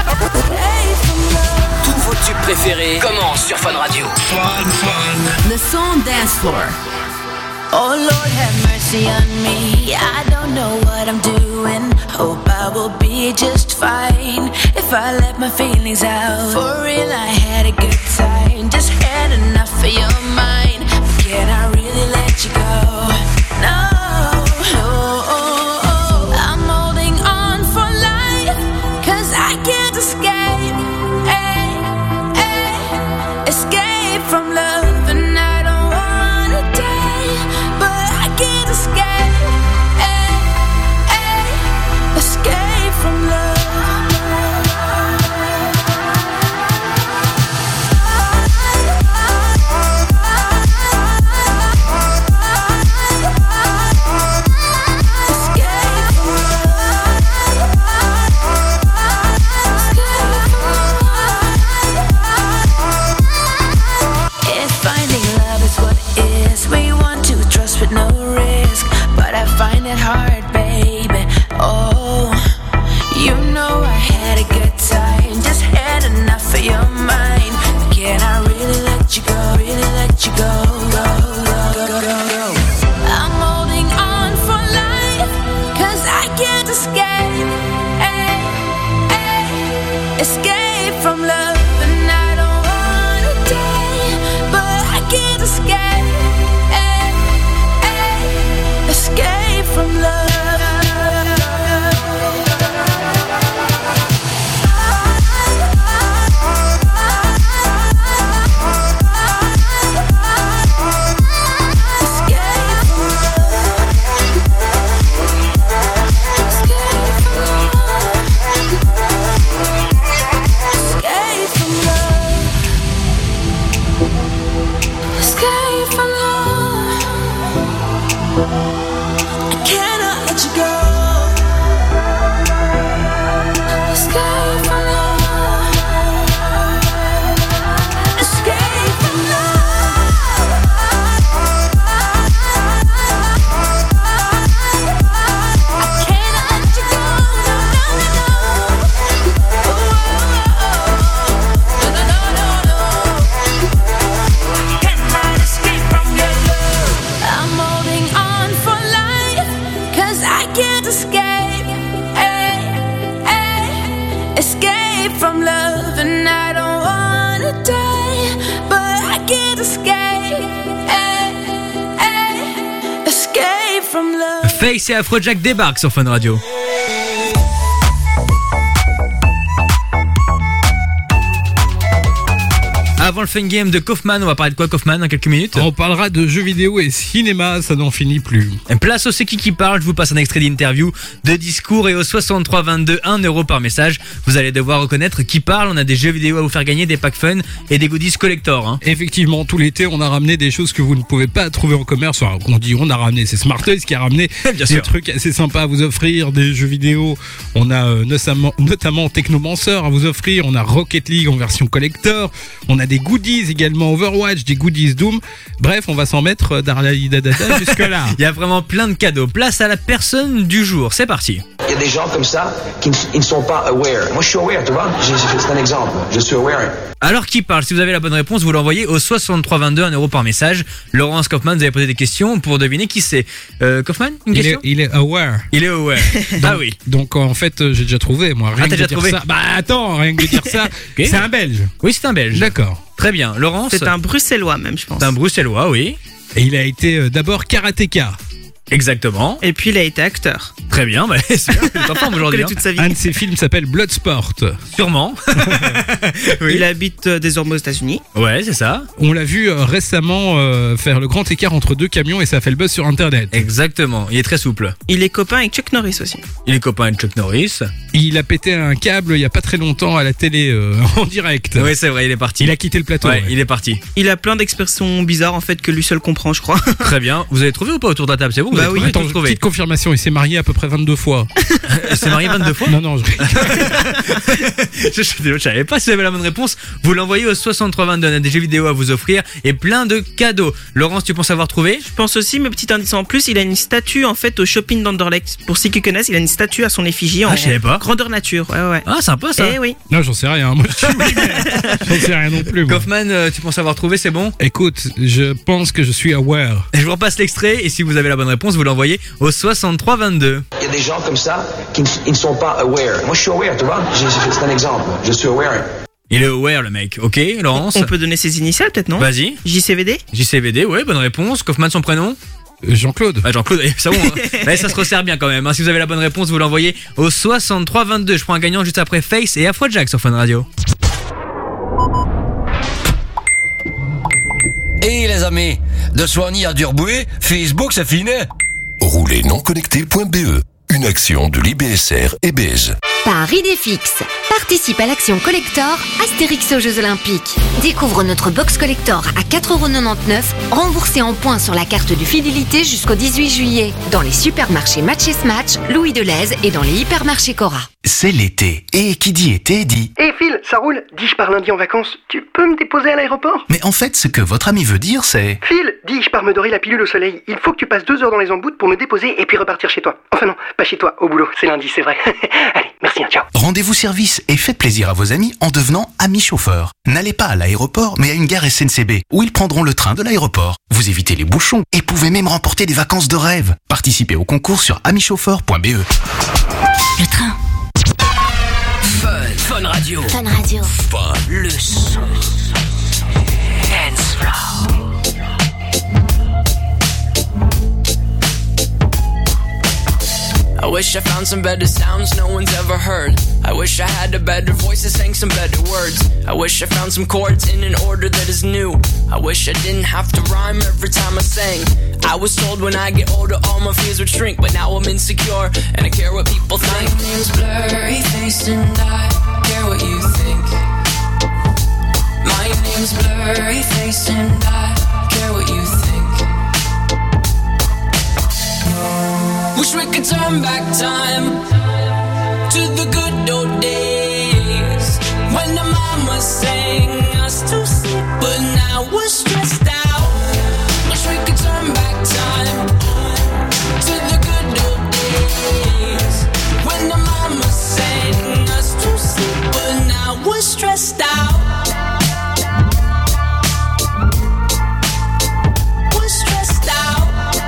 Speaker 1: Tous vos tubes préférés commencent sur Fun Radio.
Speaker 20: Fun, fun. The song Dance Floor.
Speaker 13: Oh Lord, have mercy on me. I don't know what I'm doing. Hope I will be just fine if I let my feelings out. For real, I had a good time. Just had enough of your mind. Can I really let you go? No. It's from love. I cannot let you go. Escape from love. Escape from love. I cannot let you go. No, no, no, no. No, no, no, no. Cannot escape from your love. I'm holding on for life, 'cause I can't escape. Hey, hey. Escape from love, and I don't wanna die, but I can't escape. Hey, hey. Escape from love.
Speaker 2: Face et Afrojack débarquent sur Fun Radio. Avant le fun game de Kaufman, on va parler de quoi, Kaufman, dans quelques minutes?
Speaker 3: On parlera de jeux vidéo et cinéma, ça n'en finit plus.
Speaker 2: Place au C'est qui qui parle, je vous passe un extrait d'interview, de discours et au soixante-trois vingt-deux, un euro par message. Vous allez devoir reconnaître qui parle, on a des jeux vidéo à vous faire gagner, des packs fun et des goodies collector. Hein.
Speaker 3: Effectivement, tout l'été, on a ramené des choses que vous ne pouvez pas trouver en commerce. Alors, on dit on a ramené, c'est Smart Toys qui a ramené
Speaker 2: Bien
Speaker 3: des
Speaker 2: sûr.
Speaker 3: trucs assez sympas à vous offrir, des jeux vidéo. On a euh, notamment, notamment Technomancer à vous offrir, on a Rocket League en version collector, on a des goodies également Overwatch, des goodies Doom. Bref, on va s'en mettre d'Arlaïdadada jusque là.
Speaker 2: Il y a vraiment plein de cadeaux. Place à la personne du jour, c'est parti.
Speaker 15: Il y a des gens comme ça qui ne, ils ne sont pas aware. Moi, je suis aware, tu vois. J'ai- C'est un exemple. Je suis aware.
Speaker 2: Alors qui parle? Si vous avez la bonne réponse, vous l'envoyez au soixante-trois vingt-deux, un euro par message. Laurence Kaufman, vous avez posé des questions pour deviner qui c'est. Euh, Kaufman, une
Speaker 3: Il est,
Speaker 2: question?
Speaker 3: il est aware.
Speaker 2: Il est aware. Ah oui.
Speaker 3: Donc en fait, euh, j'ai déjà trouvé, moi. Rien
Speaker 2: Ah,
Speaker 3: que
Speaker 2: t'as
Speaker 3: de
Speaker 2: déjà
Speaker 3: dire
Speaker 2: trouvé?
Speaker 3: ça. Bah attends, rien que de dire ça.
Speaker 2: Ok.
Speaker 3: C'est un Belge.
Speaker 2: Oui, c'est un Belge.
Speaker 3: D'accord.
Speaker 2: Très bien. Laurence?
Speaker 4: C'est un Bruxellois même, je pense.
Speaker 2: C'est un Bruxellois, oui.
Speaker 3: Et il a été euh, d'abord karatéka.
Speaker 2: Exactement.
Speaker 4: Et puis il a été acteur.
Speaker 2: Très bien, bah, c'est bien, t'es en forme aujourd'hui.
Speaker 4: Il connaît toute sa vie.
Speaker 3: Un de ses films s'appelle Bloodsport.
Speaker 2: Sûrement. Oui.
Speaker 4: Il habite euh, désormais aux États-Unis.
Speaker 2: Ouais, c'est ça.
Speaker 3: On l'a vu euh, récemment euh, faire le grand écart entre deux camions et ça a fait le buzz sur internet.
Speaker 2: Exactement. Il est très souple.
Speaker 4: Il est copain avec Chuck Norris aussi.
Speaker 2: Il est copain de Chuck Norris.
Speaker 3: Il a pété un câble il y a pas très longtemps à la télé euh, en direct.
Speaker 2: Oui, c'est vrai, il est parti.
Speaker 3: Il a quitté le plateau.
Speaker 2: Ouais,
Speaker 3: ouais.
Speaker 2: il est parti.
Speaker 4: Il a plein d'expressions bizarres en fait que lui seul comprend, je crois.
Speaker 2: Très bien. Vous avez trouvé ou pas autour de la table? C'est vous? Vous
Speaker 4: Bah
Speaker 2: avez
Speaker 4: oui.
Speaker 2: trouvé,
Speaker 3: Attends,
Speaker 2: tous trouvé.
Speaker 3: petite confirmation, il s'est marié à peu près vingt-deux fois.
Speaker 2: Il s'est marié vingt-deux fois?
Speaker 3: Non, non, je...
Speaker 2: je, je, je savais pas si vous avez la bonne réponse. Vous l'envoyez au soixante-trois vingt-deux. On a des jeux vidéo à vous offrir et plein de cadeaux. Laurence, tu penses avoir trouvé?
Speaker 4: Je pense aussi, mais petit indice en plus, il a une statue en fait au shopping d'Anderlecht. Pour ceux qui connaissent, il a une statue à son effigie en
Speaker 2: Ah, je savais pas.
Speaker 4: grandeur nature. Ouais, ouais.
Speaker 2: Ah, sympa ça.
Speaker 4: Eh oui.
Speaker 3: Non, j'en sais rien. Moi, je suis oui, mais j'en sais rien non plus. Moi.
Speaker 2: Kaufman, euh, tu penses avoir trouvé? C'est bon?
Speaker 3: Écoute, je pense que je suis aware.
Speaker 2: Je vous repasse l'extrait et si vous avez la bonne réponse, vous l'envoyez au soixante-trois vingt-deux.
Speaker 15: Il y a des gens comme ça qui ne, ils ne sont pas aware. Moi, je suis aware, tu vois. J'ai- C'est un exemple. Je suis aware.
Speaker 2: Il est aware le mec. Ok, Laurence?
Speaker 4: On peut donner ses initiales peut-être, non?
Speaker 2: Vas-y.
Speaker 4: J C V D.
Speaker 2: J C V D, ouais, bonne réponse. Kaufman, son prénom?
Speaker 3: Euh, Jean-Claude.
Speaker 2: Ah, Jean-Claude, eh, ça bon. Hein. Ouais, ça se resserre bien quand même. Hein. Si vous avez la bonne réponse, vous l'envoyez au soixante-trois vingt-deux. Je prends un gagnant juste après Face et Afrojack sur Fun Radio.
Speaker 1: Et les amis, de Soigny à Durboué, Facebook c'est fini.
Speaker 5: Roulez non connecté point B E, une action de l'I B S R et B E S.
Speaker 21: Par Idéfix, participe à l'action collector Astérix aux Jeux Olympiques. Découvre notre box collector à quatre euros quatre-vingt-dix-neuf, remboursé en points sur la carte de fidélité jusqu'au dix-huit juillet, dans les supermarchés Match et Smatch, Louis Deleuze et dans les hypermarchés Cora.
Speaker 8: C'est l'été. Et qui dit été dit...
Speaker 22: Hé Phil, ça roule? Dis, je pars lundi en vacances. Tu peux me déposer à l'aéroport?
Speaker 8: Mais en fait, ce que votre ami veut dire, c'est...
Speaker 22: Phil, dis, je pars me dorer la pilule au soleil. Il faut que tu passes deux heures dans les emboutes pour me déposer et puis repartir chez toi. Enfin non, pas chez toi, au boulot. C'est lundi, c'est vrai. Allez, merci, hein, ciao.
Speaker 8: Rendez-vous service et faites plaisir à vos amis en devenant amis chauffeurs. N'allez pas à l'aéroport, mais à une gare S N C B, où ils prendront le train de l'aéroport. Vous évitez les bouchons et pouvez même remporter des vacances de rêve. Participez au concours sur ami chauffeur point B E.
Speaker 21: Le train.
Speaker 1: Fun, Fun Radio.
Speaker 21: Fun Radio.
Speaker 1: Fun. Le son. Dance floor. I wish I found some better sounds no one's ever heard. I wish I had a better voice that sang some better words. I wish I found some chords in an order that is new. I wish I didn't have to rhyme every time I sang. I was told when I get older all my fears would shrink, but now I'm insecure and I care what people think. My name's blurry faced and I care what you think. My name's blurry faced and I care what you think.
Speaker 9: Wish we could turn back time to the good old days when the mama sang us to sleep, but now we're stressed out. Wish we could turn back time to the good old days when the mama sang us to sleep, but now we're stressed out. We're stressed out.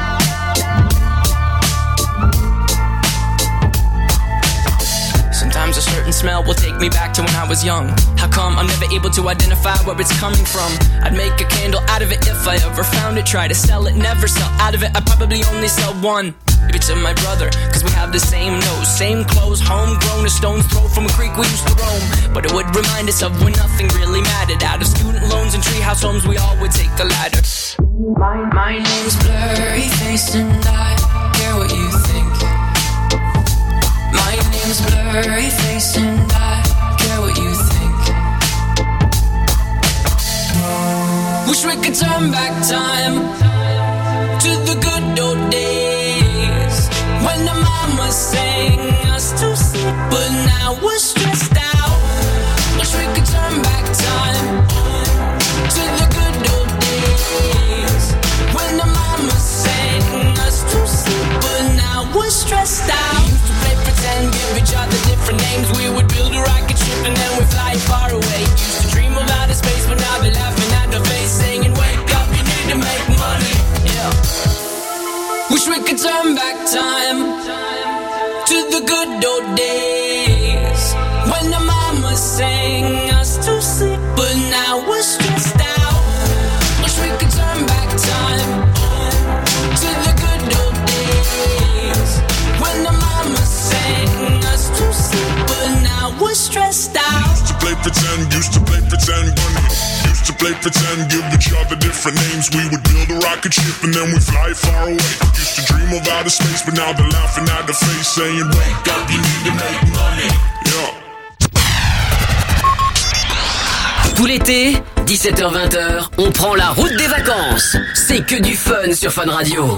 Speaker 9: Sometimes a certain smell will take me back to when I was young. How come I'm never able to identify where it's coming from? I'd make a candle out of it if I ever found it. Try to sell it, never sell out of it. I'd probably only sell one. Maybe to my brother, cause we have the same nose, same clothes, homegrown, a stone's throw from a creek we used to roam. But it would remind us of when nothing really mattered. Out of student loans and treehouse homes, we all would take the ladder. My, my name's Blurry Face and I care what you think. My name's Blurry Face and I care what you think. Wish we could turn back time to the good old days when the mama sang us to sleep, but now we're stressed out. Wish we could turn back time to the good old days when the mama sang us to sleep, but now we're stressed out. We used to play pretend, give each other different names. We would build a rocket ship and then we'd fly far away. Used to dream of outer space, but now they're laughing at the face, saying, wake up, you need to make money. Yeah. Wish we could turn back time to the good old days when the mama sang us to sleep, but now we're stressed out. Wish we could turn back time to the good old days when the mama sang us to sleep, but now we're stressed out.
Speaker 10: Used to play pretend, used to play pretend bunny. Used to play pretend, give each other different names. We would build a rocket ship and then we'd fly far away. Used to dream of outer space, but now they're laughing at the face, saying, wake up, you need to make money. Yeah.
Speaker 1: Tout l'été, dix-sept heures vingt, on prend la route des vacances. C'est que du fun sur Fun Radio.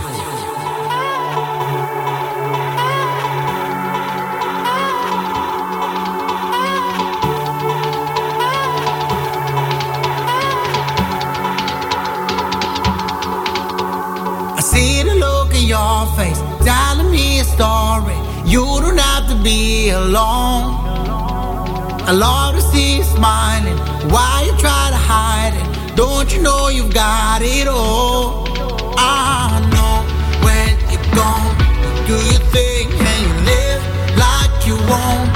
Speaker 12: Your face, telling me a story. You don't have to be alone. I love to see you smiling. Why you try to hide it? Don't you know you've got it all? I know when you're gone, you do your thing and you live like you won't.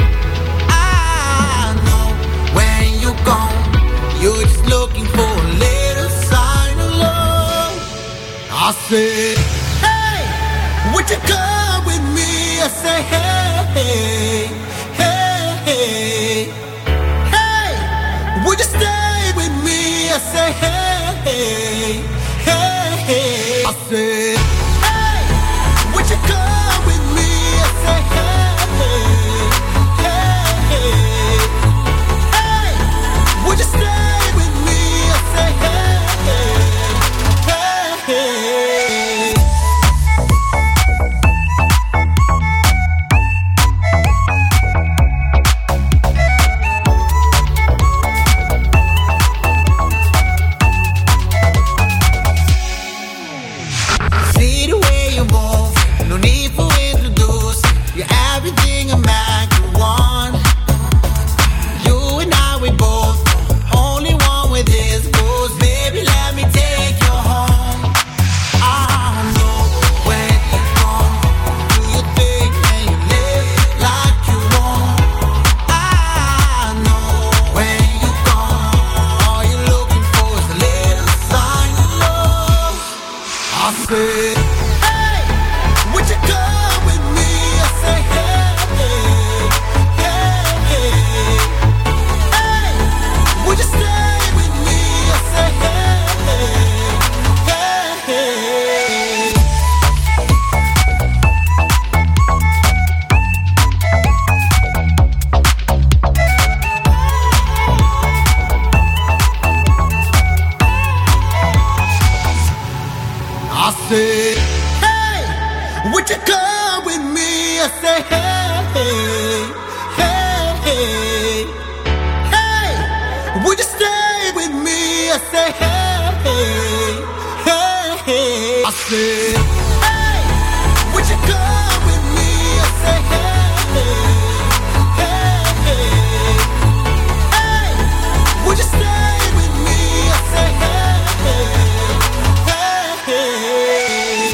Speaker 12: I know when you're gone, you're just looking for a little sign of love. I said, would you come with me? I say, hey, hey, hey, hey. Would you stay with me? I say, hey, hey, hey. I said, hey, would you come with me? I say, hey, hey, hey, hey. Would you stay with me? I say, hey, hey, hey. I said, hey, would you come come with me? I say, hey, hey, hey, hey. Would you stay with me? I say, hey, hey, hey. I say, hey, would you come with me? I say, hey, hey, hey, hey. Would you stay with me? I say, hey, hey, hey.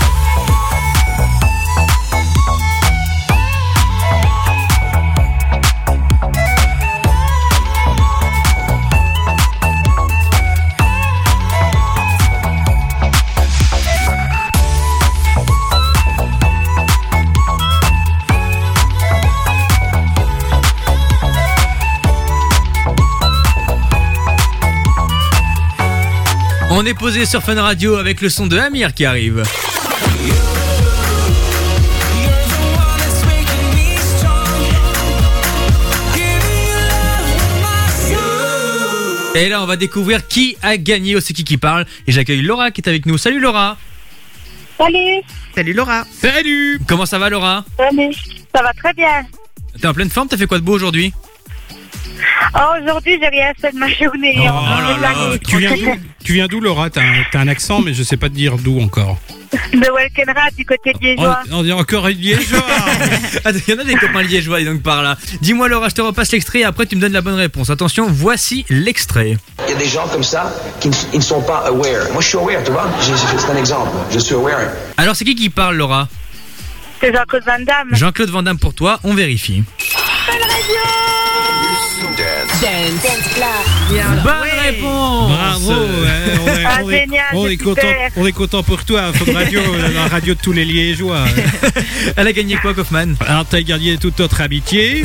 Speaker 2: On est posé sur Fun Radio avec le son de Amir qui arrive. Et là, on va découvrir qui a gagné au C'est qui qui parle. Et j'accueille Laura qui est avec nous. Salut Laura.
Speaker 11: Salut.
Speaker 4: Salut Laura.
Speaker 3: Salut.
Speaker 2: Comment ça va Laura?
Speaker 11: Salut. Ça va très bien.
Speaker 2: T'es en pleine forme? T'as fait quoi de beau aujourd'hui?
Speaker 11: Oh, aujourd'hui, j'ai rien fait de ma journée.
Speaker 3: Oh
Speaker 11: là
Speaker 3: là là. Tu viens d'où, tu viens d'où Laura? T'as un, t'as un accent, mais je sais pas te dire d'où encore.
Speaker 11: De Welkenrad, du côté liégeois.
Speaker 3: On, on dit encore liégeois.
Speaker 2: Il y en a des copains liégeois donc par là. Dis-moi Laura, je te repasse l'extrait et après tu me donnes la bonne réponse. Attention, voici l'extrait.
Speaker 15: Il y a des gens comme ça qui ne, ils ne sont pas aware. Moi, je suis aware, tu vois. J'ai- C'est un exemple. Je suis aware.
Speaker 2: Alors c'est qui qui parle Laura?
Speaker 11: C'est Jean-Claude Van Damme.
Speaker 2: Jean-Claude Van Damme pour toi, on vérifie. Bonne réponse.
Speaker 3: Bravo. Ouais, on est,
Speaker 11: Ah,
Speaker 3: on est-
Speaker 11: génial,
Speaker 3: on
Speaker 11: c'est
Speaker 3: est content,
Speaker 11: super.
Speaker 3: on est content pour toi. Fun Radio, la radio de tous les liégeois.
Speaker 2: Elle a gagné quoi Kaufman?
Speaker 3: Alors t'as gagné toute notre amitié.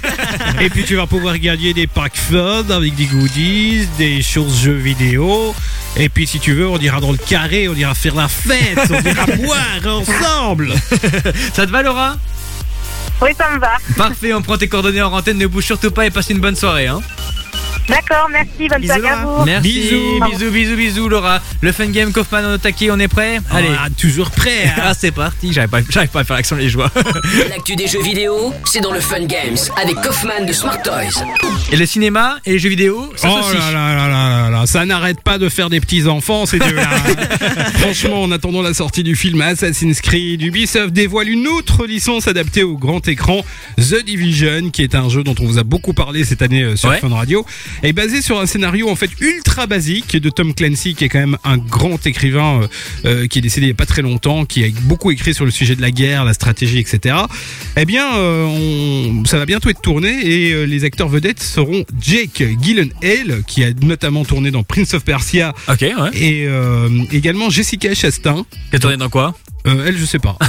Speaker 3: Et puis tu vas pouvoir gagner des packs fun avec des goodies, des choses jeux vidéo. Et puis si tu veux, on ira dans le carré, on ira faire la fête, on ira boire ensemble.
Speaker 2: Ça te va Laura?
Speaker 11: Oui, ça me va.
Speaker 2: Parfait, on prend tes coordonnées en antenne, ne bouge surtout pas et passe une bonne soirée hein.
Speaker 11: D'accord, merci. Bonne soirée à vous.
Speaker 2: Merci,
Speaker 3: Bisous.
Speaker 2: bisous, bisous, bisous Laura. Le Fun Game Kaufman on est au taquet, on est prêt? Allez,
Speaker 3: Ah, toujours prêt. Hein.
Speaker 2: ah, c'est parti, j'arrive pas, j'arrive pas à faire l'accent liégeois.
Speaker 1: L'actu des jeux vidéo, c'est dans le Fun Games avec Kaufman de Smart Toys.
Speaker 2: Et le cinéma et les jeux vidéo, ça
Speaker 3: Oh
Speaker 2: s'associe.
Speaker 3: là là là là là là, ça n'arrête pas de faire des petits enfants ces deux-là. Franchement, en attendant la sortie du film Assassin's Creed, Ubisoft dévoile une autre licence adaptée au grand écran, The Division, qui est un jeu dont on vous a beaucoup parlé cette année euh, sur
Speaker 2: Ouais.
Speaker 3: Fun Radio, est basé sur un scénario en fait ultra basique de Tom Clancy, qui est quand même un grand écrivain euh, euh, qui est décédé il y a pas très longtemps, qui a beaucoup écrit sur le sujet de la guerre, la stratégie, et cetera. Eh bien, euh, on, ça va bientôt être tourné et euh, les acteurs vedettes seront Jake Gyllenhaal, qui a notamment tourné dans Prince of Persia,
Speaker 2: Ok, ouais.
Speaker 3: et euh, également Jessica Chastain.
Speaker 2: T'as tourné dans quoi?
Speaker 3: Euh, elle, je sais pas.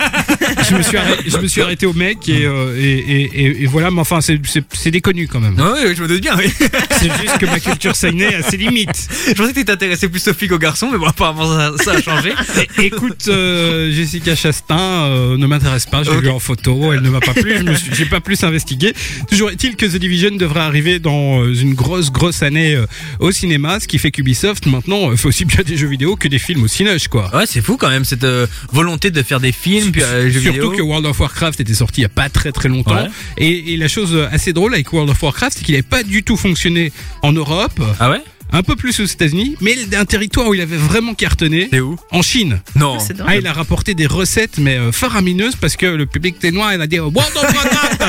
Speaker 3: je, me suis arrêté, je me suis arrêté au mec et, euh, et, et, et, et voilà, mais enfin, c'est, c'est, c'est déconnu quand même.
Speaker 2: Ah oui, je me doute bien, oui.
Speaker 3: C'est juste que ma culture seinen a ses limites.
Speaker 2: Je pensais que tu t'intéressais plus aux filles qu'aux garçons, mais bon, apparemment ça, ça a changé.
Speaker 3: Et, écoute, euh, Jessica Chastain euh, ne m'intéresse pas. J'ai
Speaker 2: Ok.
Speaker 3: vu en photo, elle ne m'a pas plu. Je me suis, j'ai pas plus investigué. Toujours est-il que The Division devrait arriver dans euh, une grosse, grosse année euh, au cinéma, ce qui fait qu'Ubisoft maintenant euh, fait aussi bien des jeux vidéo que des films au cinéma, quoi.
Speaker 2: Ouais, c'est fou quand même cette euh, volonté de faire des films puis euh, jeux
Speaker 3: Surtout
Speaker 2: vidéo.
Speaker 3: que World of Warcraft était sorti il y a pas très très longtemps.
Speaker 2: Ouais.
Speaker 3: Et, et la chose assez drôle avec World of Warcraft, c'est qu'il n'avait pas du tout fonctionné en Europe.
Speaker 2: Ah ouais?
Speaker 3: Un peu plus aux États-Unis, mais un territoire où il avait vraiment cartonné.
Speaker 2: C'est où?
Speaker 3: En Chine.
Speaker 2: Non.
Speaker 4: C'est drôle.
Speaker 3: Ah, il a rapporté des recettes, mais euh, faramineuses, parce que le public était noir, il a dit oh, World of Warcraft.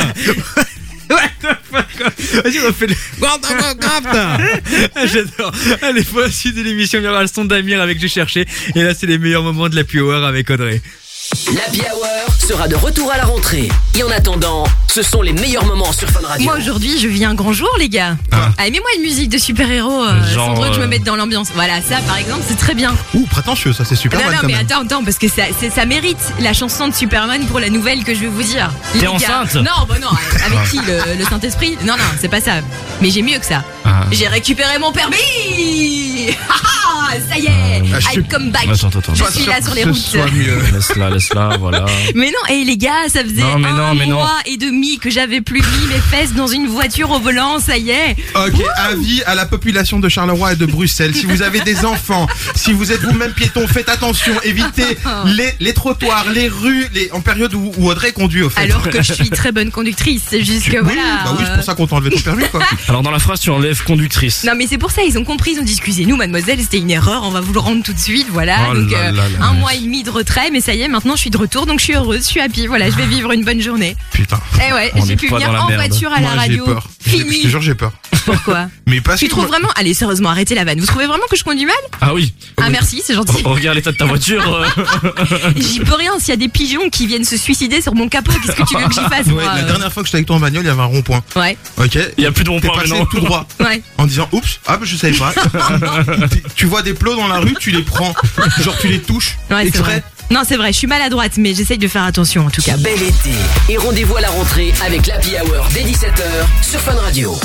Speaker 2: Vas-y, on fait le...
Speaker 3: World of Warcraft.
Speaker 2: Ah, j'adore. Allez, voici de l'émission, il y aura le son d'Amir avec J'ai cherché. Et là, c'est les meilleurs moments de l'Happy Hour avec Audrey.
Speaker 1: L'Happy Hour sera de retour à la rentrée. Et en attendant, ce sont les meilleurs moments sur Fun Radio.
Speaker 16: Moi aujourd'hui je vis un grand jour les gars.
Speaker 3: Ah.
Speaker 16: Ah, aimez-moi une musique de super-héros euh,
Speaker 17: Genre,
Speaker 16: sans trop que je me
Speaker 17: euh,
Speaker 16: mette dans l'ambiance. Voilà, ça par exemple c'est très bien.
Speaker 17: Ouh, prétentieux, ça c'est super
Speaker 16: non
Speaker 17: mal
Speaker 16: non
Speaker 17: quand
Speaker 16: mais
Speaker 17: même.
Speaker 16: attends attends parce que ça, c'est- ça mérite la chanson de Superman pour la nouvelle que je vais vous dire.
Speaker 17: T'es
Speaker 16: Les gars-
Speaker 17: enceinte
Speaker 16: Non bah non, avec qui le, le Saint-Esprit? Non non c'est pas ça. Mais j'ai mieux que ça.
Speaker 17: Ah.
Speaker 16: J'ai récupéré mon permis. Ah, ah, ça y est. I come back.
Speaker 7: Attends, attends, attends.
Speaker 16: Je
Speaker 7: Pas
Speaker 16: suis
Speaker 7: sûr
Speaker 16: là
Speaker 7: que
Speaker 16: sur les
Speaker 7: ce
Speaker 16: routes.
Speaker 7: soit mieux. Laisse-la, laisse-la, voilà.
Speaker 16: Mais non, et les gars, ça faisait
Speaker 7: Non, mais
Speaker 16: un
Speaker 7: non, mais non.
Speaker 16: mois et demi que j'avais plus mis mes fesses dans une voiture au volant, ça y est.
Speaker 17: Ok, avis à la population de Charleroi et de Bruxelles. Si vous avez des enfants, si vous êtes vous-même piéton, faites attention, évitez les, les trottoirs, les rues, les, en période où, où Audrey conduit au fait.
Speaker 16: Alors que je suis très bonne conductrice, c'est juste que
Speaker 17: Oui,
Speaker 16: voilà.
Speaker 17: bah oui, c'est pour ça qu'on t'a enlevé ton permis, quoi.
Speaker 7: Alors dans la phrase, tu enlèves conductrice.
Speaker 16: Non mais c'est pour ça, ils ont compris, ils ont dit excusez-nous mademoiselle, c'était une erreur, on va vous le rendre tout de suite, voilà.
Speaker 7: Oh
Speaker 16: donc
Speaker 7: là
Speaker 16: euh,
Speaker 7: là là.
Speaker 16: un mois et demi de retrait, mais ça y est, maintenant je suis de retour, donc je suis heureuse, je suis happy, voilà, je vais vivre une bonne journée.
Speaker 17: Putain.
Speaker 16: Eh ouais,
Speaker 7: On
Speaker 16: j'ai
Speaker 7: est
Speaker 16: pu
Speaker 7: pas
Speaker 16: venir
Speaker 7: dans la
Speaker 16: en
Speaker 7: merde.
Speaker 16: voiture à la
Speaker 17: Moi,
Speaker 16: radio.
Speaker 17: j'ai peur. J'ai- Je te
Speaker 16: Fini.
Speaker 17: jure, j'ai peur.
Speaker 16: Pourquoi
Speaker 17: Mais parce
Speaker 16: Tu
Speaker 17: que
Speaker 16: trouves
Speaker 17: moi-
Speaker 16: vraiment Allez, sérieusement, arrêtez la vanne. Vous trouvez vraiment que je conduis mal
Speaker 7: Ah oui.
Speaker 16: Ah merci, c'est gentil.
Speaker 7: Oh, regarde l'état de ta voiture. euh.
Speaker 16: J'y peux rien s'il y a des pigeons qui viennent se suicider sur mon capot. Qu'est-ce que tu veux que j'y fasse
Speaker 17: Ouais,
Speaker 16: moi,
Speaker 17: la
Speaker 16: euh
Speaker 17: dernière fois que j'étais avec toi en bagnole, il y avait un rond-point.
Speaker 16: Ouais.
Speaker 17: Ok.
Speaker 7: Il y a plus de
Speaker 17: T'es
Speaker 7: rond-point
Speaker 17: passé
Speaker 7: maintenant.
Speaker 17: tout droit.
Speaker 16: Ouais.
Speaker 17: En disant oups, ah bah je savais pas. T'es- tu vois des plots dans la rue, tu les prends, genre tu les touches
Speaker 16: Ouais, c'est
Speaker 17: exprès.
Speaker 16: vrai. Non, c'est vrai, je suis maladroite, mais j'essaye de faire attention en tout cas.
Speaker 1: Bel été. Et rendez-vous à la rentrée avec l'Happy Hour dès dix-sept heures sur Fun Radio.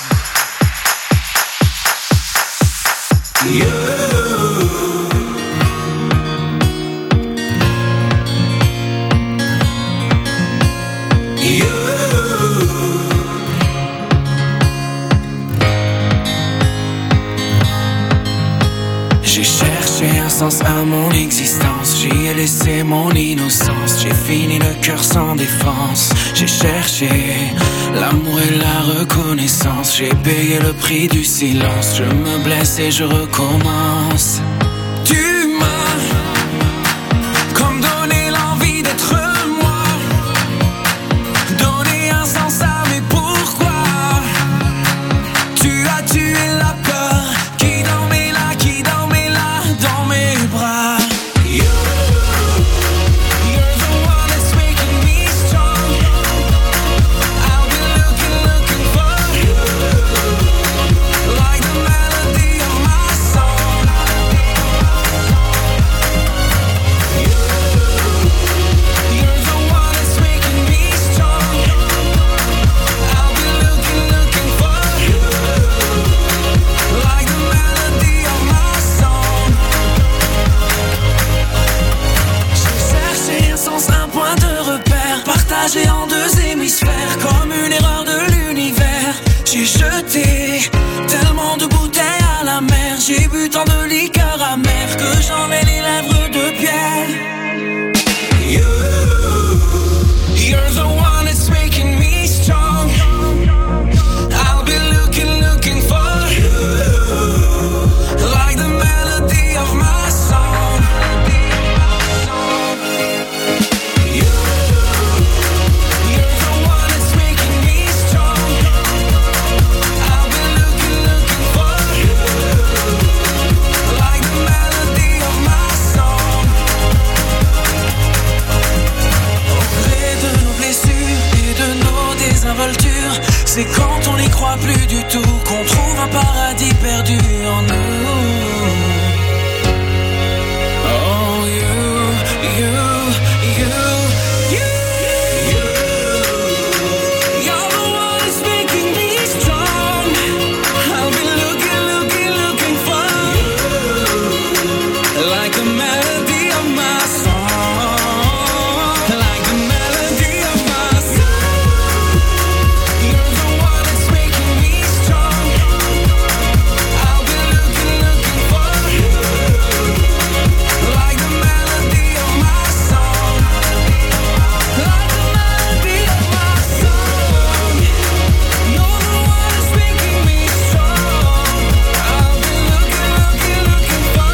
Speaker 9: J'ai cherché un sens à mon existence, j'y ai laissé mon innocence, j'ai fini le cœur sans défense, j'ai cherché l'amour et la reconnaissance, j'ai payé le prix du silence, je me blesse et je recommence. Tu m'as comme donné l'envie d'être moi, donné un sens à mes pourquoi, tu as tué la peur qui dormait là, qui dormait là dans mes bras. You, you're the one that's making me strong. I'll be looking, looking for you, like the melody of my song. You, you're the one that's making me strong. I'll be looking, looking for you, like the melody of my song. J'ai cherché un sens, un point de repère, partagé en deux hémisphères, comme une erreur de l'univers. J'ai jeté tellement de bouteilles à la mer, j'ai bu tant de liqueurs amères que j'en ai les lèvres de pierre. You, you're the one that's making me strong. I'll be looking, looking for you, like the melody of my song. You, you're the one that's making me strong. I'll be looking, looking for you, like the melody of my song. Au gré de nos blessures et de nos désinvoltures, c'est quand on n'y croit plus du tout qu'on trouve un paradis perdu en nous. Oh, you, you, you, you, you. You're the one that's making me strong. I'll be looking, looking, looking for you, like the melody of my song, like the melody of my song. You're the one that's making me strong. I'll be looking, looking for you, like the melody of my song, like the melody of my song. You're the one that's making me strong. I'll be looking, looking, looking for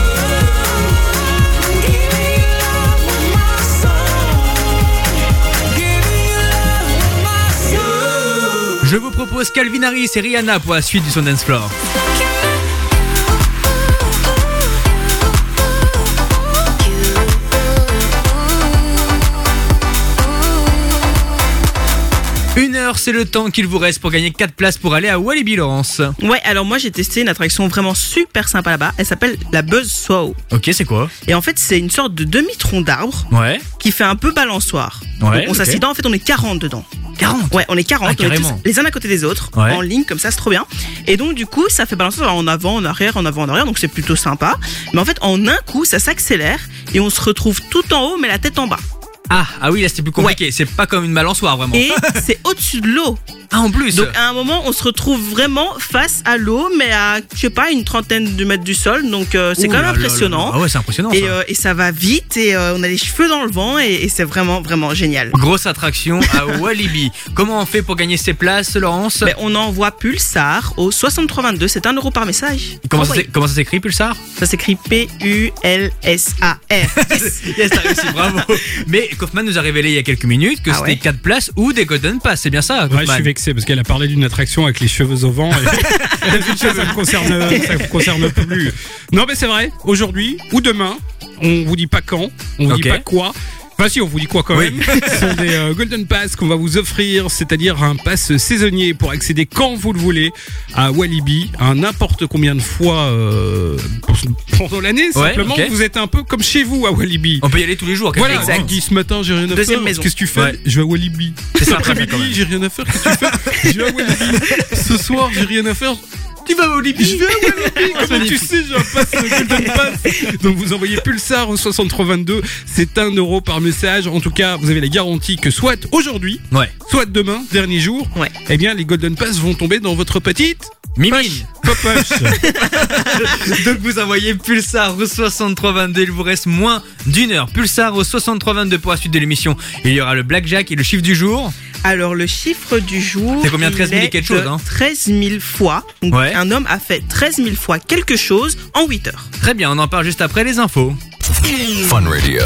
Speaker 9: you. Give me your love with my song. Give me your love with my song.
Speaker 2: Je vous propose Calvin Harris et Rihanna pour la suite du Son Dance Floor. Une heure heure, c'est le temps qu'il vous reste pour gagner quatre places pour aller à Walibi, Laurence.
Speaker 4: Ouais, alors moi j'ai testé une attraction vraiment super sympa là-bas. Elle s'appelle la Buzzsaw.
Speaker 2: Ok, c'est quoi?
Speaker 4: Et en fait, c'est une sorte de demi-tronc d'arbre
Speaker 2: Ouais.
Speaker 4: qui fait un peu balançoire.
Speaker 2: Ouais,
Speaker 4: Donc, on
Speaker 2: ok.
Speaker 4: s'assied dedans, en fait, on est quarante dedans.
Speaker 2: quarante?
Speaker 4: Ouais, on est quarante,
Speaker 2: Ah,
Speaker 4: on est tous
Speaker 2: carrément.
Speaker 4: les uns à côté des autres,
Speaker 2: Ouais.
Speaker 4: en ligne comme ça, c'est trop bien. Et donc du coup, ça fait balancer en avant, en arrière, en avant, en arrière, donc c'est plutôt sympa. Mais en fait, en un coup, ça s'accélère et on se retrouve tout en haut, mais la tête en bas.
Speaker 2: Ah, ah oui, là c'était plus compliqué. C'est pas comme une balançoire vraiment.
Speaker 4: Et c'est au-dessus de l'eau.
Speaker 2: Ah, en plus.
Speaker 4: Donc à un moment, on se retrouve vraiment face à l'eau, mais à, je sais pas, une trentaine de mètres du sol. Donc euh, c'est
Speaker 2: Ouh
Speaker 4: quand même
Speaker 2: là là
Speaker 4: impressionnant.
Speaker 2: là là. Ah ouais, c'est impressionnant.
Speaker 4: Et,
Speaker 2: ça.
Speaker 4: euh, et ça va vite et euh, on a les cheveux dans le vent et, et c'est vraiment vraiment génial.
Speaker 2: Grosse attraction à Walibi. Comment on fait pour gagner ces places, Laurence?
Speaker 4: Mais on envoie Pulsar au soixante-trois vingt-deux, c'est un euro par message.
Speaker 2: Comment ça,
Speaker 4: Envoyez.
Speaker 2: s'é- comment ça s'écrit, Pulsar?
Speaker 4: Ça s'écrit P U L S A R.
Speaker 2: Yes, t'as réussi, bravo. Mais Kaufman nous a révélé il y a quelques minutes que
Speaker 4: Ah
Speaker 2: c'était
Speaker 4: ouais.
Speaker 2: quatre places ou des Golden Pass, c'est bien ça,
Speaker 3: Ouais,
Speaker 2: Kaufman?
Speaker 3: je suis vexé parce qu'elle a parlé d'une attraction avec les cheveux au vent. Et... Elle a dit que ça me concerne, ça me concerne plus. Non, mais c'est vrai. Aujourd'hui ou demain, on vous dit pas quand, on vous
Speaker 2: Ok.
Speaker 3: dit pas quoi. Enfin si, on vous dit quoi quand
Speaker 2: Oui.
Speaker 3: même. Ce sont des euh, Golden Pass qu'on va vous offrir, c'est-à-dire un pass saisonnier pour accéder quand vous le voulez à Walibi, à n'importe combien de fois euh, pendant l'année.
Speaker 2: Ouais,
Speaker 3: Simplement,
Speaker 2: ok.
Speaker 3: vous êtes un peu comme chez vous à Walibi.
Speaker 2: On peut y aller tous les jours.
Speaker 3: Voilà,
Speaker 2: quasiment.
Speaker 3: tu dis ce matin j'ai rien à
Speaker 4: Deuxième
Speaker 3: faire.
Speaker 4: maison.
Speaker 3: Qu'est-ce que tu fais?
Speaker 2: Ouais.
Speaker 3: Je vais à Walibi.
Speaker 2: C'est
Speaker 3: Cet
Speaker 2: ça, très bien, quand
Speaker 3: après-midi
Speaker 2: même.
Speaker 3: j'ai rien à faire. Qu'est-ce que tu fais? Je vais à Walibi. Ce soir j'ai rien à faire.
Speaker 2: Tu vas à Walibi?
Speaker 3: Je vais à Walibi. Comment tu
Speaker 2: Magnifique.
Speaker 3: sais, j'ai un pass Golden Pass. Donc vous envoyez Pulsar au soixante-trois vingt-deux. C'est un euro par message. En tout cas, vous avez la garantie que soit aujourd'hui,
Speaker 2: Ouais.
Speaker 3: soit demain, dernier jour,
Speaker 4: Ouais.
Speaker 3: eh bien les Golden Pass vont tomber dans votre petite
Speaker 2: Mimine.
Speaker 3: popoche.
Speaker 2: Donc vous envoyez Pulsar au soixante-trois vingt-deux, il vous reste moins d'une heure. Pulsar au soixante-trois vingt-deux pour la suite de l'émission. Il y aura le blackjack et le chiffre du jour.
Speaker 4: Alors le chiffre du jour,
Speaker 2: C'est combien?
Speaker 4: il
Speaker 2: treize mille et
Speaker 4: est
Speaker 2: quelque chose,
Speaker 4: de
Speaker 2: hein
Speaker 4: treize mille fois. Donc,
Speaker 2: Ouais.
Speaker 4: un homme a fait treize mille fois quelque chose en huit heures.
Speaker 2: Très bien, on en parle juste après les infos.
Speaker 5: Fun Radio.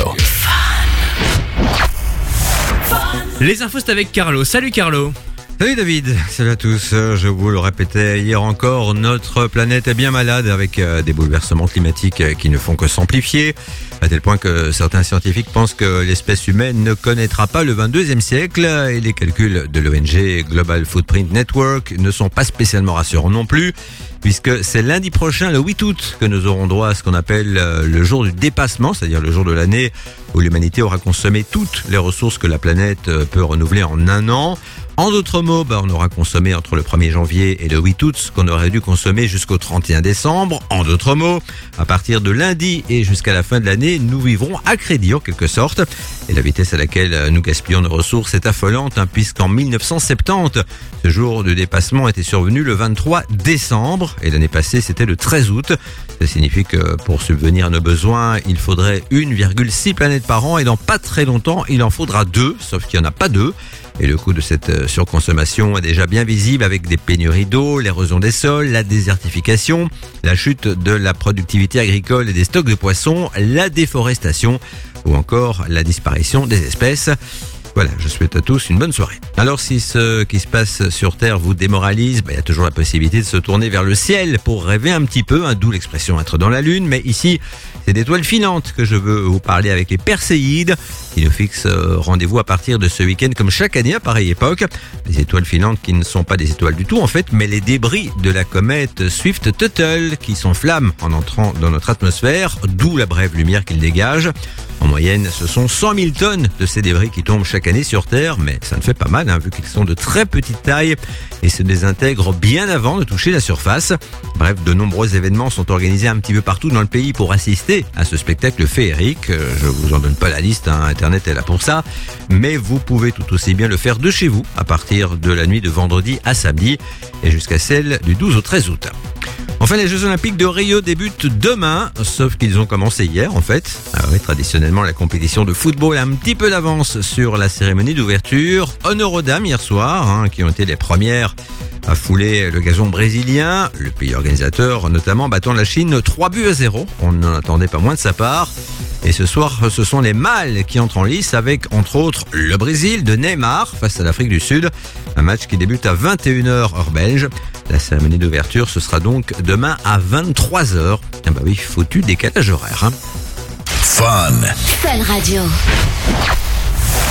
Speaker 2: Les infos c'est avec Carlo. Salut Carlo.
Speaker 6: Salut David, salut à tous. Euh, Je vous le répétais hier encore, notre planète est bien malade avec euh, des bouleversements climatiques euh, qui ne font que s'amplifier, à tel point que certains scientifiques pensent que l'espèce humaine ne connaîtra pas le vingt-deuxième siècle et les calculs de l'O N G Global Footprint Network ne sont pas spécialement rassurants non plus, puisque c'est lundi prochain, le huit août, que nous aurons droit à ce qu'on appelle euh, le jour du dépassement, c'est-à-dire le jour de l'année où l'humanité aura consommé toutes les ressources que la planète euh, peut renouveler en un an. En d'autres mots, bah, on aura consommé entre le premier janvier et le huit août ce qu'on aurait dû consommer jusqu'au trente et un décembre. En d'autres mots, à partir de lundi et jusqu'à la fin de l'année, nous vivrons à crédit en quelque sorte. Et la vitesse à laquelle nous gaspillons nos ressources est affolante, hein, puisqu'en mille neuf cent soixante-dix, ce jour de dépassement était survenu le vingt-trois décembre et l'année passée c'était le treize août. Ça signifie que pour subvenir à nos besoins, il faudrait une virgule six planètes par an et dans pas très longtemps, il en faudra deux, sauf qu'il n'y en a pas deux. Et le coût de cette surconsommation est déjà bien visible avec des pénuries d'eau, l'érosion des sols, la désertification, la chute de la productivité agricole et des stocks de poissons, la déforestation ou encore la disparition des espèces. Voilà, je souhaite à tous une bonne soirée. Alors si ce qui se passe sur Terre vous démoralise, bah, il y a toujours la possibilité de se tourner vers le ciel pour rêver un petit peu, hein, d'où l'expression être dans la lune. Mais ici, c'est d'étoiles filantes que je veux vous parler avec les Perséides, qui nous fixent euh, rendez-vous à partir de ce week-end comme chaque année à pareille époque. Les étoiles filantes qui ne sont pas des étoiles du tout en fait, mais les débris de la comète Swift-Tuttle qui s'enflamment en entrant dans notre atmosphère, d'où la brève lumière qu'ils dégagent. En moyenne, ce sont cent mille tonnes de ces débris qui tombent chaque année sur Terre, mais ça ne fait pas mal, hein, vu qu'ils sont de très petite taille et se désintègrent bien avant de toucher la surface. Bref, de nombreux événements sont organisés un petit peu partout dans le pays pour assister à ce spectacle féerique. Je vous en donne pas la liste, hein, Internet est là pour ça, mais vous pouvez tout aussi bien le faire de chez vous à partir de la nuit de vendredi à samedi et jusqu'à celle du douze au treize août. Enfin, les Jeux Olympiques de Rio débutent demain, sauf qu'ils ont commencé hier en fait. Alors, oui, traditionnellement, la compétition de football a un petit peu d'avance sur la cérémonie d'ouverture. Honneur aux dames hier soir, hein, qui ont été les premières à fouler le gazon brésilien. Le pays organisateur, notamment, battant la Chine trois buts à zéro. On n'en attendait pas moins de sa part. Et ce soir, ce sont les mâles qui entrent en lice avec, entre autres, le Brésil de Neymar face à l'Afrique du Sud. Un match qui débute à vingt et une heures heure belge. La cérémonie d'ouverture, ce sera donc demain à vingt-trois heures. Ah bah oui, foutu décalage horaire. Hein.
Speaker 5: Fun.
Speaker 21: Fun Radio.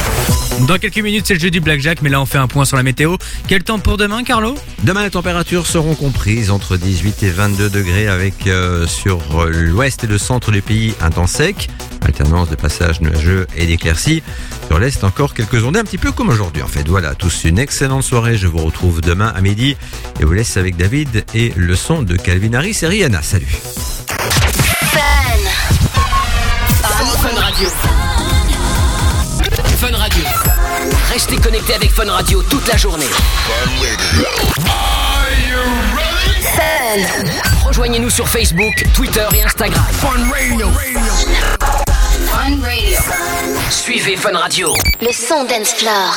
Speaker 2: Dans quelques minutes, c'est le jeu du Blackjack, mais là on fait un point sur la météo. Quel temps pour demain, Carlo ?
Speaker 6: Demain, les températures seront comprises entre dix-huit et vingt-deux degrés avec euh, sur euh, l'ouest et le centre du pays un temps sec, alternance de passages nuageux et d'éclaircies. Sur l'est, encore quelques ondées, un petit peu comme aujourd'hui. En fait, voilà, tous une excellente soirée. Je vous retrouve demain à midi et vous laisse avec David et le son de Calvin Harris et Rihanna. Salut.
Speaker 1: Fun Radio. Fun Radio. Restez connectés avec Fun Radio toute la journée. Fun. Rejoignez-nous sur Facebook, Twitter et Instagram. Fun Radio. Fun Radio. Suivez Fun Radio.
Speaker 21: Le son dance floor.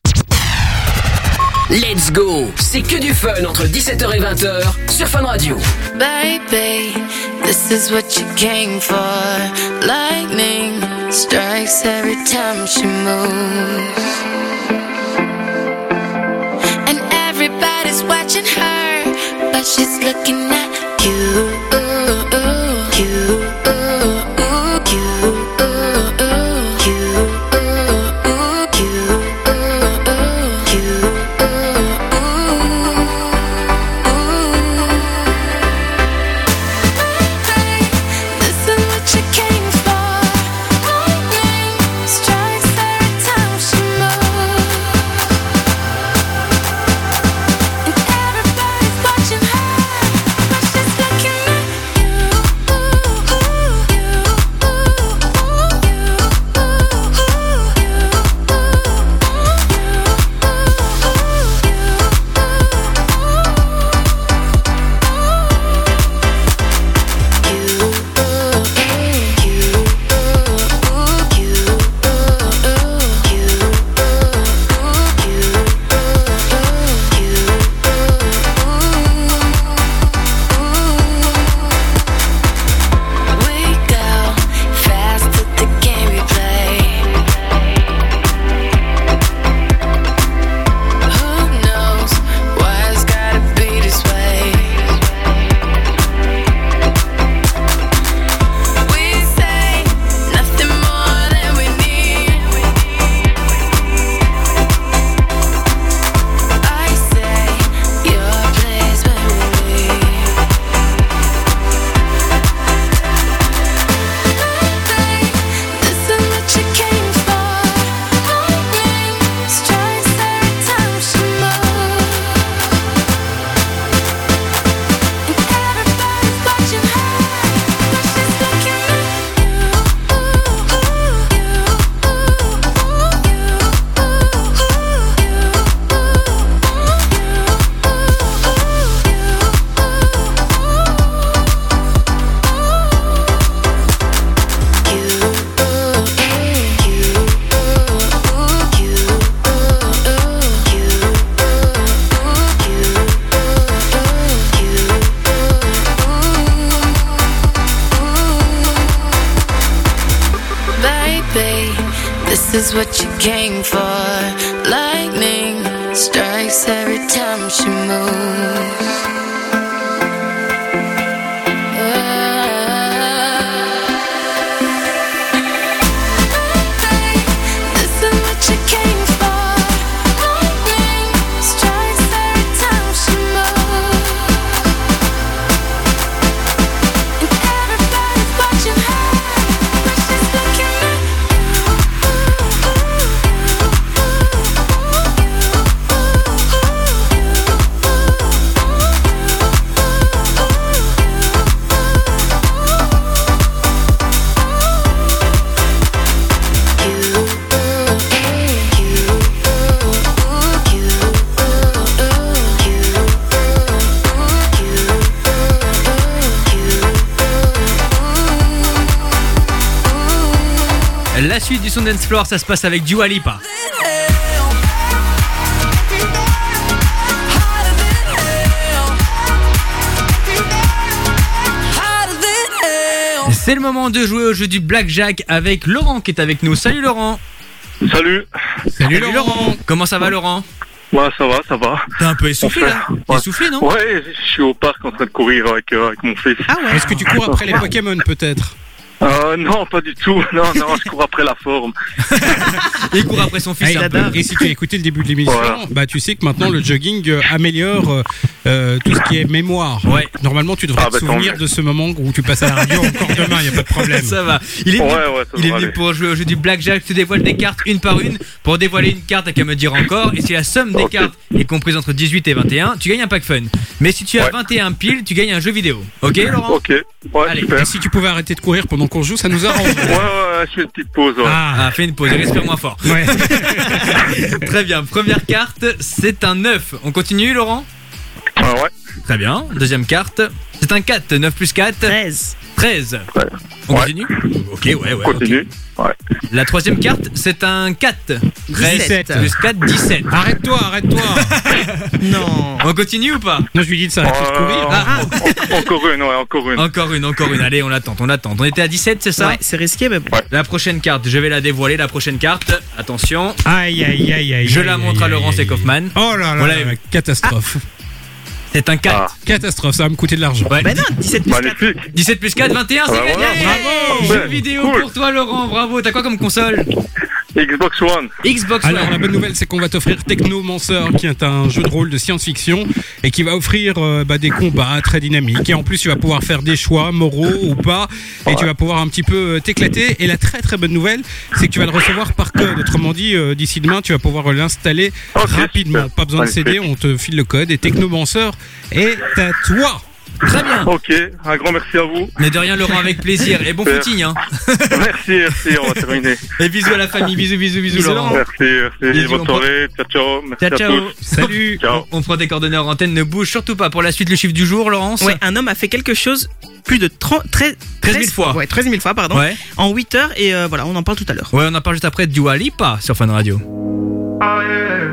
Speaker 1: Let's go. C'est que du fun entre dix-sept heures et vingt heures sur Fun Radio.
Speaker 13: Baby, this is what you came for. Lightning strikes every time she moves. And everybody's watching her, but she's looking at you. You. This is what you came for. Lightning strikes every time she moves.
Speaker 2: La suite du Son Dance Floor, ça se passe avec Dua Lipa. C'est le moment de jouer au jeu du Blackjack avec Laurent qui est avec nous. Salut Laurent.
Speaker 18: Salut.
Speaker 2: Salut Laurent. Laurent. Comment ça va Laurent?
Speaker 18: Ouais, ça va, ça va.
Speaker 2: T'es un peu essoufflé là?
Speaker 18: Ouais.
Speaker 2: Essoufflé, non?
Speaker 18: Ouais, je suis au parc en train de courir avec, euh, avec mon fils.
Speaker 2: Ah ouais.
Speaker 3: Est-ce que tu cours après les Pokémon peut-être?
Speaker 18: Euh, non, pas du tout. Non, non, je cours après la forme.
Speaker 2: Il court après son fils.
Speaker 3: Et,
Speaker 2: un peu.
Speaker 3: et si tu as écouté le début de l'émission,
Speaker 18: Voilà.
Speaker 3: bah tu sais que maintenant le jogging euh, améliore euh, euh, tout ce qui est mémoire.
Speaker 2: Ouais.
Speaker 3: Normalement, tu devrais
Speaker 18: Ah,
Speaker 3: te
Speaker 18: bah, tant
Speaker 3: souvenir
Speaker 18: mieux.
Speaker 3: de ce moment où tu passes à la radio encore demain, il y a pas de problème.
Speaker 2: Ça va. Il est
Speaker 18: Ouais,
Speaker 2: venu,
Speaker 18: ouais, ça
Speaker 2: il est
Speaker 18: devrait
Speaker 2: venu
Speaker 18: aller.
Speaker 2: pour jouer au jeu du blackjack. Tu dévoiles des cartes une par une. Pour dévoiler une carte, t'as qu'à me dire encore. Et si la somme des
Speaker 18: Ok.
Speaker 2: cartes est comprise entre dix-huit et vingt et un, tu gagnes un pack fun. Mais si tu as
Speaker 18: Ouais.
Speaker 2: vingt et un piles, tu gagnes un jeu vidéo. Ok, Laurent?
Speaker 18: Ok, ouais,
Speaker 2: Allez.
Speaker 18: super.
Speaker 3: Et si tu pouvais arrêter de courir pendant qu'on joue, ça nous arrange.
Speaker 18: Ouais, ouais, je fais une petite pause, ouais.
Speaker 2: Ah, fais une pause, respire moins fort.
Speaker 3: Ouais.
Speaker 2: Très bien. Première carte, c'est un neuf. On continue, Laurent?
Speaker 18: Ah ouais.
Speaker 2: Très bien. Deuxième carte, c'est un quatre. neuf plus quatre.
Speaker 4: treize.
Speaker 2: treize.
Speaker 18: Ouais.
Speaker 2: On
Speaker 18: Ouais.
Speaker 2: continue? Ok, ouais, ouais. ok.
Speaker 18: Continue. Ouais.
Speaker 2: La troisième carte, c'est un quatre. treize
Speaker 3: dix-sept.
Speaker 2: plus quatre, dix-sept.
Speaker 3: Arrête-toi, arrête-toi.
Speaker 4: Non.
Speaker 2: On continue ou pas?
Speaker 3: Non, je lui dis de s'arrêter de courir.
Speaker 18: Euh,
Speaker 2: Ah.
Speaker 18: en- en- Encore une, ouais, encore une.
Speaker 2: Encore une, encore une. Allez, on l'attend, on l'attend. On était à dix-sept, c'est ça?
Speaker 4: Ouais, c'est risqué, mais bon.
Speaker 2: La prochaine carte, je vais la dévoiler. La prochaine carte, attention.
Speaker 3: Aïe, aïe, aïe, aïe.
Speaker 2: Je
Speaker 3: aïe,
Speaker 2: la
Speaker 3: aïe,
Speaker 2: montre à
Speaker 3: aïe,
Speaker 2: Laurence
Speaker 3: aïe,
Speaker 2: et Kaufmann.
Speaker 3: Oh là là,
Speaker 2: Voilà.
Speaker 3: là, là, catastrophe.
Speaker 2: C'est un quatre.
Speaker 18: Ah.
Speaker 3: Catastrophe, ça va me coûter de l'argent.
Speaker 2: Ouais.
Speaker 4: Bah non, dix-sept plus quatre.
Speaker 18: Magnifique.
Speaker 2: dix-sept plus quatre, vingt et un, c'est
Speaker 18: Ah,
Speaker 2: gagné.
Speaker 18: voilà,
Speaker 3: bravo.
Speaker 2: Jeu
Speaker 18: Ouais,
Speaker 2: vidéo
Speaker 18: cool.
Speaker 2: pour toi, Laurent. Bravo. T'as quoi comme console?
Speaker 18: Xbox One.
Speaker 2: Xbox
Speaker 3: Alors
Speaker 2: One.
Speaker 3: la bonne nouvelle c'est qu'on va t'offrir Technomancer qui est un jeu de rôle de science-fiction et qui va offrir euh, bah, des combats très dynamiques et en plus tu vas pouvoir faire des choix moraux ou pas et tu vas pouvoir un petit peu euh, t'éclater et la très très bonne nouvelle c'est que tu vas le recevoir par code, autrement dit euh, d'ici demain tu vas pouvoir l'installer
Speaker 18: Ok,
Speaker 3: rapidement,
Speaker 18: super.
Speaker 3: pas besoin de C D, on te file le code et Technomancer est à toi.
Speaker 2: Très bien.
Speaker 18: Ok, un grand merci à vous.
Speaker 2: Mais de rien, Laurent, avec plaisir. Et bon
Speaker 18: Super.
Speaker 2: footing, hein.
Speaker 18: Merci, merci, on va terminer.
Speaker 2: Et bisous à la famille. Bisous, bisous, bisous,
Speaker 4: Bisous,
Speaker 2: Laurent.
Speaker 18: Merci, merci.
Speaker 2: Bisous, on
Speaker 18: Bonne
Speaker 2: prend-
Speaker 18: soirée. Ciao, ciao. Merci
Speaker 2: Ciao,
Speaker 18: à
Speaker 2: ciao.
Speaker 18: tous.
Speaker 3: Salut.
Speaker 18: Ciao.
Speaker 2: On prend tes coordonnées en antenne. Ne bouge surtout pas. Pour la suite, le chiffre du jour, Laurence.
Speaker 4: Ouais, un homme a fait quelque chose plus de trente, treize,
Speaker 2: treize mille fois.
Speaker 4: Ouais, treize mille fois, pardon.
Speaker 2: Ouais.
Speaker 4: En huit heures, et euh, voilà, on en parle tout à l'heure.
Speaker 2: Ouais, on en parle juste après. Dua Lipa sur Fun Radio.
Speaker 10: Oh yeah.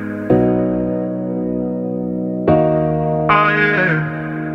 Speaker 10: Oh yeah.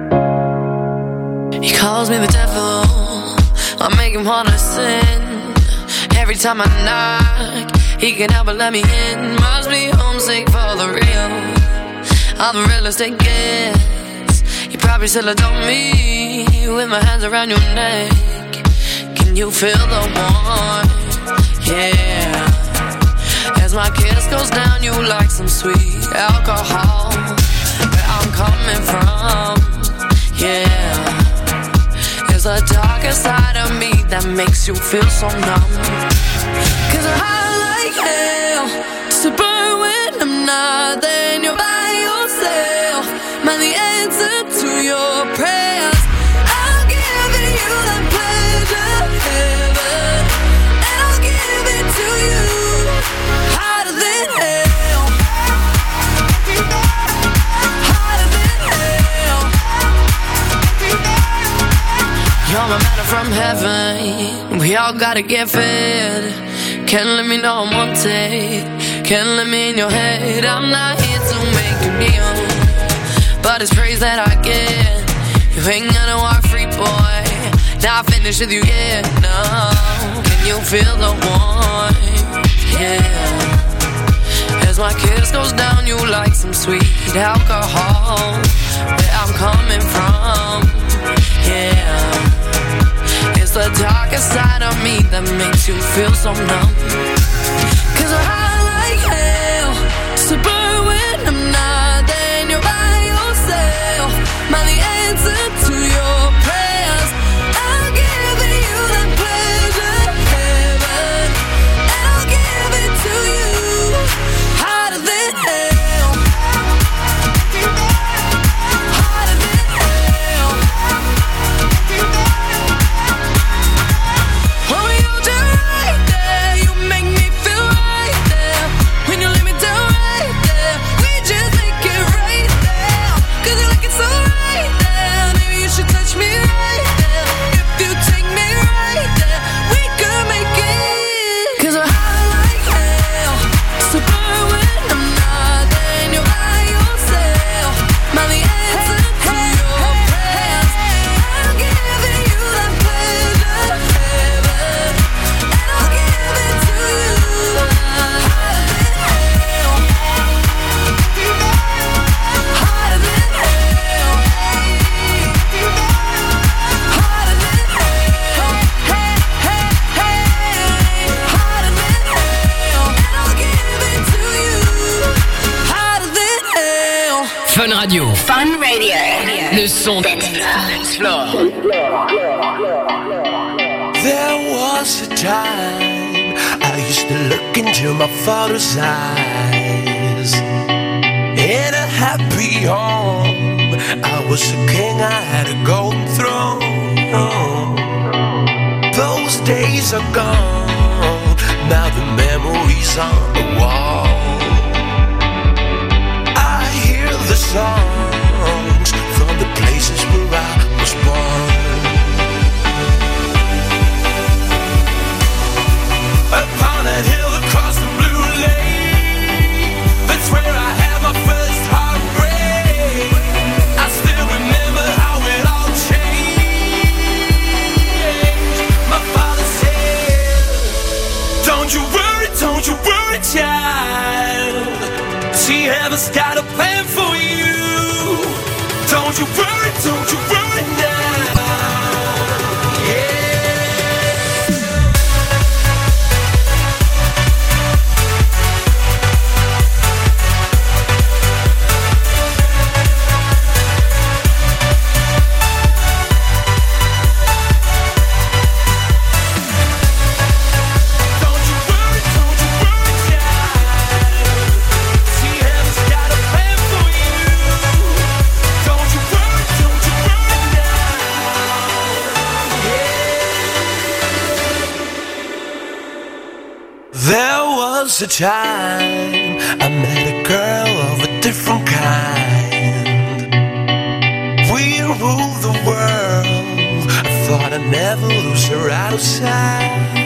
Speaker 13: He calls me the devil, I make him wanna sin. Every time I knock, he can help but let me in. Must be homesick for the real, I'm the realest it gets. You probably still adore me, with my hands around your neck. Can you feel the warmth? Yeah. As my kiss goes down, you like some sweet alcohol. Where I'm coming from, yeah. There's a darker side of me that makes you feel so numb. Cause I like hell, just to burn when I'm not there and you're by yourself. Man, the answer to your prayers, I'll give it you that pleasure, heaven, and I'll give it to you, hotter than hell, hotter than hell. You're my manna from heaven, we all gotta get fed. Can't let me know I'm wanted, can't let me in your head. I'm not here to make you kneel, but it's praise that I get. You ain't gonna walk free, boy, not finished with you yet, no. Can you feel the warmth, yeah. As my kiss goes down, you like some sweet alcohol. Where I'm coming from, yeah. It's the darkest side of me that makes you feel so numb. Cause I like hell, just to burn when I'm not there and you're by yourself. Man, the answer to your prayers, I'll give it you that pleasure, heaven, and I'll give it to you, hotter than hell, hotter than hell. Oh, you're just right there, you make me feel right there. When you lay me down right there, we just make it right there. Cause you like it so right there, maybe you should
Speaker 1: Fun Radio.
Speaker 20: Fun Radio.
Speaker 1: Le son Dance Floor.
Speaker 14: There was a time I used to look into my father's eyes. In a happy home, I was a king, I had a golden throne. Those days are gone, now the memories on the wall. I hear the songs from the places where I was born. Upon that hill across the blue lake, that's where I had my first heartbreak. I still remember how it all changed. My father said, don't you worry, don't you worry, child. See, heaven's got a plan for you. Don't you worry, don't you worry now. Yeah. There was a time I met a girl of a different kind. We ruled the world. I thought I'd never lose her out of sight.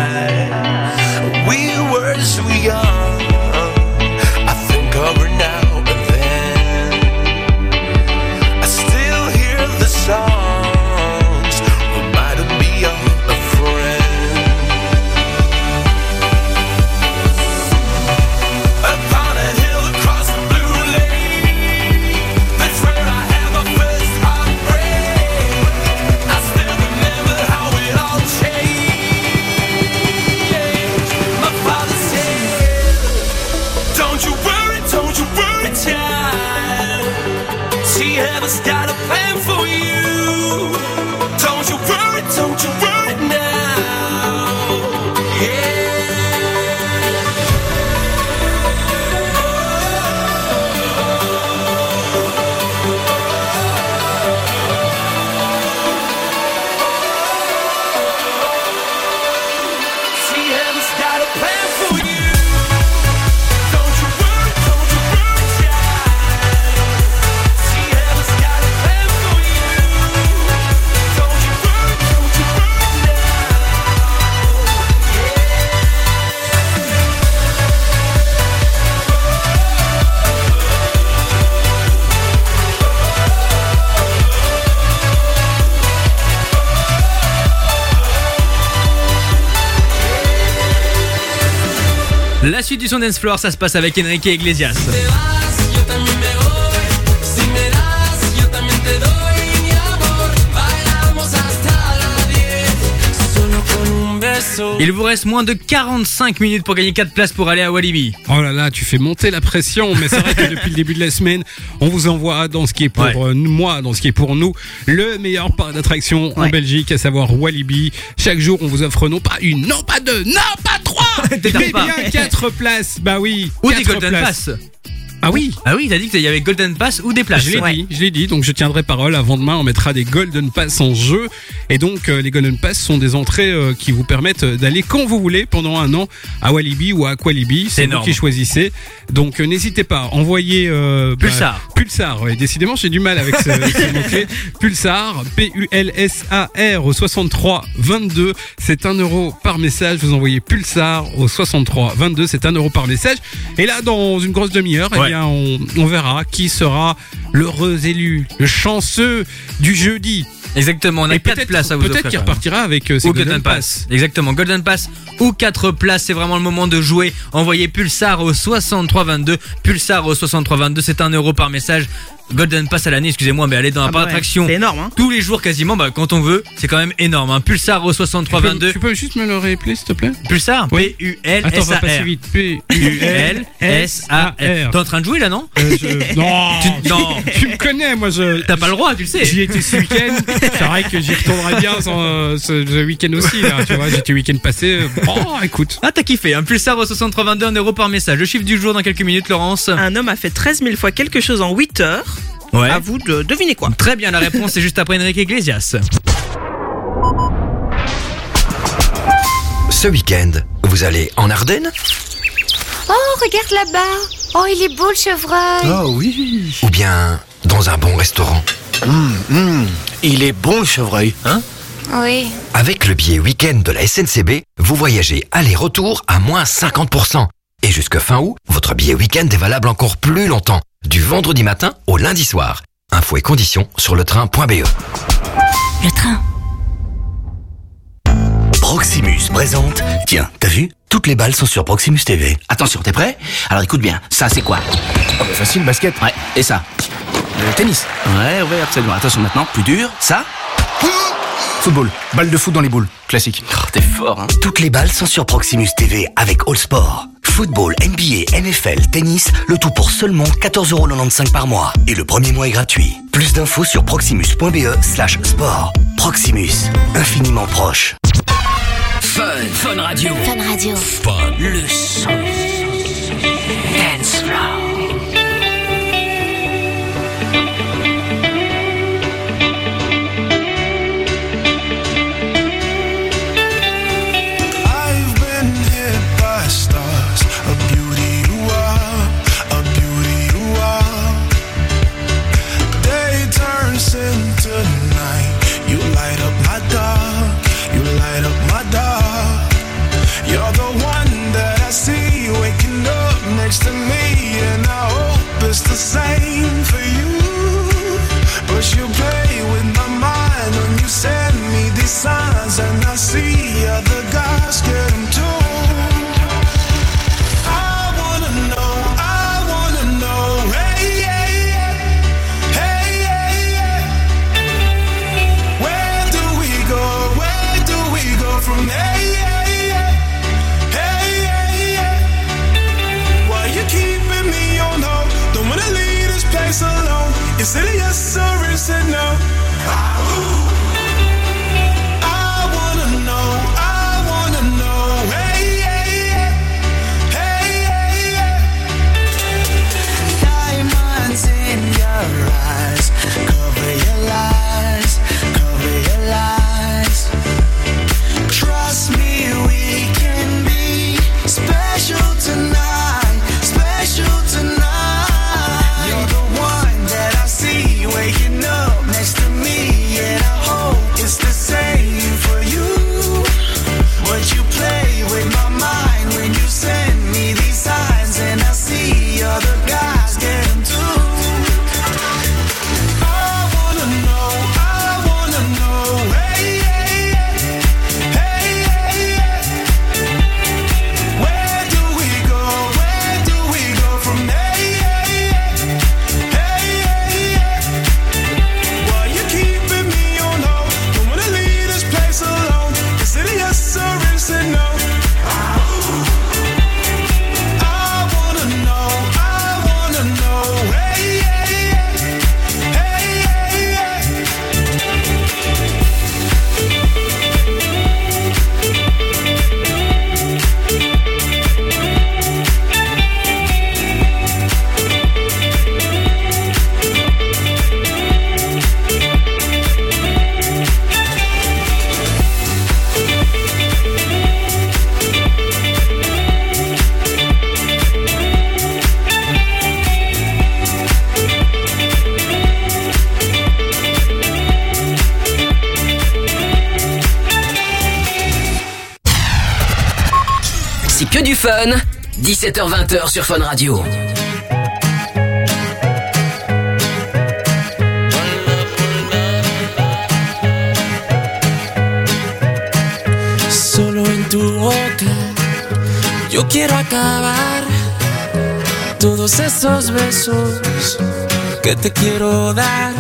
Speaker 14: We were so young. I think of her now and then. I still hear the songs reminding me of a friend. Heaven's got a plan for you. Don't you worry, don't you worry now. Yeah. See, heaven's got a plan for you. Don't you worry, don't you worry, child. See, heaven's got a plan for you. Don't you worry, don't you worry now.
Speaker 2: La suite du son Dance Floor, ça se passe avec Enrique Iglesias. Il vous reste moins de quarante-cinq minutes pour gagner quatre places pour aller à Walibi.
Speaker 3: Oh là là, tu fais monter la pression, mais c'est vrai que depuis le début de la semaine, on vous envoie dans ce qui est pour
Speaker 2: Ouais.
Speaker 3: euh, moi, dans ce qui est pour nous, le meilleur parc d'attractions en
Speaker 4: Ouais.
Speaker 3: Belgique, à savoir Walibi. Chaque jour, on vous offre non pas une, non pas deux, non pas trois,
Speaker 2: T'énerve
Speaker 3: mais
Speaker 2: pas.
Speaker 3: bien quatre places. Bah oui,
Speaker 2: Ou des
Speaker 3: quatre
Speaker 2: Golden
Speaker 3: places.
Speaker 2: Pass.
Speaker 3: Ah oui.
Speaker 2: Ah oui, t'as dit qu'il y avait Golden Pass ou des places.
Speaker 3: Je l'ai dit, je l'ai dit, donc je tiendrai parole. Avant demain, on mettra des Golden Pass en jeu. Et donc, euh, les Golden Pass sont des entrées euh, qui vous permettent d'aller quand vous voulez pendant un an à Walibi ou à Aqualibi. C'est vous
Speaker 2: énorme.
Speaker 3: qui choisissez. Donc, euh, n'hésitez pas, envoyez euh, bah,
Speaker 2: Pulsar.
Speaker 3: Pulsar, ouais. Décidément, j'ai du mal avec ce, ce mot-clé. Pulsar, P U L S A R au soixante-trois vingt-deux. C'est un euro par message. Vous envoyez Pulsar au soixante-trois vingt-deux. C'est un euro par message. Et là, dans une grosse demi-heure, eh
Speaker 2: Ouais.
Speaker 3: bien, on, on verra qui sera l'heureux élu, le chanceux du jeudi.
Speaker 2: Exactement, on a
Speaker 3: Et
Speaker 2: quatre
Speaker 3: peut-être-
Speaker 2: places à vous
Speaker 3: peut-être
Speaker 2: offrir.
Speaker 3: qu'il repartira avec, euh, ses
Speaker 2: Ou
Speaker 3: Golden
Speaker 2: Golden Pass. Exactement, Golden Pass ou quatre places, c'est vraiment le moment de jouer. Envoyez Pulsar au soixante-trois vingt-deux. Pulsar au soixante-trois vingt-deux, c'est un euro par message. Golden Pass à l'année, excusez-moi, mais aller dans un
Speaker 4: Ah
Speaker 2: parc
Speaker 4: bah ouais,
Speaker 2: d'attractions
Speaker 4: c'est énorme, hein.
Speaker 2: tous les jours quasiment, bah quand on veut, c'est quand même énorme. Un Pulsar au soixante-trois
Speaker 3: Tu peux,
Speaker 2: vingt-deux.
Speaker 3: tu peux juste me le réappeler, s'il te plaît?
Speaker 2: Pulsar,
Speaker 3: Oui.
Speaker 2: P U L
Speaker 3: Attends,
Speaker 2: S
Speaker 3: va
Speaker 2: A
Speaker 3: pas si
Speaker 2: R.
Speaker 3: vite. P
Speaker 2: U L S A R. T'es en train de jouer là, non?
Speaker 3: Euh, je- Non,
Speaker 2: Tu- non.
Speaker 3: Tu me connais, moi je.
Speaker 2: T'as pas le droit, tu le sais.
Speaker 3: J'y étais ce week-end. C'est vrai que j'y retournerai bien sans, euh, ce, ce week-end aussi. Là, tu vois, j'étais week-end passé. euh, Oh, écoute.
Speaker 2: Ah, t'as kiffé, un Pulsar au soixante-trois vingt-deux, un euro par message. Le chiffre du jour dans quelques minutes, Laurence.
Speaker 4: Un homme a fait treize mille fois quelque chose en huit heures.
Speaker 2: Ouais.
Speaker 4: À vous de deviner quoi.
Speaker 2: Très bien, la réponse c'est juste après Enrique Iglesias.
Speaker 19: Ce week-end, vous allez en Ardennes?
Speaker 21: Oh, regarde là-bas. Oh, il est beau le chevreuil.
Speaker 19: Oh oui. Ou bien dans un bon restaurant?
Speaker 8: Hum, hum, il est bon le chevreuil, hein?
Speaker 21: Oui.
Speaker 19: Avec le billet week-end de la S N C B, vous voyagez aller-retour à moins cinquante pour cent. Et jusque fin août, votre billet week-end est valable encore plus longtemps. Du vendredi matin au lundi soir. Infos et conditions sur le train point b e.
Speaker 8: Le train. Proximus présente. Tiens, t'as vu? Toutes les balles sont sur Proximus T V. Attention, t'es prêt? Alors écoute bien, ça c'est quoi? Oh, bah, facile, basket. Ouais, et ça? Le tennis. Ouais, ouais, absolument. Attention maintenant, plus dur, ça? Football, balle de foot dans les boules, classique. Oh, t'es fort, hein? Toutes les balles sont sur Proximus T V avec All Sport. Football, N B A, N F L, tennis, le tout pour seulement quatorze euros quatre-vingt-quinze par mois. Et le premier mois est gratuit. Plus d'infos sur proximus point b e slash sport. Proximus, infiniment proche.
Speaker 1: Fun, Fun Radio.
Speaker 21: Fun Radio.
Speaker 1: Fun. Le son. Dance Floor.
Speaker 14: I've been hit by stars, a beauty you are, a beauty you are. Day turns into night, you light up my dark, you light up my dark. You're the one that I see waking up next to me, and I hope it's the same for you. But you play with my mind when you send me these signs, and I see other guys get them too. I wanna know, I wanna know, hey, hey, hey, hey, hey, hey. Where do we go, where do we go from hey, hey, hey, hey, hey, hey. Why you keeping me on hold? Don't wanna leave this place alone. Is it a yes or is it no? I wanna know, I wanna know, hey, hey, hey, hey, hey. Diamonds in your eyes, cover your lies, cover your lies. Trust me, we can be special tonight, special tonight. You're the one that I see waking up next to me, and I hope it's the same for you. But you play with my mind when you send me these signs, and I see other guys get them too. I wanna know, I wanna know, hey, hey, hey, hey, hey, hey. Where do we go, where do we go from hey, hey, hey, hey, hey. Why you keeping me on hold? Don't wanna leave this place alone. Is it a yes or is it no? I wanna know, I wanna know, hey, hey, hey, hey, hey.
Speaker 1: C'est que du fun. dix-sept heures vingt sur Fun Radio.
Speaker 22: Solo en tu boca yo quiero acabar todos esos besos que te quiero dar.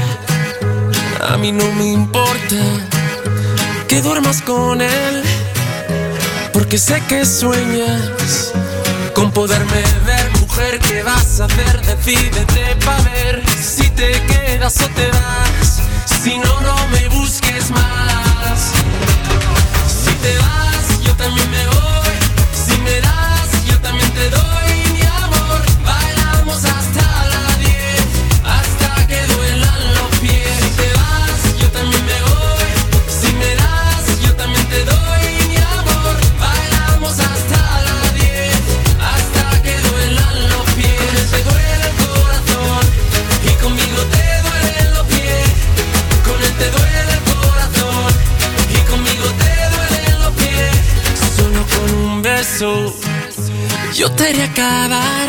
Speaker 22: A mí no me importa que duermas con él, porque sé que sueñas con poderme ver. Mujer, ¿qué vas a hacer? Decídete pa' ver si te quedas o te vas. Si no, no me busques más. Si te vas, yo también me voy. Si me das, yo también te doy mi amor. Bailamos hasta las diez, hasta que duelan los pies. Si te vas, yo también me voy. Si me das, yo también te doy mi amor. Bailamos hasta las diez, hasta que duelan los pies. Te duele el corazón y conmigo te duelen los pies. Con él te duele el corazón y conmigo te duelen los pies. Solo con un beso yo te haré acabar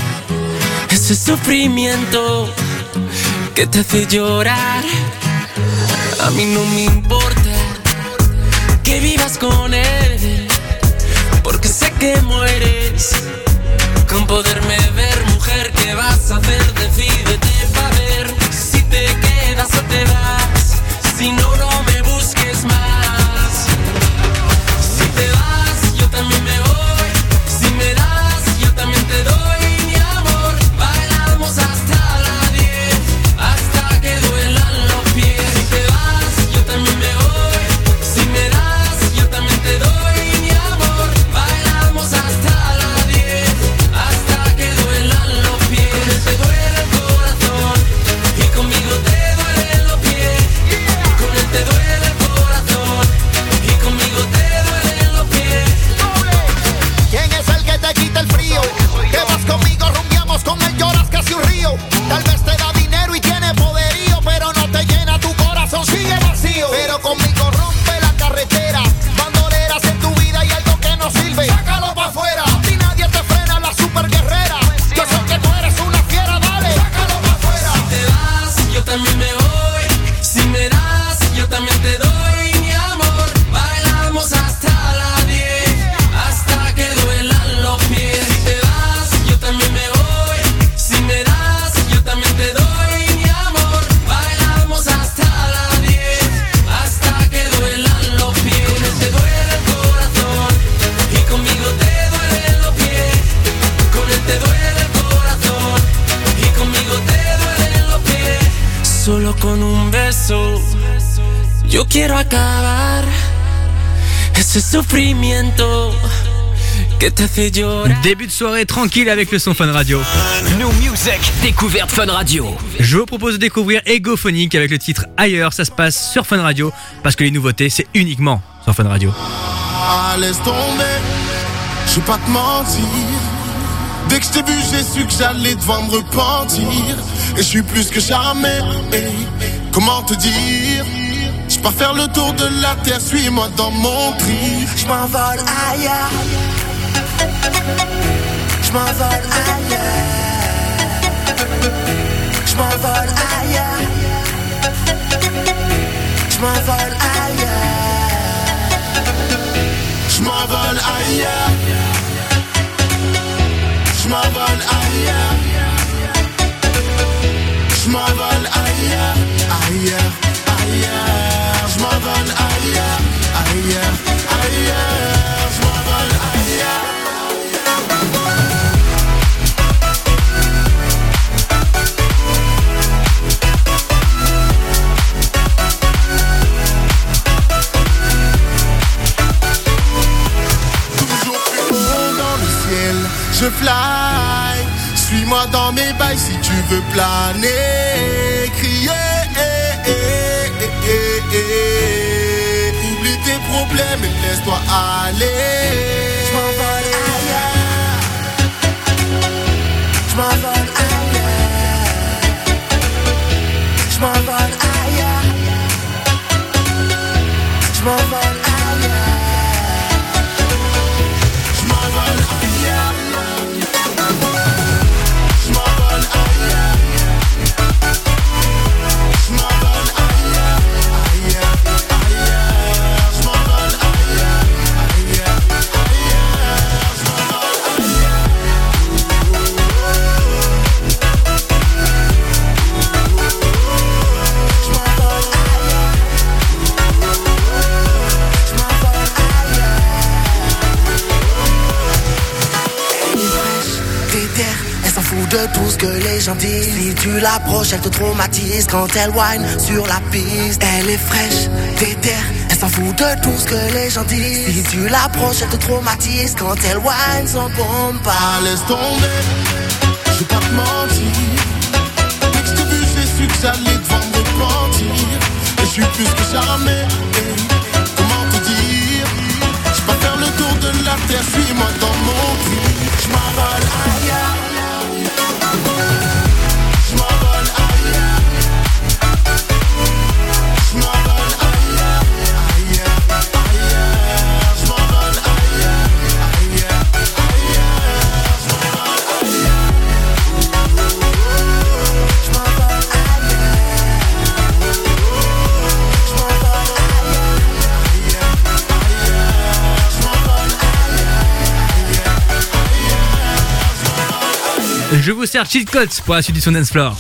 Speaker 22: ese sufrimiento que te hace llorar. A mí no me importa que vivas con él, porque sé que mueres con poderme ver. Mujer, ¿qué vas a hacer? Decídete pa' ver si te quedas o te vas. Si no, no me busques más. Si te vas, yo también me voy. Si me das, yo también te doy mi amor. Bailamos hasta las diez, hasta que duelan los pies. Si te vas, yo también me voy. Si me das, yo también te doy mi amor. Bailamos hasta las diez, hasta que duelan los pies. Te duele el corazón y conmigo te duelen los pies. Con él te duele el corazón y conmigo te duelen los pies.
Speaker 12: ¿Quién es el que te quita el frío? Que vas conmigo, rumbiamos con él, lloras casi un río. Tal vez te da dinero y tiene poderío, pero no te llena tu corazón, sigue vacío. Pero conmigo rompe la carretera, bandoleras en tu vida y algo que no sirve, sácalo pa' afuera. Y nadie te frena, la super guerrera. Yo sé que tú eres una fiera, dale, sácalo pa' afuera.
Speaker 22: Si te vas, yo también me voy. Si me das, yo también te doy mi amor. Bailamos hasta las diez, hasta que duelan los pies. Si te vas, yo también me voy. Si me das, yo también te doy mi amor. Bailamos hasta las diez, hasta que duelan los pies. Con él te duele el corazón y conmigo te duelen los pies. Con él te duele el corazón y conmigo te duelen los pies. Solo con un beso yo quiero acabar ese sufrimiento que te hace llorar.
Speaker 2: Début de soirée tranquille avec le son Fun Radio.
Speaker 1: New Music, découverte Fun Radio.
Speaker 2: Je vous propose de découvrir Egophonic avec le titre Ailleurs. Ça se passe sur Fun Radio parce que les nouveautés c'est uniquement sur Fun Radio.
Speaker 15: Ah, laisse tomber, je vais pas te mentir. Dès que je t'ai vu, j'ai su que j'allais devoir me repentir. Et je suis plus que jamais, hey, comment te dire? Je pars faire le tour de la terre, suis-moi dans mon tri.
Speaker 13: Je m'envole ailleurs. Je m'envole ailleurs. Je m'envole ailleurs. Je m'envole ailleurs.
Speaker 15: Je m'envole ailleurs. Je m'envole ailleurs. Je m'envole ailleurs. Ailleurs, ailleurs. Je m'envole ailleurs. Ailleurs, ailleurs. Je m'envole ailleurs. Toujours plus haut dans le ciel, je fly. Suis-moi dans mes bails si tu veux planer. Crier, eh, eh, eh, eh, eh. Oublie tes problèmes et laisse-toi aller.
Speaker 13: Je m'envole ailleurs. Je m'envole ailleurs. Je m'envole ailleurs. Je m'envole ailleurs.
Speaker 15: Je m'envole ailleurs. Je m'envole ailleurs. Je m'envole ailleurs. Ailleurs, ailleurs. Je m'envole ailleurs.
Speaker 12: de tout ce que les gens disent. Si tu l'approches, elle te traumatise quand elle whine sur la piste. Elle est fraîche, déterre, elle s'en fout de tout ce que les gens disent. Si tu l'approches, elle te traumatise quand elle whine sans pompe.
Speaker 15: Ah, laisse tomber, je vais pas te mentir. Dès que je t'ai vu, j'ai su que j'allais devoir me repentir. Et je suis plus que jamais, hey, comment te dire? Je peux faire le tour de la terre, suis-moi dans mon cri. Je m'envole ailleurs. Je m'envole ailleurs. Je m'envole ailleurs. Ailleurs, ailleurs. Je m'envole ailleurs. Ailleurs, ailleurs. Je m'envole ailleurs. Je m'envole
Speaker 2: Je vous sers Cheat Codes pour la suite du son Dance Floor.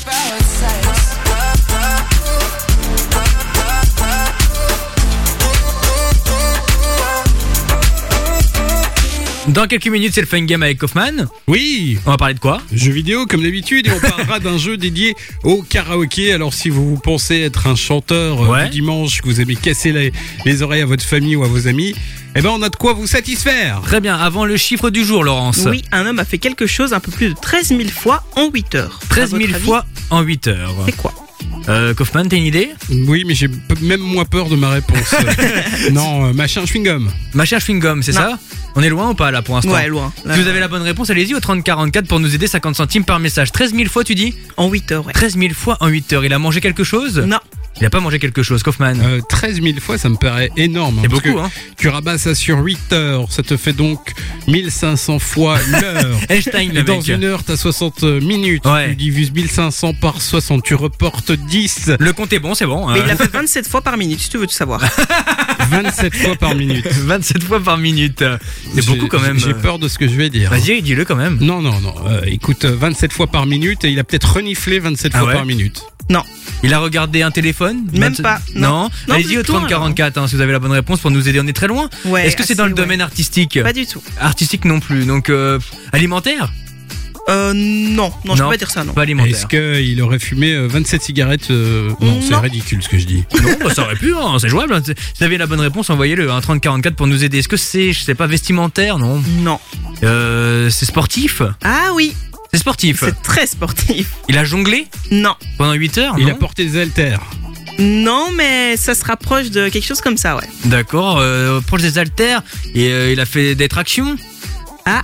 Speaker 2: Dans quelques minutes, c'est le Fun Game avec Kaufman.
Speaker 3: Oui.
Speaker 2: On va parler de quoi?
Speaker 3: Jeux vidéo comme d'habitude, et on parlera d'un jeu dédié au karaoké. Alors si vous pensez être un chanteur
Speaker 2: ouais.
Speaker 3: du dimanche, que vous aimez casser les, les oreilles à votre famille ou à vos amis, eh ben on a de quoi vous satisfaire.
Speaker 2: Très bien, avant le chiffre du jour, Laurence.
Speaker 4: Oui, un homme a fait quelque chose un peu plus de treize mille fois en huit heures.
Speaker 2: treize mille fois en huit heures.
Speaker 4: C'est quoi?
Speaker 2: Euh, Kaufman, t'as une idée?
Speaker 3: Oui, mais j'ai p- même moins peur de ma réponse. Non, euh, machin chewing-gum.
Speaker 2: Machin chewing-gum, c'est ça? On est loin ou pas là pour l'instant?
Speaker 4: Ouais, loin. Là,
Speaker 2: si vous avez la bonne réponse, allez-y au trente quarante-quatre pour nous aider, cinquante centimes par message. treize mille fois, tu dis?
Speaker 4: En huit heures, ouais.
Speaker 2: treize mille fois en huit heures. Il a mangé quelque chose?
Speaker 4: Non.
Speaker 2: Il a pas mangé quelque chose, Kaufman.
Speaker 3: Euh, treize mille fois, ça me paraît énorme. Hein,
Speaker 2: c'est
Speaker 3: parce
Speaker 2: beaucoup,
Speaker 3: que
Speaker 2: hein.
Speaker 3: Tu rabats ça sur huit heures, ça te fait donc mille cinq cents fois l'heure.
Speaker 2: Einstein, le
Speaker 3: Et dans
Speaker 2: mec.
Speaker 3: une heure, t'as soixante minutes.
Speaker 2: Ouais.
Speaker 3: Tu divises mille cinq cents par soixante, tu reportes dix.
Speaker 2: Le compte est bon, c'est bon.
Speaker 4: Mais
Speaker 2: hein.
Speaker 4: il a fait vingt-sept fois par minute, si tu veux tout savoir.
Speaker 3: vingt-sept fois par minute.
Speaker 2: vingt-sept fois par minute. C'est
Speaker 3: J'ai-
Speaker 2: beaucoup quand même.
Speaker 3: J'ai peur de ce que je vais dire.
Speaker 2: Vas-y, dis-le quand même.
Speaker 3: Non, non, non. Euh, écoute, euh, vingt-sept fois par minute et il a peut-être reniflé vingt-sept
Speaker 2: Ah
Speaker 3: fois
Speaker 2: ouais
Speaker 3: par minute.
Speaker 4: Non.
Speaker 2: Il a regardé un téléphone?
Speaker 4: Même
Speaker 2: vingt-sept
Speaker 4: pas,
Speaker 2: Non.
Speaker 4: non. Non,
Speaker 2: Allez-y au
Speaker 4: plutôt,
Speaker 2: trente quarante-quatre hein, si vous avez la bonne réponse pour nous aider. On est très loin.
Speaker 4: Ouais,
Speaker 2: Est-ce que c'est
Speaker 4: assez,
Speaker 2: dans le
Speaker 4: ouais.
Speaker 2: domaine artistique?
Speaker 4: Pas du tout.
Speaker 2: Artistique non plus. Donc euh, alimentaire?
Speaker 4: Euh, non, non, je
Speaker 2: Non,
Speaker 4: peux pas dire ça, non.
Speaker 2: Pas alimentaire.
Speaker 3: Est-ce qu'il aurait fumé euh, vingt-sept cigarettes euh, Non, c'est
Speaker 4: Non.
Speaker 3: ridicule ce que je dis.
Speaker 2: Non, bah, ça aurait pu, hein, c'est jouable. hein. Si vous avez la bonne réponse, envoyez-le. Hein, trente quarante-quatre pour nous aider. Est-ce que c'est, je sais pas, vestimentaire? Non.
Speaker 4: Non.
Speaker 2: Euh, c'est sportif?
Speaker 4: Ah oui,
Speaker 2: C'est sportif.
Speaker 4: c'est très sportif.
Speaker 2: Il a jonglé
Speaker 4: Non.
Speaker 2: pendant huit heures?
Speaker 3: Il
Speaker 2: non
Speaker 3: a porté des haltères.
Speaker 4: Non, mais ça se rapproche de quelque chose comme ça, ouais.
Speaker 2: D'accord. Euh, proche des haltères. Et euh, il a fait des tractions.
Speaker 4: Ah,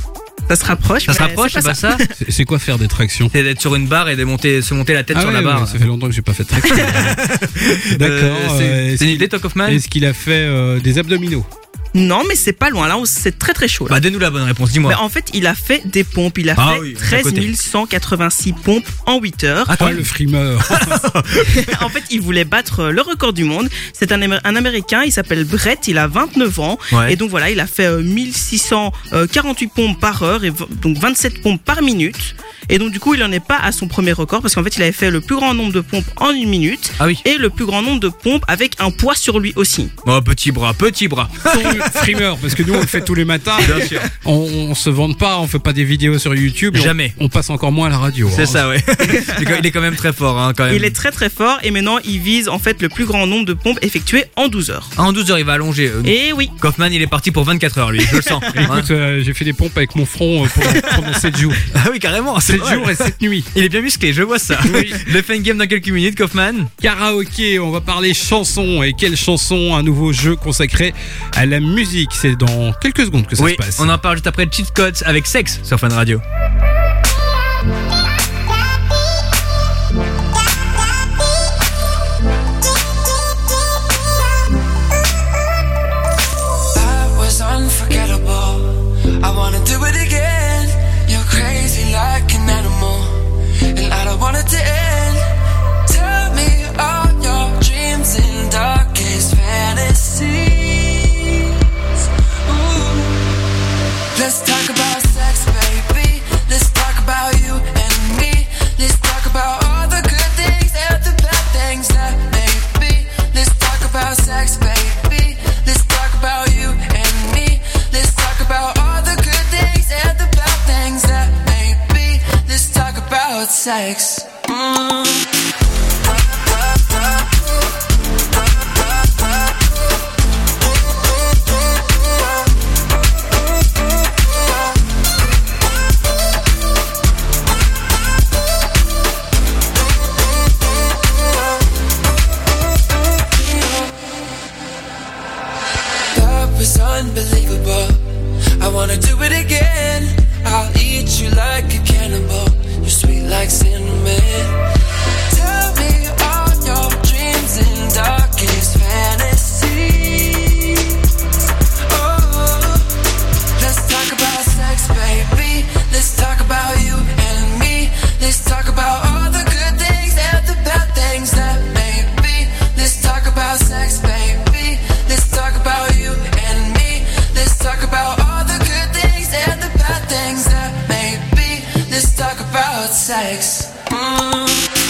Speaker 4: ça se rapproche.
Speaker 2: Ça se
Speaker 4: mais
Speaker 2: rapproche,
Speaker 4: c'est
Speaker 2: c'est
Speaker 4: pas
Speaker 2: pas ça?
Speaker 3: C'est- C'est quoi faire des tractions?
Speaker 2: C'est d'être sur une barre et de monter, se monter la tête
Speaker 3: Ah
Speaker 2: sur
Speaker 3: ouais,
Speaker 2: la barre.
Speaker 3: ouais, ça fait longtemps que j'ai pas fait de traction. D'accord.
Speaker 2: Euh, c'est-
Speaker 3: euh,
Speaker 2: c'est
Speaker 3: est-ce
Speaker 2: une
Speaker 3: qu'il-
Speaker 2: idée, toi, Kaufman?
Speaker 3: Est-ce qu'il a fait euh, des abdominaux?
Speaker 4: Non, mais c'est pas loin. Là, on- c'est très très chaud. Là.
Speaker 2: Bah, donne-nous la bonne réponse, dis-moi.
Speaker 4: Mais en fait, il a fait des pompes. Il a
Speaker 2: Ah
Speaker 4: fait
Speaker 2: oui, on est à
Speaker 4: treize
Speaker 2: côté.
Speaker 4: mille cent quatre-vingt-six pompes en huit heures.
Speaker 2: Ah,
Speaker 3: Oh, le frimeur.
Speaker 4: En fait, il voulait battre le record du monde. C'est un, Amé- un Américain, il s'appelle Brett, il a vingt-neuf ans.
Speaker 2: Ouais.
Speaker 4: Et donc voilà, il a fait euh, mille six cent quarante-huit pompes par heure et v- donc vingt-sept pompes par minute. Et donc du coup, il en est pas à son premier record parce qu'en fait, il avait fait le plus grand nombre de pompes en une minute.
Speaker 2: Ah oui.
Speaker 4: Et le plus grand nombre de pompes avec un poids sur lui aussi.
Speaker 2: Oh, petit bras, petit bras.
Speaker 3: Frimeur, parce que nous on le fait tous les matins.
Speaker 2: Bien sûr.
Speaker 3: On, on se vante pas, on fait pas des vidéos sur YouTube. et on-
Speaker 2: Jamais.
Speaker 3: On, passe encore moins à la radio.
Speaker 2: C'est
Speaker 3: hein.
Speaker 2: ça, ouais. Il est quand- il est quand même très fort, hein, quand même.
Speaker 4: Il est très très fort et maintenant, il vise en fait le plus grand nombre de pompes effectuées en douze heures.
Speaker 2: Ah, en douze heures, il va allonger. euh,
Speaker 4: Et oui.
Speaker 2: Kaufman, il est parti pour vingt-quatre heures, lui. Je le sens. Hein.
Speaker 3: Écoute, euh, j'ai fait des pompes avec mon front euh, pendant, pendant sept jours.
Speaker 2: Ah oui, carrément. c'est
Speaker 3: sept
Speaker 2: vrai.
Speaker 3: jours et sept nuits.
Speaker 2: Il est bien musclé, je vois ça.
Speaker 3: Oui.
Speaker 2: Le Fun Game dans quelques minutes, Kaufman.
Speaker 3: Karaoké, on va parler chansons. Et quelle chanson? Un nouveau jeu consacré à la musique. C'est dans quelques secondes que ça
Speaker 2: Oui,
Speaker 3: se passe.
Speaker 2: on en parle juste après Cheat Codes avec Sex sur Fun Radio.
Speaker 22: That was unforgettable. I wanna do it again. You're crazy like an animal, and I don't want it to end. Tell me all your dreams and darkest fantasies. Ooh. Let's talk about sex, baby. Let's talk about you and me. Let's talk about all the good things and the bad things that may be. Let's talk about sex, baby. Let's talk about you and me. Let's talk about all the good things and the bad things that may be. Let's talk sex. Mm. It's unbelievable. I wanna do it again. I'll eat you like a cannibal. You're sweet like cinnamon. Tell me all your dreams and darkest fantasies. Oh, let's talk about sex, baby. Let's talk about you and me. Let's talk about all the good things and the bad things that may be. Let's talk about sex, baby. Let's talk about you and me. Let's talk about all the good things and the bad things that may be. Let's talk about sex. Mm.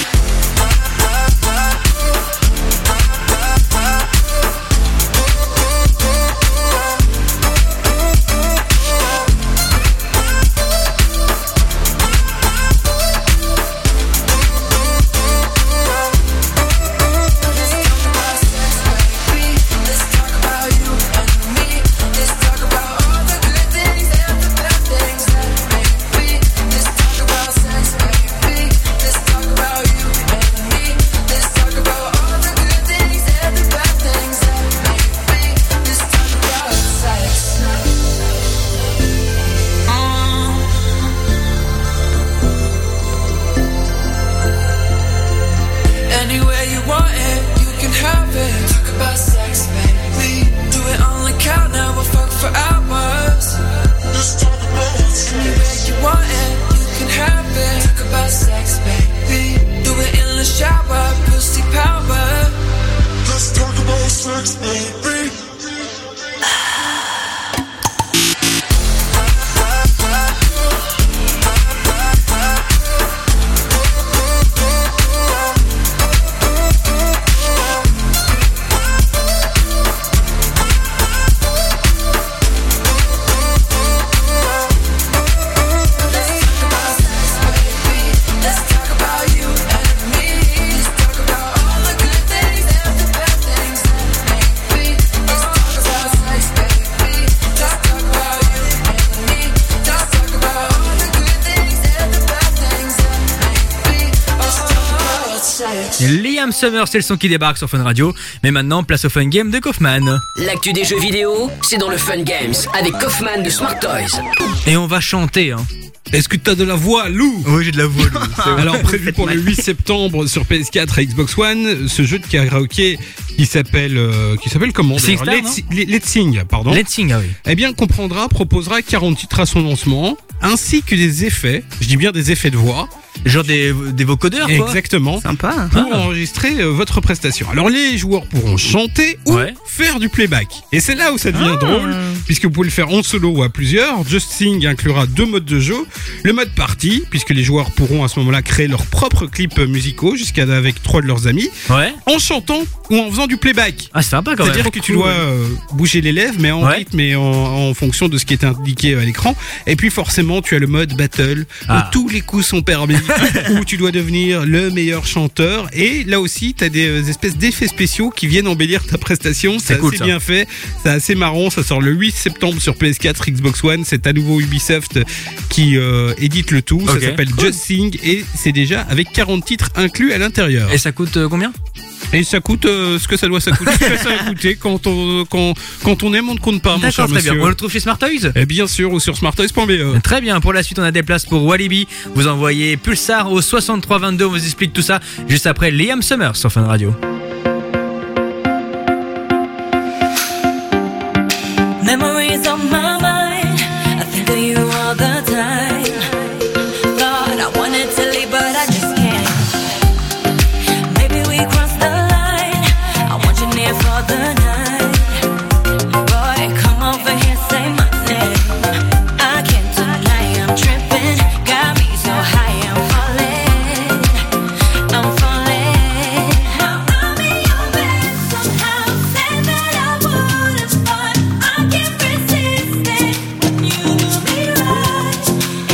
Speaker 22: Anywhere you want it, you can have it. Talk about sex, baby. Do it on the count, now we'll fuck for hours. Let's talk about sex. Anywhere you want it, you can have it. Talk about sex, baby. Do it in the shower, pussy power. Let's talk about sex, baby.
Speaker 2: Liam Summer, c'est le son qui débarque sur Fun Radio. Mais maintenant, place au Fun Game de Kaufman.
Speaker 1: L'actu des jeux vidéo, c'est dans le Fun Games avec Kaufman de Smart Toys.
Speaker 2: Et on va chanter, hein.
Speaker 3: Est-ce que t'as de la voix, Lou?
Speaker 2: Oui, j'ai de la voix, Lou.
Speaker 3: Alors, prévu pour le huit septembre sur P S quatre et Xbox One, ce jeu de karaoké qui s'appelle euh, qui s'appelle comment
Speaker 2: SingStar,
Speaker 3: Let's, Let's Sing, pardon.
Speaker 2: Let's Sing, ah oui.
Speaker 3: Eh bien, comprendra, proposera quarante titres à son lancement, ainsi que des effets, je dis bien des effets de voix.
Speaker 2: Genre des, des vocodeurs, quoi.
Speaker 3: Exactement.
Speaker 4: Sympa.
Speaker 3: Pour ah. enregistrer euh, votre prestation. Alors les joueurs pourront chanter ou ouais. faire du playback. Et c'est là où ça devient ah. drôle, puisque vous pouvez le faire en solo ou à plusieurs. Just Sing inclura deux modes de jeu. Le mode party, puisque les joueurs pourront à ce moment-là créer leurs propres clips musicaux, jusqu'à avec trois de leurs amis,
Speaker 2: ouais.
Speaker 3: en chantant ou en faisant du playback.
Speaker 2: Ah, c'est sympa quand même.
Speaker 3: C'est-à-dire que tu dois euh, bouger les lèvres, mais en ouais. rythme et en, en fonction de ce qui est indiqué à l'écran. Et puis forcément, tu as le mode battle, ah. où tous les coups sont permis, où tu dois devenir le meilleur chanteur. Et là aussi, tu as des espèces d'effets spéciaux qui viennent embellir ta prestation. C'est, c'est cool, assez ça. bien fait, c'est assez marrant. Ça sort le huit septembre sur P S quatre, Xbox One. C'est à nouveau Ubisoft qui euh, édite le tout. Okay. Ça s'appelle cool. Just Sing et c'est déjà avec quarante titres inclus à l'intérieur.
Speaker 2: Et ça coûte euh, combien ?
Speaker 3: Et ça coûte euh, ce que ça doit ça coûter, ce que ça a coûté. Quand on, quand, quand on aime, on ne compte pas, mon cher
Speaker 2: très
Speaker 3: monsieur.
Speaker 2: Bien. On le trouve chez Smart Toys ?
Speaker 3: Et bien sûr, ou sur smarttoys point b e.
Speaker 2: Très bien, pour la suite, on a des places pour Walibi. Vous envoyez Pulsar au soixante-trois vingt-deux, on vous explique tout ça juste après Liam Summer sur Fun Radio.
Speaker 7: Memories on my mind, I think of you all the time. Thought I wanted to leave, but I just can't. Maybe we crossed the line, I want you near for the night. Boy, come over here, say my name. I can't deny I'm tripping, got me so high, I'm falling, I'm falling. Now I'm in your bed somehow, said that I wouldn't, but I can't resist it. You do me right,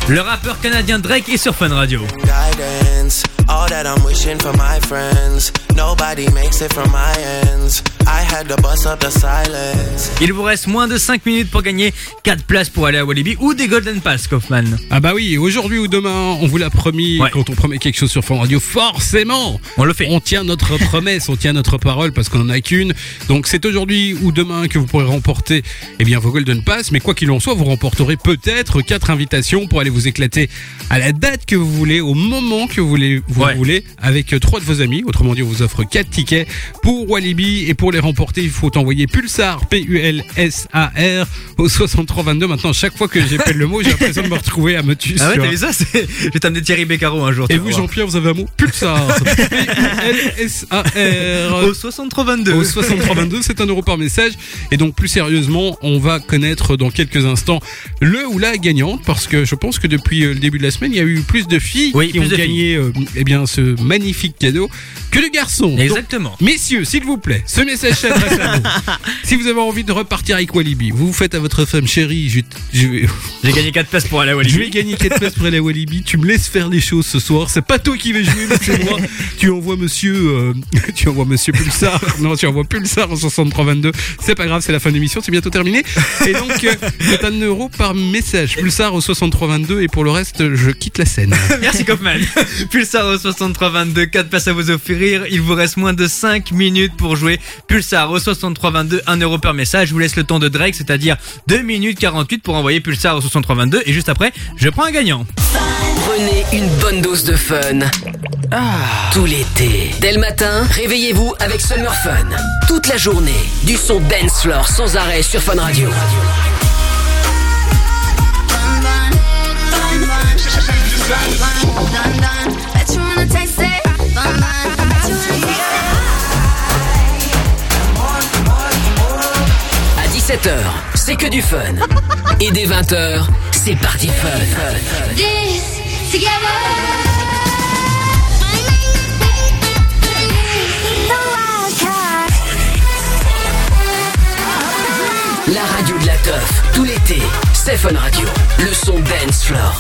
Speaker 2: Le rappeur canadien Drake est sur Fun Radio.
Speaker 11: Guidance, all that I'm wishing for my friends. Nobody makes it from my ends. I had to bust up the silence.
Speaker 2: Il vous reste moins de cinq minutes pour gagner quatre places pour aller à Walibi ou des Golden Pass, Kaufman.
Speaker 3: Ah bah oui, aujourd'hui ou demain, on vous l'a promis, ouais. Quand on promet quelque chose sur Fun Radio, forcément,
Speaker 2: on le fait.
Speaker 3: On tient notre promesse, on tient notre parole parce qu'on en a qu'une. Donc c'est aujourd'hui ou demain que vous pourrez remporter eh bien, vos Golden Pass. Mais quoi qu'il en soit, vous remporterez peut-être quatre invitations pour aller vous éclater à la date que vous voulez, au moment que vous voulez, vous ouais. voulez, avec trois de vos amis. Autrement dit, on vous offre quatre tickets pour Walibi. Et pour les remporter, il faut envoyer Pulsar, P U L S A R, au soixante-trois vingt-deux. Maintenant, chaque fois que j'appelle le mot, j'ai l'impression de me retrouver à Motus.
Speaker 2: Ah ouais, t'as vu ça? C'est... Je vais t'amener Thierry Beccaro un jour.
Speaker 3: Et vous, Jean-Pierre, vous avez un mot? Pulsar, P U L S A R.
Speaker 2: Au soixante-trois vingt-deux.
Speaker 3: Au soixante-trois vingt-deux, c'est un euro par message. Et donc, plus sérieusement, on va connaître dans quelques instants le ou la gagnante, parce que je pense que depuis le début de la semaine, il y a eu plus de filles
Speaker 2: oui,
Speaker 3: qui ont gagné euh, eh bien, ce magnifique cadeau que de garçons.
Speaker 2: Exactement.
Speaker 3: Donc, messieurs, s'il vous plaît, ce message s'adresse à vous. Si vous avez envie de repartir avec Walibi, vous vous faites à votre femme chérie, je, je vais...
Speaker 2: J'ai gagné quatre places pour aller à Walibi.
Speaker 3: Je vais gagner quatre places pour aller à Walibi. Tu me laisses faire les choses ce soir. C'est pas toi qui vas jouer, mais c'est moi. Tu envoies monsieur, euh, tu envoies monsieur Pulsar. Non, tu envoies Pulsar au soixante-trois vingt-deux. C'est pas grave, c'est la fin de l'émission, c'est bientôt terminé. Et donc, euh, c'est un euro par message. Pulsar au soixante-trois vingt-deux. Et pour le reste, je quitte la scène.
Speaker 2: Merci Kaufman. Pulsar au soixante-trois vingt-deux. quatre places à vous offrir. Il vous reste moins de cinq minutes pour jouer. Pulsar au soixante-trois vingt-deux. un euro par message. Je vous laisse le temps de Drake, c'est-à-dire deux minutes quarante-huit pour envoyer Pulsar au soixante-trois vingt-deux. Et juste après, je prends un gagnant.
Speaker 1: Prenez une bonne dose de fun. Ah. Tout l'été. Dès le matin, réveillez-vous avec Summer Fun. Toute la journée, du son dance floor sans arrêt sur Fun Radio. À dix-sept heures, c'est que du fun. Et dès vingt heures, c'est parti fun.
Speaker 7: This together.
Speaker 1: La radio de la teuf, tout l'été, c'est Fun Radio, le son dance floor.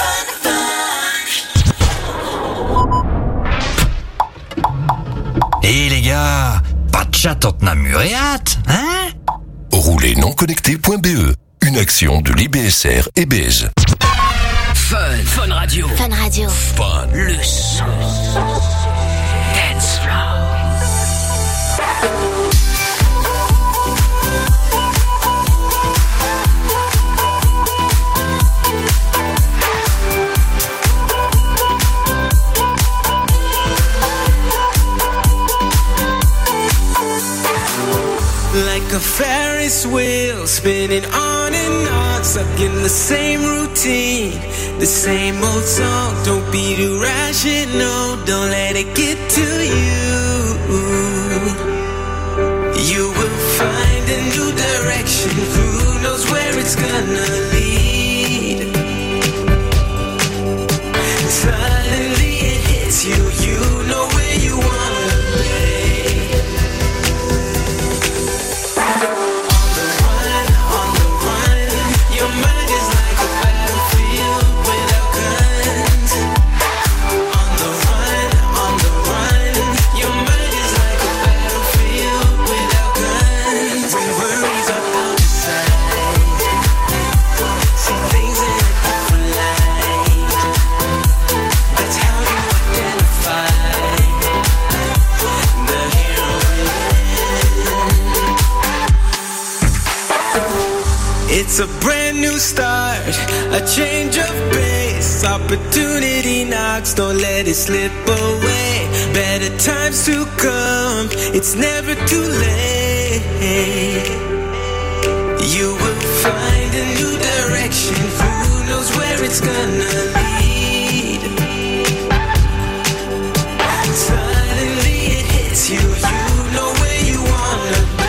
Speaker 8: Et hey les gars, pas de chat entre Muréat, hein?
Speaker 5: Roulez non connecté.be, une action de l'I B S R et Belge.
Speaker 1: Fun, Fun Radio.
Speaker 21: Fun Radio.
Speaker 5: Fun.
Speaker 1: Le son dance floor.
Speaker 22: Like a Ferris wheel, spinning on and on, stuck in the same routine, the same old song. Don't be too rational, don't let it get to you. You will find a new direction, who knows where it's gonna lead. Suddenly it hits you, you know where you wanna be. It's a brand new start, a change of pace. Opportunity knocks, don't let it slip away. Better times to come, it's never too late. You will find a new direction, who knows where it's gonna lead. Suddenly it hits you, you know where you wanna be.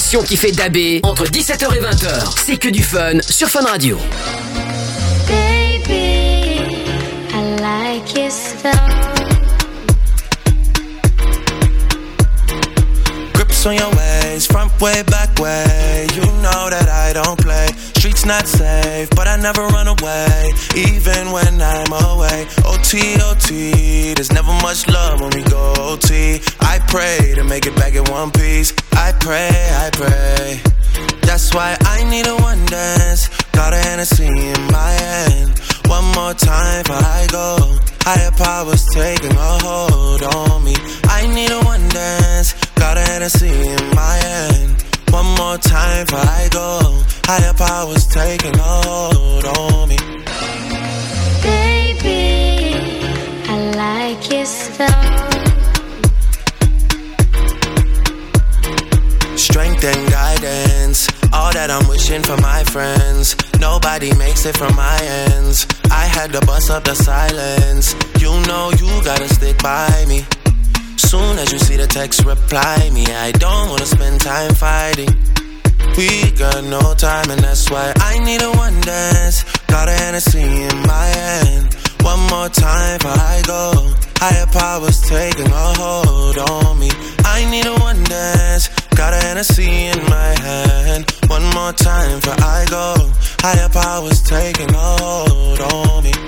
Speaker 1: l'émission qui fait dabber entre dix-sept heures et vingt heures. C'est que du fun sur Fun Radio.
Speaker 16: Baby, I like your stuff.
Speaker 11: Grips on your ways, front way, back way. You know that I don't play. Streets not safe, but I never run away, even when I'm away. O T, O T, there's never much love when we go O T. I pray to make it back in one piece. I pray, I pray. That's why I need a one dance. Got a Hennessy in my hand. One more time before I go. Higher powers taking a hold on me. I need a one dance. Got a Hennessy in my hand. One more time before I go. Higher powers taking a hold on me.
Speaker 16: Baby, I like your stuff.
Speaker 11: Strength and guidance, all that I'm wishing for my friends. Nobody makes it from my ends. I had to bust up the silence. You know you gotta stick by me. Soon as you see the text, reply me. I don't wanna spend time fighting. We got no time and that's why I need a one dance. Got a Hennessy in my hand. One more time before I go. Higher powers taking a hold on me. I need a one dance. Got a Hennessy in my hand. One more time before I go. Higher powers taking a hold on me.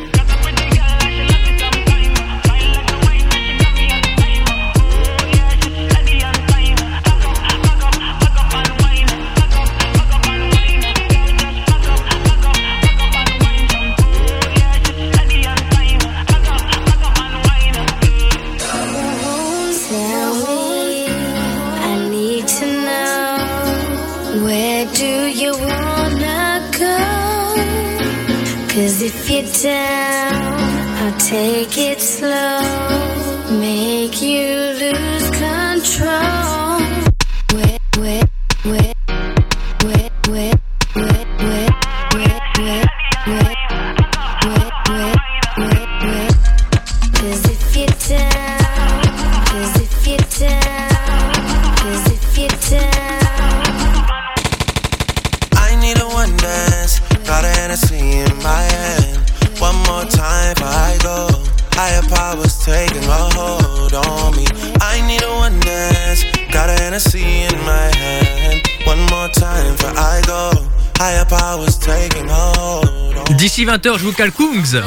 Speaker 16: Cause if you're down, I'll take it slow. Make you lose control. Where, where, where, where, where, where, where, where, where, where, where, where, where, where. Cause if you're down, cause if you're down, cause if you're down.
Speaker 11: I need a one dance. Got a Hennessy in my hand. One more time before I go. Higher powers taking a hold on me. I need a one dance. Got a Hennessy in my hand. One more time before I go. Higher powers taking a hold on me.
Speaker 2: D'ici vingt heures, je vous cale Kungs.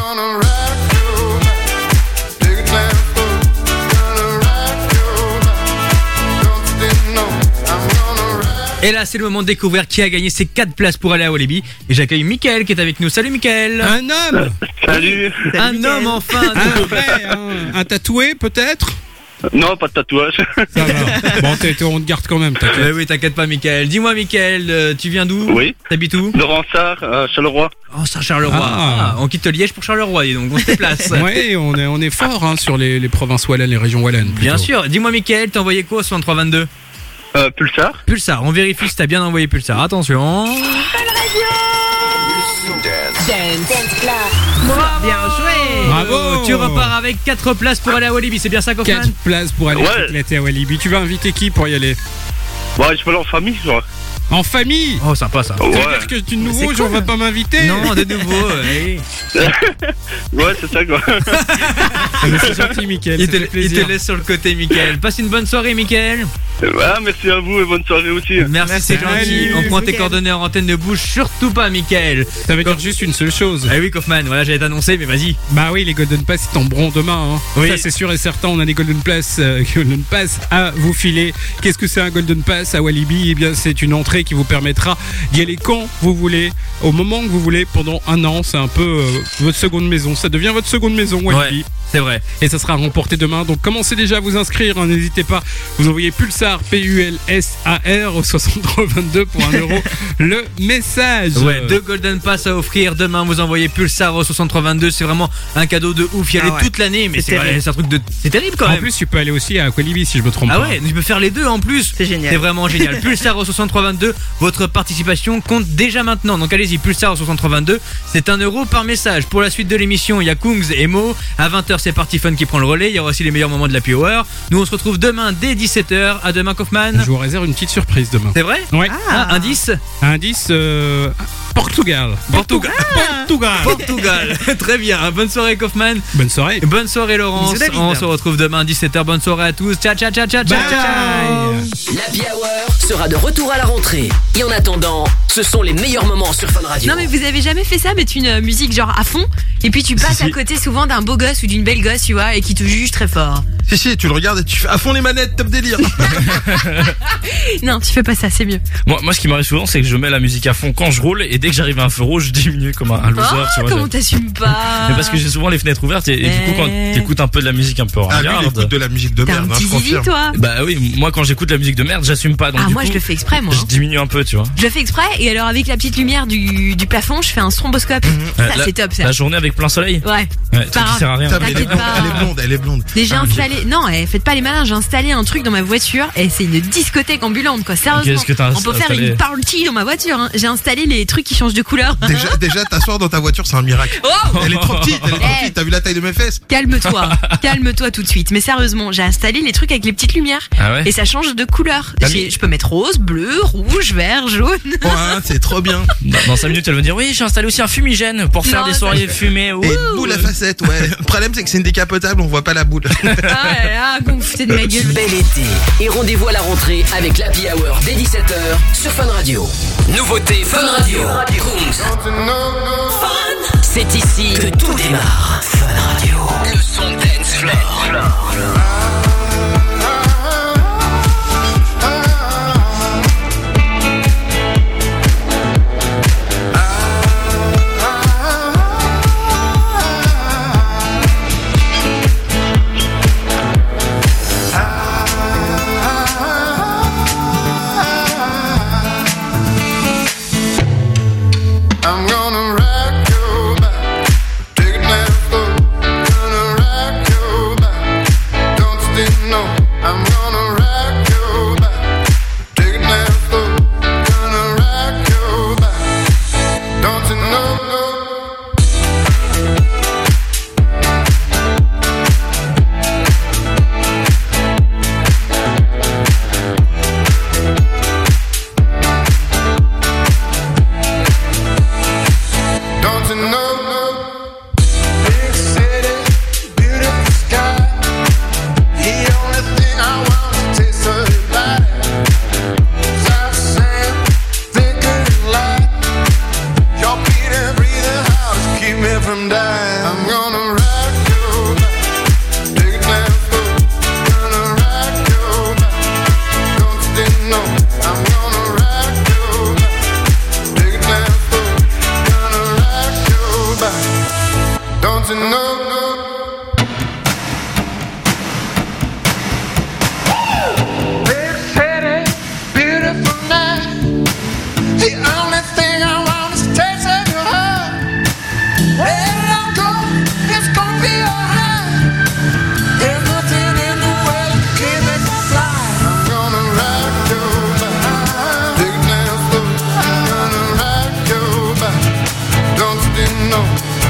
Speaker 2: Et là, c'est le moment de découvrir qui a gagné ces quatre places pour aller à Walibi. Et j'accueille Mickaël qui est avec nous. Salut Mickaël.
Speaker 3: Un homme.
Speaker 18: Salut.
Speaker 2: Un Salut, homme enfin.
Speaker 3: Un vrai, un, un tatoué peut-être.
Speaker 18: Non, pas de tatouage.
Speaker 3: Ça va. Bon, t'es, t'es, on te garde quand même, t'inquiète.
Speaker 2: Euh, oui, t'inquiète pas, Mickaël. Dis-moi, Mickaël, euh, tu viens d'où?
Speaker 18: Oui.
Speaker 2: T'habites où?
Speaker 18: Laurent Sarr, euh, Charleroi.
Speaker 2: Oh, ça, Charleroi. Ah. Ah, on quitte Liège pour Charleroi, donc on se déplace.
Speaker 3: Oui, on est, on est fort hein, sur les, les provinces wallonnes, les régions wallonnes. Plutôt.
Speaker 2: Bien sûr. Dis-moi, Mickaël, t'as envoyé quoi au soixante-trois vingt-deux?
Speaker 18: Euh, Pulsar.
Speaker 2: Pulsar, on vérifie si t'as bien envoyé Pulsar. Attention.
Speaker 4: Bien joué.
Speaker 3: Bravo.
Speaker 2: Tu repars avec quatre places pour aller à Walibi, c'est bien ça, Kaufman?
Speaker 3: quatre places pour aller
Speaker 18: Ouais.
Speaker 3: éclater à Walibi. Tu vas inviter qui pour y aller?
Speaker 18: Ouais, je peux aller en famille, je crois.
Speaker 3: En famille?
Speaker 2: Oh, sympa ça.
Speaker 3: Ça veut
Speaker 18: Ouais.
Speaker 3: dire que de nouveau,
Speaker 2: cool.
Speaker 3: on va pas m'inviter?
Speaker 2: Non, de nouveau. ouais.
Speaker 18: Ouais, c'est ça, quoi.
Speaker 3: Ah, mais c'est gentil, Mickaël.
Speaker 2: Il
Speaker 3: ça
Speaker 2: te,
Speaker 3: fait
Speaker 2: il
Speaker 3: plaisir.
Speaker 2: te laisse sur le côté, Mickaël. Passe une bonne soirée, Mickaël.
Speaker 18: Ouais, merci à vous et bonne soirée aussi.
Speaker 2: Merci, c'est gentil.
Speaker 3: Salut,
Speaker 2: On prend tes
Speaker 4: Mickaël.
Speaker 2: coordonnées en antenne, ne bouge surtout pas, Mickaël.
Speaker 3: Ça veut dire juste une seule chose.
Speaker 2: Ah oui, Kaufman, voilà, j'allais t'annoncer, mais vas-y.
Speaker 3: Bah oui, les Golden Pass, ils tomberont demain. Hein.
Speaker 2: Oui.
Speaker 3: Ça, c'est sûr et certain. On a des Golden Pass, euh, Golden Pass à vous filer. Qu'est-ce que c'est un Golden Pass à Walibi? Eh bien, c'est une entrée qui vous permettra d'y aller quand vous voulez, au moment que vous voulez, pendant un an. C'est un peu euh, votre seconde maison. Ça devient votre seconde maison, Walibi.
Speaker 2: Ouais, c'est vrai.
Speaker 3: Et ça sera remporté demain. Donc commencez déjà à vous inscrire. hein. N'hésitez pas. Vous envoyez Pulsar, P U L S A R au soixante-trois vingt-deux pour un euro le message.
Speaker 2: Ouais, deux Golden Pass à offrir. Demain, vous envoyez Pulsar au soixante-trois vingt-deux. C'est vraiment un cadeau de ouf. Il y a
Speaker 4: Ah
Speaker 2: les
Speaker 4: ouais.
Speaker 2: toute l'année, mais
Speaker 4: C'est
Speaker 2: c'est, vrai,
Speaker 4: terrible.
Speaker 2: c'est un truc de. C'est terrible quand
Speaker 3: En
Speaker 2: même.
Speaker 3: plus, tu peux aller aussi à Walibi si je me trompe
Speaker 2: Ah
Speaker 3: pas.
Speaker 2: ouais, tu peux faire les deux en plus.
Speaker 4: C'est génial.
Speaker 2: C'est vraiment génial. Pulsar au soixante-trois vingt-deux, votre participation compte déjà maintenant. Donc allez-y, Pulsar au soixante-trois vingt-deux, c'est un euro par message. Pour la suite de l'émission, il y a Kungs et Mo. À vingt heures, c'est Party Fun qui prend le relais. Il y aura aussi les meilleurs moments de la Happy Hour. Nous, on se retrouve demain dès dix-sept heures. À demain, Kaufman.
Speaker 3: Je vous réserve une petite surprise demain.
Speaker 2: C'est vrai?
Speaker 3: Ouais.
Speaker 2: Ah, indice?
Speaker 3: Indice euh, Portugal.
Speaker 2: Portugal.
Speaker 3: Portugal.
Speaker 2: Portugal. Très bien. Bonne soirée, Kaufman.
Speaker 3: Bonne soirée.
Speaker 2: Bonne soirée, Laurence. On se retrouve demain à dix-sept heures. Bonne soirée à tous. Ciao, ciao, ciao, ciao, ciao.
Speaker 1: L'Happy Hour sera de retour à la rentrée. Et en attendant, ce sont les meilleurs moments sur Fun Radio.
Speaker 9: Non mais vous avez jamais fait ça, mettre une euh, musique genre à fond et puis tu passes
Speaker 17: Si,
Speaker 9: à
Speaker 17: si.
Speaker 9: côté souvent d'un beau gosse ou d'une belle gosse, tu vois, et qui te juge très fort.
Speaker 17: Si, si, tu le regardes et tu fais à fond les manettes, top délire.
Speaker 9: Non, tu fais pas ça, c'est mieux.
Speaker 23: Moi, moi, ce qui m'arrive souvent, c'est que je mets la musique à fond quand je roule et dès que j'arrive à un feu rouge, je diminue comme un, un loser.
Speaker 9: Oh,
Speaker 23: tu vois,
Speaker 9: comment
Speaker 23: je-
Speaker 9: t'assumes pas?
Speaker 23: Mais parce que j'ai souvent les fenêtres ouvertes et, et du coup, quand t'écoutes un peu de la musique un peu
Speaker 17: Ah, lui, il
Speaker 23: ringarde.
Speaker 17: écoute de la musique de
Speaker 9: T'es
Speaker 17: merde,
Speaker 9: un
Speaker 17: hein,
Speaker 9: petit
Speaker 17: je
Speaker 9: zizi,
Speaker 17: confirme.
Speaker 9: toi.
Speaker 23: Bah oui, moi quand j'écoute la musique de merde, j'assume pas. Donc
Speaker 9: Ah,
Speaker 23: du
Speaker 9: moi
Speaker 23: coup,
Speaker 9: je le fais exprès, moi.
Speaker 23: je diminue un peu, tu vois.
Speaker 9: Je le fais exprès et alors avec la petite lumière du, du plafond, je fais un stromboscope. Ça,
Speaker 23: Euh, la-
Speaker 9: c'est top, ça.
Speaker 23: La journée avec plein soleil.
Speaker 9: Ouais.
Speaker 23: Ouais,
Speaker 9: Pas
Speaker 23: truc qui
Speaker 9: grave.
Speaker 23: sert à rien.
Speaker 17: Putain, mais elle est
Speaker 9: T'inquiète
Speaker 17: blonde,
Speaker 9: pas.
Speaker 17: elle est blonde, elle est blonde.
Speaker 9: Déjà
Speaker 23: Ah, ok.
Speaker 9: installé, non, eh, faites pas les malins, j'ai installé un truc dans ma voiture et c'est une discothèque ambulante, quoi. Sérieusement,
Speaker 17: Qu'est-ce que t'as
Speaker 9: on peut faire
Speaker 17: installé
Speaker 9: une party dans ma voiture. Hein. J'ai installé les trucs qui changent de couleur.
Speaker 17: Déjà, déjà, t'asseoir dans ta voiture, c'est un miracle.
Speaker 9: Oh
Speaker 17: Elle est trop petite, elle est trop
Speaker 9: Eh.
Speaker 17: petite. T'as vu la taille de mes fesses?
Speaker 9: Calme-toi, calme-toi tout de suite. Mais sérieusement, j'ai installé les trucs avec les petites lumières
Speaker 17: Ah ouais
Speaker 9: et ça change de couleur.
Speaker 23: T'as
Speaker 9: J'ai-
Speaker 23: mis-
Speaker 9: Je peux mettre rose, bleu, rouge, vert, jaune.
Speaker 17: Ouais, c'est trop bien.
Speaker 23: Dans, dans cinq minutes, elle va me dire oui, j'ai installé aussi un fumigène pour faire
Speaker 9: Non,
Speaker 23: des
Speaker 9: ça-
Speaker 23: soirées fumées. Ouh.
Speaker 17: Et boule à facette, ouais. Le problème, c'est que c'est une décapotable, on voit pas la boule.
Speaker 9: Ah là là, qu'on vous foutez de ma gueule.
Speaker 1: Bel été. Et rendez-vous à la rentrée avec l'Happy Hour dès dix-sept heures sur Fun Radio. Nouveauté Fun Radio. Rooms. C'est ici que tout démarre. Fun Radio. Le son dance floor.
Speaker 15: I'm gonna rock your back, take it down slow. Gonna rock your back, don't you still know? I'm gonna rock your back, take it down slow. Gonna rock your back, don't you know? Don't you know? Big city, beautiful sky. The only thing I want is to taste of your body. South sand, thicker than light. Your beating, breathing hard to keep me from dying. I'm gonna rock your back, take it down slow. Gonna rock your back, don't you still know? I'm gonna rock your back, take it down slow. Gonna rock your back, don't you know? Big city, beautiful night. The only thing I want is a taste of your heart. Where I go, it's gonna be alright. There's nothing in the world that can make me fly. I'm gonna rock your back, take it down slow. I'm gonna rock your back, don't you didn't know?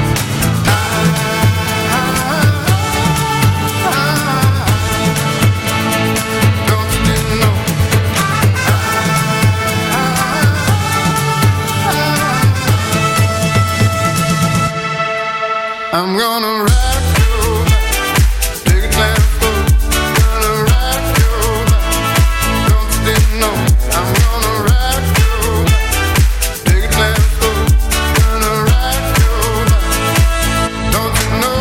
Speaker 15: Don't you didn't know? I'm gonna rock your back, take it down slow. Gonna rock your back, don't you didn't know? I'm gonna rock your back, take it down slow. Gonna rock your back, don't you know?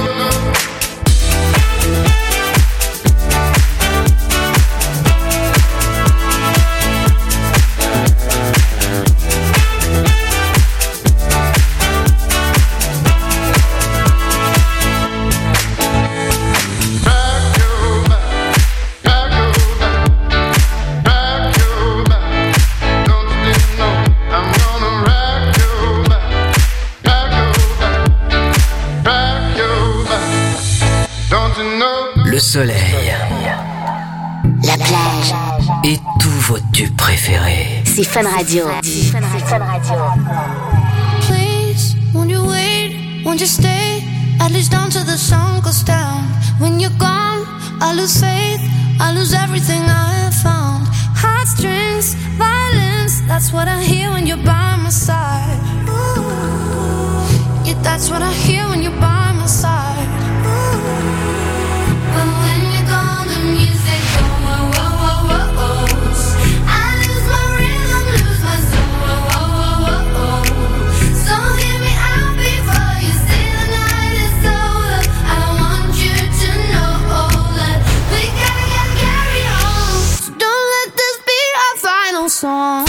Speaker 15: Rock your back, rock your back, rock your back, don't you didn't know? I'm gonna rock your back, rock your back, rock your back, don't you know?
Speaker 1: Le soleil. La plage. Et tous vos tubes préférés.
Speaker 21: C'est Fun Radio.
Speaker 24: Please, won't you wait? Won't you stay?
Speaker 6: at least down till the sun goes down. When you're gone, I lose faith, I lose everything I have found. Heartstrings, violence, that's what I hear when you're by my side. Ooh. Yeah, that's what I hear when you're by my side. Ooh. But when you're gone, the music goes. Whoa, whoa, whoa, whoa. I lose my rhythm, lose my soul. Whoa, whoa, whoa, whoa. So hear me out before you say the night is over. I want you to know that we gotta get carried on. So don't let this be our final song.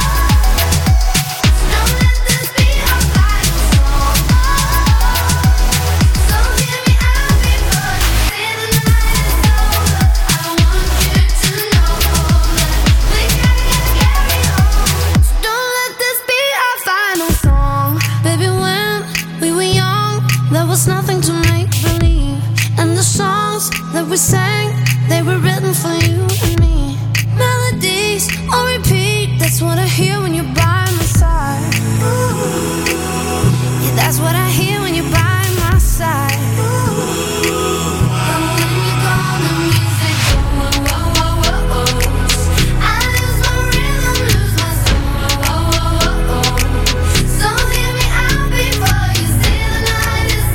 Speaker 6: Was nothing to make believe, and the songs that we sang, they were written for you and me. Melodies on repeat, that's what I hear when you're by my side. Ooh. Yeah, that's what I hear when you're by my side. Ooh. But when you're gone, the music goes. Whoa, whoa, whoa, whoa. I lose my rhythm, lose my soul. Whoa, whoa, whoa, whoa. So hear me out before you say the night is.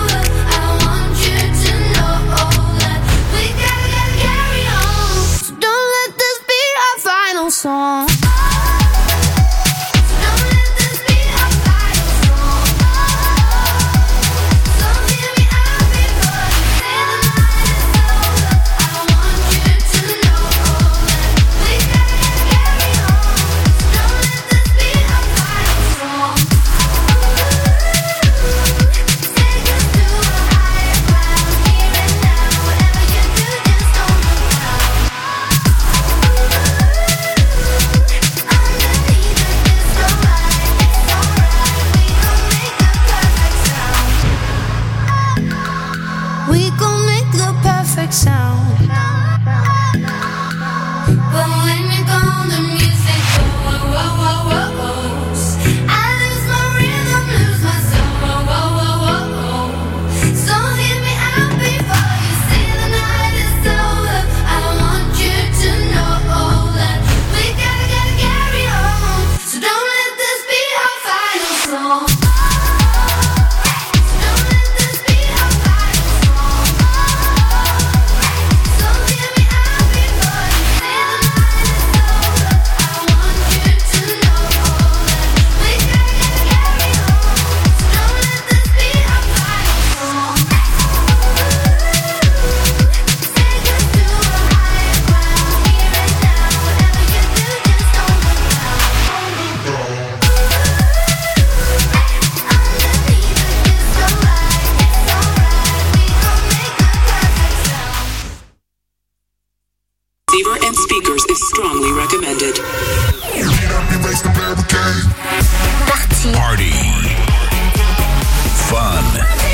Speaker 6: Song. Sound. But when you're gone, the music goes. Whoa, whoa, whoa, whoa. I lose my rhythm, lose my soul. Whoa, whoa, whoa, whoa. So hear me out before you say the night is over. I want you to know that we gotta, gotta carry on. So don't let this be our final song.
Speaker 10: Receiver and speakers is strongly recommended.
Speaker 5: Party. Party. Fun.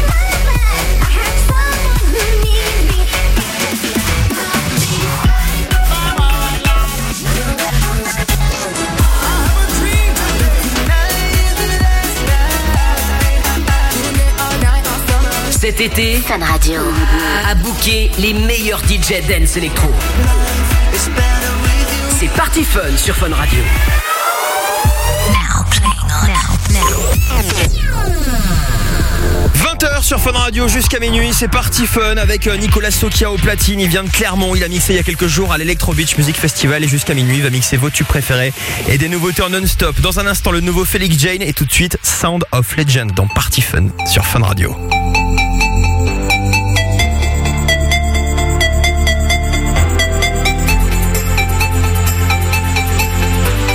Speaker 1: Cet été, Fun Radio a booké les meilleurs D J dance électro. C'est Party Fun sur Fun Radio.
Speaker 20: vingt heures sur Fun Radio jusqu'à minuit, c'est Party Fun avec Nicolas Sokia au platine. Il vient de Clermont, il a mixé il y a quelques jours à l'Electro Beach Music Festival et jusqu'à minuit il va mixer vos tubes préférés et des nouveautés en non-stop. Dans un instant le nouveau Felix Jane et tout de suite Sound of Legend dans Party Fun sur Fun Radio.